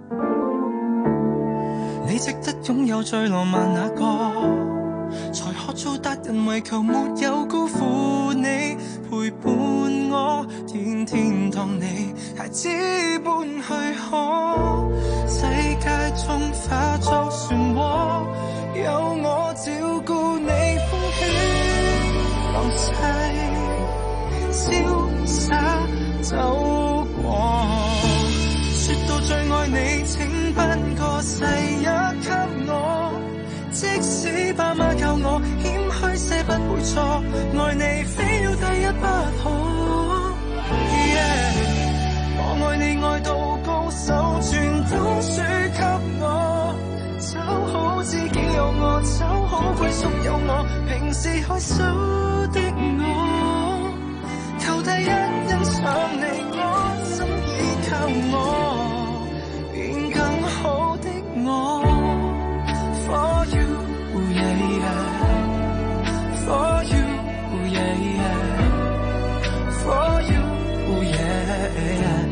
你值得擁有最浪漫那個，才可做達人，為求沒有辜負你陪伴我，天天當你孩子般去可，世界中化作漩渦，有我照顧你，風起浪逝，瀟灑走過。說到最愛你，請頒個世一給我，即使爸媽教我謙虛些不會錯，愛你非要第一不可。Yeah, 我愛你愛到高手全都輸給我，找好自己有我，找好歸宿有我，平時害羞的我，求第一欣賞你，安心依靠我。好的我 ，For you, yeah, yeah. For you, yeah, yeah. For you, yeah.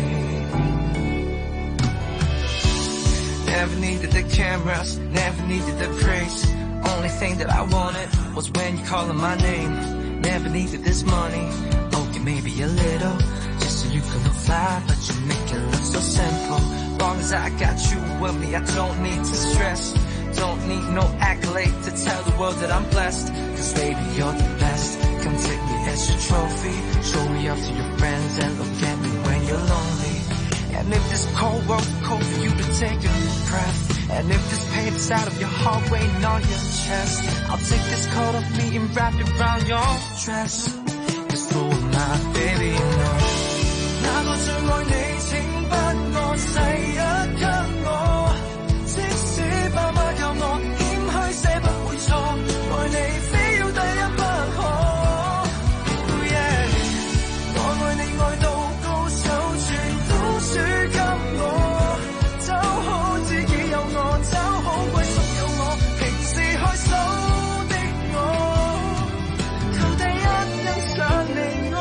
Never needed the cameras, never needed the praise. Only thing that I wanted was when you calling my name. Never needed this money, okay maybe a little, just so you can look fly, but you make it look so simple. As long as I got you with me, I don't need to stress. Don't need no accolade to tell the world that I'm blessed. Cause baby, you're the best. Come take me as your trophy. Show me off to your friends and look at me when you're lonely. And if this cold world's cold for you to take a breath, and if this pain is out of your heart weighing on your chest, I'll take this coat off me and wrap it around your dress. Cause who am I, baby, you know. 那個最愛你，請不我世一給我，即使爸媽教我謙虛些不會錯，愛你非要第一不可。Yeah, 我愛你愛到高手全都輸給我，找好自己有我，找好歸宿有我，平時害羞的我，求第一欣賞你。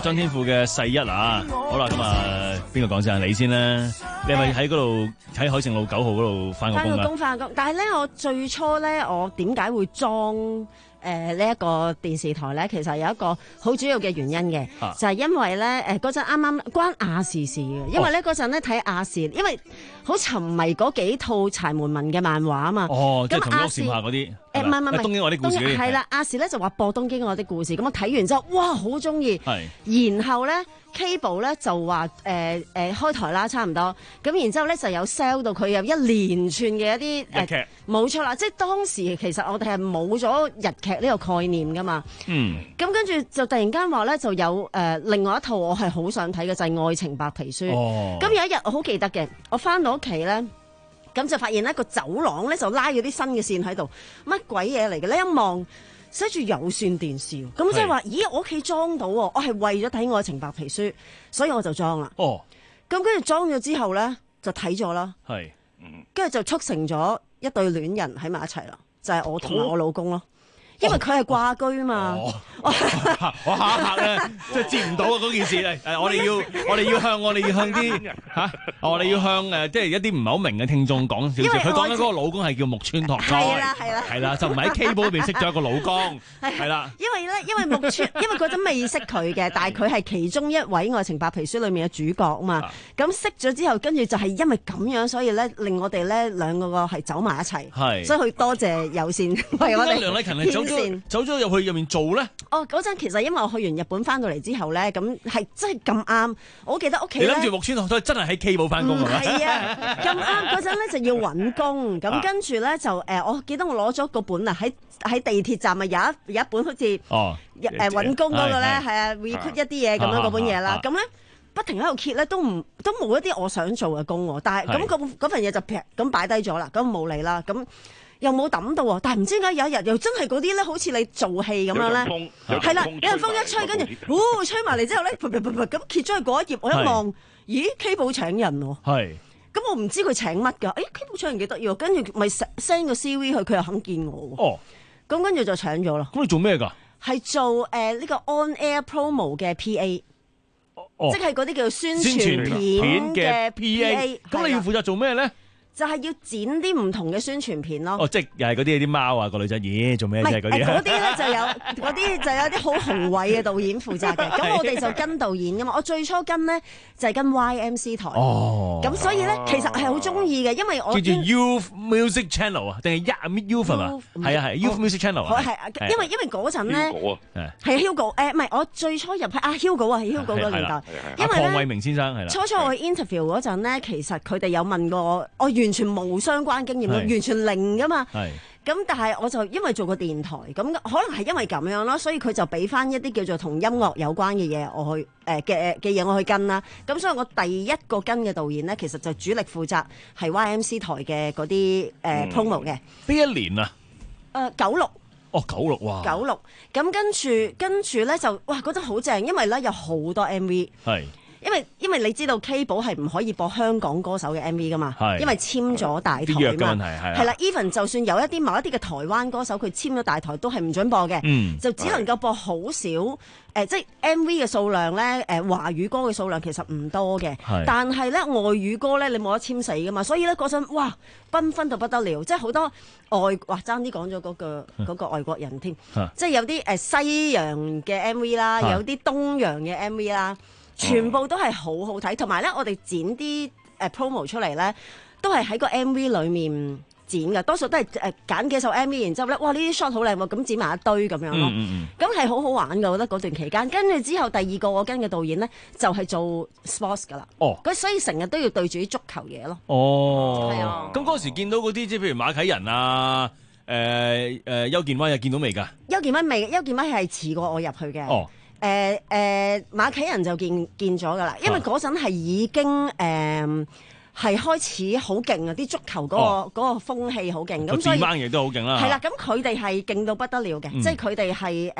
張天賦嘅世一啊！好啦，咁啊，邊個講先啊？你先啦，你係咪喺嗰度喺海盛路九號嗰度翻個工啊？ 翻個工翻個工，但係咧，我最初咧，我點解會裝誒呢一個電視台咧？其實有一個好主要嘅原因嘅， 啊、 就係因為咧誒嗰陣啱啱關亞視事嘅，因為咧嗰陣咧睇亞視，因為好沉迷嗰幾套柴門文嘅漫畫啊嘛。 哦，即係同亞屋檐下嗰啲。 誒唔係唔係， 東京我啲故事嗰啲係啦，亞視咧就話播東京我啲故事，咁我睇完之後，哇好中意。然後咧 Cable 咧就話誒誒開台啦，差唔多。咁然之後咧就有 sell 到佢有一連串嘅一啲日劇。 冇錯啦，即係當時其實我哋係冇咗日劇呢個概念噶嘛。 嗯。 咁跟住就突然間話咧就有誒、呃、另外一套我係好想睇嘅就係、是《愛情白皮書》。 哦。咁有一日我好記得嘅，我翻到屋企咧。咁就發現呢個走廊咧就拉咗啲新嘅線喺度，乜鬼嘢嚟嘅咧？一望寫住有線電視，咁即係話，咦，我屋企裝到喎，我係為咗睇《愛情白皮書》，所以我就裝啦。 哦， 咁跟住裝咗之後咧，就睇咗啦。 係， 跟住就促成咗一對戀人喺埋一齊啦，就係、是、我同埋我老公咯。因為佢係掛居嘛， 哦、我下一刻咧，即係接唔到啊嗰件事咧。誒，我哋要我哋要向我哋要向啲嚇，我哋要向誒，即係一啲唔係好明嘅聽眾講少少。佢講緊嗰個老公係叫木村拓哉， 係啦係啦， 係啦，就唔係喺 Cable 嗰邊識咗一個老公，係啦。 因為咧，因為木村，因為嗰陣未識佢嘅，但係佢係其中一位《愛情白皮書》裏面嘅主角啊嘛。咁識咗之後，跟住就係因為咁樣，所以咧令我哋咧兩個個係走埋一齊。 係， 所以佢多謝有線為我哋。 梁麗琴係走咗走咗入去入面做咧？ 哦，嗰陣其實因為我去完日本翻到嚟之後咧，咁係真係咁啱。我記得屋企咧， 你諗住木村拓哉真係喺 Cable 翻工係咪？ 係啊，咁啱嗰陣咧就要揾工，咁跟住咧就誒，我記得我攞咗個本啊，喺喺地鐵站啊有一有一本好似哦誒揾工嗰個咧，係啊 recruit 一啲嘢咁樣嗰本嘢啦，咁咧。不停喺度揭咧，都唔都冇一啲我想做嘅工喎。但係咁嗰嗰份嘢就劈咁擺低咗啦，咁冇理啦。咁又冇抌到喎。但係唔知點解有一日又真係嗰啲咧，好似你做戲咁樣咧，係啦，有陣風一吹，跟住，哦，吹埋嚟之後咧，噗噗噗噗咁揭咗去嗰一頁，我一望，咦 Cable 請人喎。 係。 咁我唔知佢請乜㗎？誒 Cable 請人幾得意喎，跟住咪 send 個 C V 去，佢又肯見我喎。 哦。 咁跟住就請咗啦。 咁你做咩㗎？ 係做誒呢個 on air promo 嘅 P A。 哦、 即係嗰啲叫做宣傳片嘅 P A， 咁你要負責做咩咧？ 就係要剪啲唔同嘅宣傳片咯。 哦，即係又係嗰啲啲貓啊，個女仔，咦，做咩啫？嗰啲嗰啲咧就有嗰啲就有啲好宏偉嘅導演負責嘅。咁我哋就跟導演噶嘛。我最初跟咧就係跟 Y M C 台。 哦。 咁所以咧，其實係好中意嘅，因為我叫做 Youth Music Channel 啊，定係 Youth 啊？係啊係 Youth Music Channel 啊。 係因為因為嗰陣咧係 Hugo 誒，唔係我最初入去啊 Hugo 啊，係 Hugo 個年代。因為咧， 鄺偉明先生係啦。 初初我去 interview 嗰陣咧，其實佢哋有問過我，我完全冇相關經驗，完全零噶嘛。係。咁但係我就因為做過電台，咁可能係因為咁樣咯，所以佢就俾翻一啲叫做同音樂有關嘅嘢我去誒嘅嘅嘢我去跟啦。咁所以我第一個跟嘅導演咧，其實就主力負責係 Y M C 台嘅嗰啲誒 promo 嘅。 邊一年啊？ 誒九六。 哦，九六哇！ 九六。咁跟住跟住咧就哇覺得好正，因為咧有好多 M V。係。因為因為你知道 Cable 係唔可以播香港歌手嘅 M V 噶嘛，因為簽咗大台嘛，係啦。Even 就算有一啲某一啲嘅台灣歌手佢簽咗大台都係唔準播嘅，嗯、就只能夠播好少誒、呃，即係 M V 嘅數量咧誒、呃，華語歌嘅數量其實唔多嘅，但係咧外語歌咧你冇得簽死噶嘛，所以咧嗰陣哇繽紛到不得了，即係好多外哇爭啲講咗嗰個嗰、嗰個外國人添，即係有啲誒西洋嘅 M V 啦，有啲東洋嘅 M V 啦。全部都係好好睇，同埋咧，我哋剪啲誒 promo 出嚟咧，都係喺個 M V 裏面剪嘅，多數都係誒揀幾首 M V，然之後咧，哇呢啲 shot 好靚喎，咁剪埋一堆咁樣咯。咁係好好玩嘅，我覺得嗰段期間。跟住之後第二個我跟嘅導演咧，就係、是、做 sports 噶啦。哦，咁所以成日都要對住啲足球嘢咯。 哦， 係啊。 咁嗰時見到嗰啲即係譬如馬啟仁啊，誒誒邱建威啊，見到未㗎？ 邱建威未，邱建威係遲過我入去嘅。 哦。 誒誒、呃呃、馬啟仁就見見咗㗎啦，因為嗰陣係已經誒係、呃、開始好勁啊！啲足球嗰、嗰個嗰、哦、個風氣好勁，咁所以班嘢都好勁啦。 係啦，咁佢哋係勁到不得了嘅，嗯、即係佢哋係誒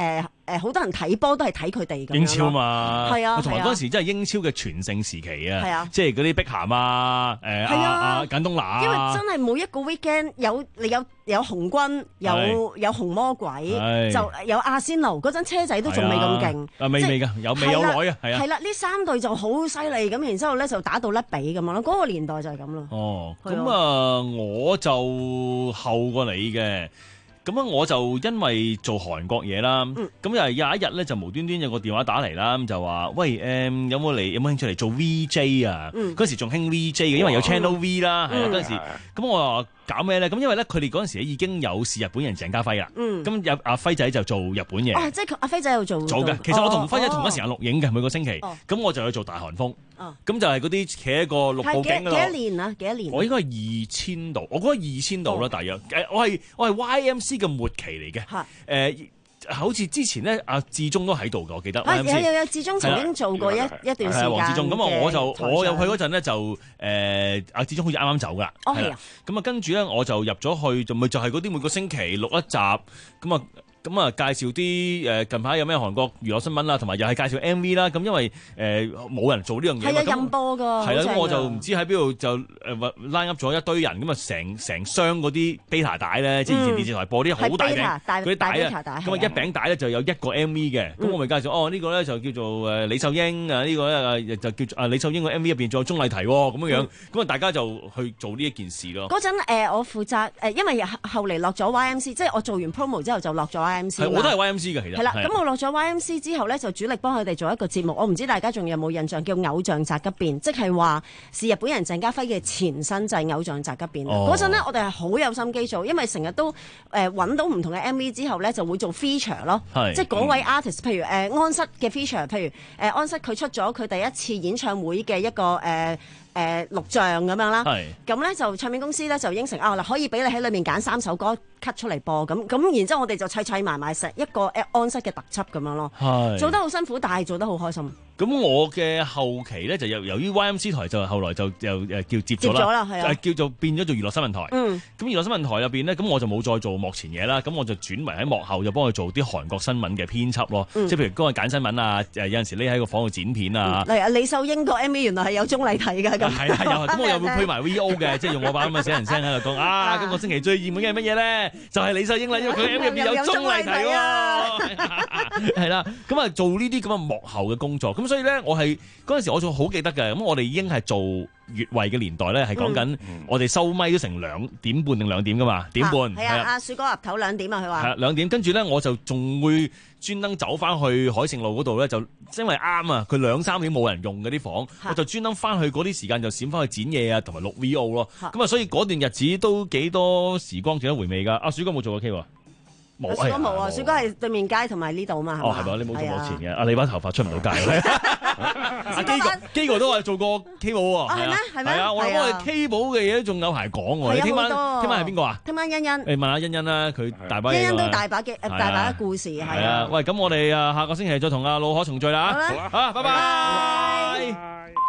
誒好多人睇波都係睇佢哋咁樣。 英超嘛， 係啊， 同埋嗰陣時真係英超嘅全盛時期啊， 係啊， 即係嗰啲碧咸啊，誒阿阿簡東拿啊， 因為真係每一個 weekend 有你有有紅軍，有有紅魔鬼，就有阿仙奴嗰陣車仔都仲未咁勁， 啊未未㗎，有未有耐啊，係啊， 係啦，呢三隊就好犀利咁，然之後咧就打到甩比咁樣咯，嗰個年代就係咁咯。 哦，咁啊，我就後過你嘅。咁啊，我就因為做韓國嘢啦，咁又係有一日咧就無端端有個電話打嚟啦，咁就話喂，誒、嗯、有冇嚟有冇興趣嚟做 V J 啊？嗰、嗯、時仲興 V J 嘅，因為有 Channel V 啦，係啊嗰陣時。咁我話搞咩咧？咁因為咧佢哋嗰陣時已經有是日本人鄭家輝啦，咁有阿輝仔就做日本嘢。 哦，即係阿輝仔有做做嘅。其實我同輝仔同一時間錄影嘅每個星期，咁、哦、我就去做大韓風。咁、哦、就係嗰啲企喺個綠布景嗰度。幾多年啊？幾多年？我應該係二千度，我覺得二千度啦，大約。誒，我係我係 Y M C 嘅末期嚟嘅。誒、呃，好似之前咧，阿志忠都喺度嘅，我記得。 啊、有有有，志忠曾經做過一一段時間。係黃志忠。咁啊，我就我入去嗰陣咧，就誒阿志忠好似啱啱走㗎。 哦，係啊。 咁啊，跟住咧，我就入咗去，就咪就係嗰啲每個星期錄一集，咁啊。咁啊，介紹啲誒近排有咩韓國娛樂新聞啦，同埋又係介紹 M V 啦。咁因為誒冇、呃、人做呢樣嘢， 係啊，任播㗎。係啦，咁我就唔知喺邊度就誒 line up 咗一堆人，咁啊成成箱嗰啲 beta 帶咧，即係以前電視台播啲好大嘅嗰啲帶啊，咁啊一餅帶咧就有一個 M V 嘅，咁、嗯、我咪介紹哦呢、呢個咧就叫做誒李秀英啊，呢、呢個咧就叫做啊李秀英個 M V 入邊仲有鐘麗緹咁樣樣，咁、嗯、啊大家就去做呢一件事咯。 嗰陣、呃、我負責誒，因為後嚟落咗 Y M C， 即係我做完 promo 之後就落咗 Y M C。 我都係 Y M C 嘅，其實係啦。 咁我落咗 Y M C 之後咧，就主力幫佢哋做一個節目。我唔知大家仲有冇印象，叫《偶像宅急便》，即係話是日本人鄭家輝嘅前身就係《偶像宅急便》。嗰陣咧，我哋係好有心機做，因為成日都誒揾、呃、到唔同嘅 M V 之後咧，就會做 feature 咯。即係嗰位 artist，譬如誒、呃、安室嘅 feature，譬如誒、呃、安室佢出咗佢第一次演唱會嘅一個誒。呃誒、呃、錄像咁樣啦，咁咧就唱片公司咧就應承啊嗱，可以俾你喺裏面揀三首歌 cut 出嚟播，咁咁然之後我哋就砌砌埋埋成一個安室嘅特輯咁樣咯，做得好辛苦，但係做得好開心。 咁我嘅後期咧就由由於 Y M C 台就後來就又誒叫接咗啦，係啊，叫做變咗做娛樂新聞台。嗯，咁娛樂新聞台入邊咧，咁我就冇再做幕前嘢啦，咁我就轉為喺幕後就幫佢做啲韓國新聞嘅編輯咯，嗯、即係譬如嗰個揀新聞啊，誒有陣時匿喺個房度剪片啊。例、嗯、 如李秀英個 M V 原來係有鐘麗緹㗎咁。 係啊，有咁我又會配埋 V O 嘅，即係用我把咁嘅死人聲喺度講啊！今個星期最熱門嘅係乜嘢咧？就係、是、李秀英啦，因為佢 M V 入邊有鐘麗緹喎。係啦，咁啊做呢啲咁嘅幕後嘅工作，咁所以咧我係。嗰陣時我仲好記得嘅，咁我哋已經係做越位嘅年代咧，係講緊我哋收咪都成兩點半定兩點噶嘛，點半係啊，阿樹哥岌頭兩點啊，佢話係兩點，跟住咧我就仲會專登走翻去海盛路嗰度咧，就因為啱啊，佢兩三點冇人用嗰啲房，我就專登翻去嗰啲時間就閃翻去剪嘢啊，同埋錄 V O 咯，咁啊，所以嗰段日子都幾多時光幾多回味噶。阿樹哥冇做過 K 喎。 冇，樹哥冇啊！樹哥係對面街同埋呢度嘛。 哦，係咪？你冇做幕前嘅，阿你把頭髮出唔到街。阿基哥，基哥都話做過 K 寶喎。 係咩？係咩？ 係啊，我諗我哋 K 寶嘅嘢都仲有排講喎。你聽晚聽晚係邊個啊？ 聽晚欣欣。 你問下欣欣啦，佢大把嘢。 欣欣都大把嘅，誒大把故事係啊。 喂，咁我哋啊下個星期再同阿老可重聚啦。 好啦， 好，拜拜。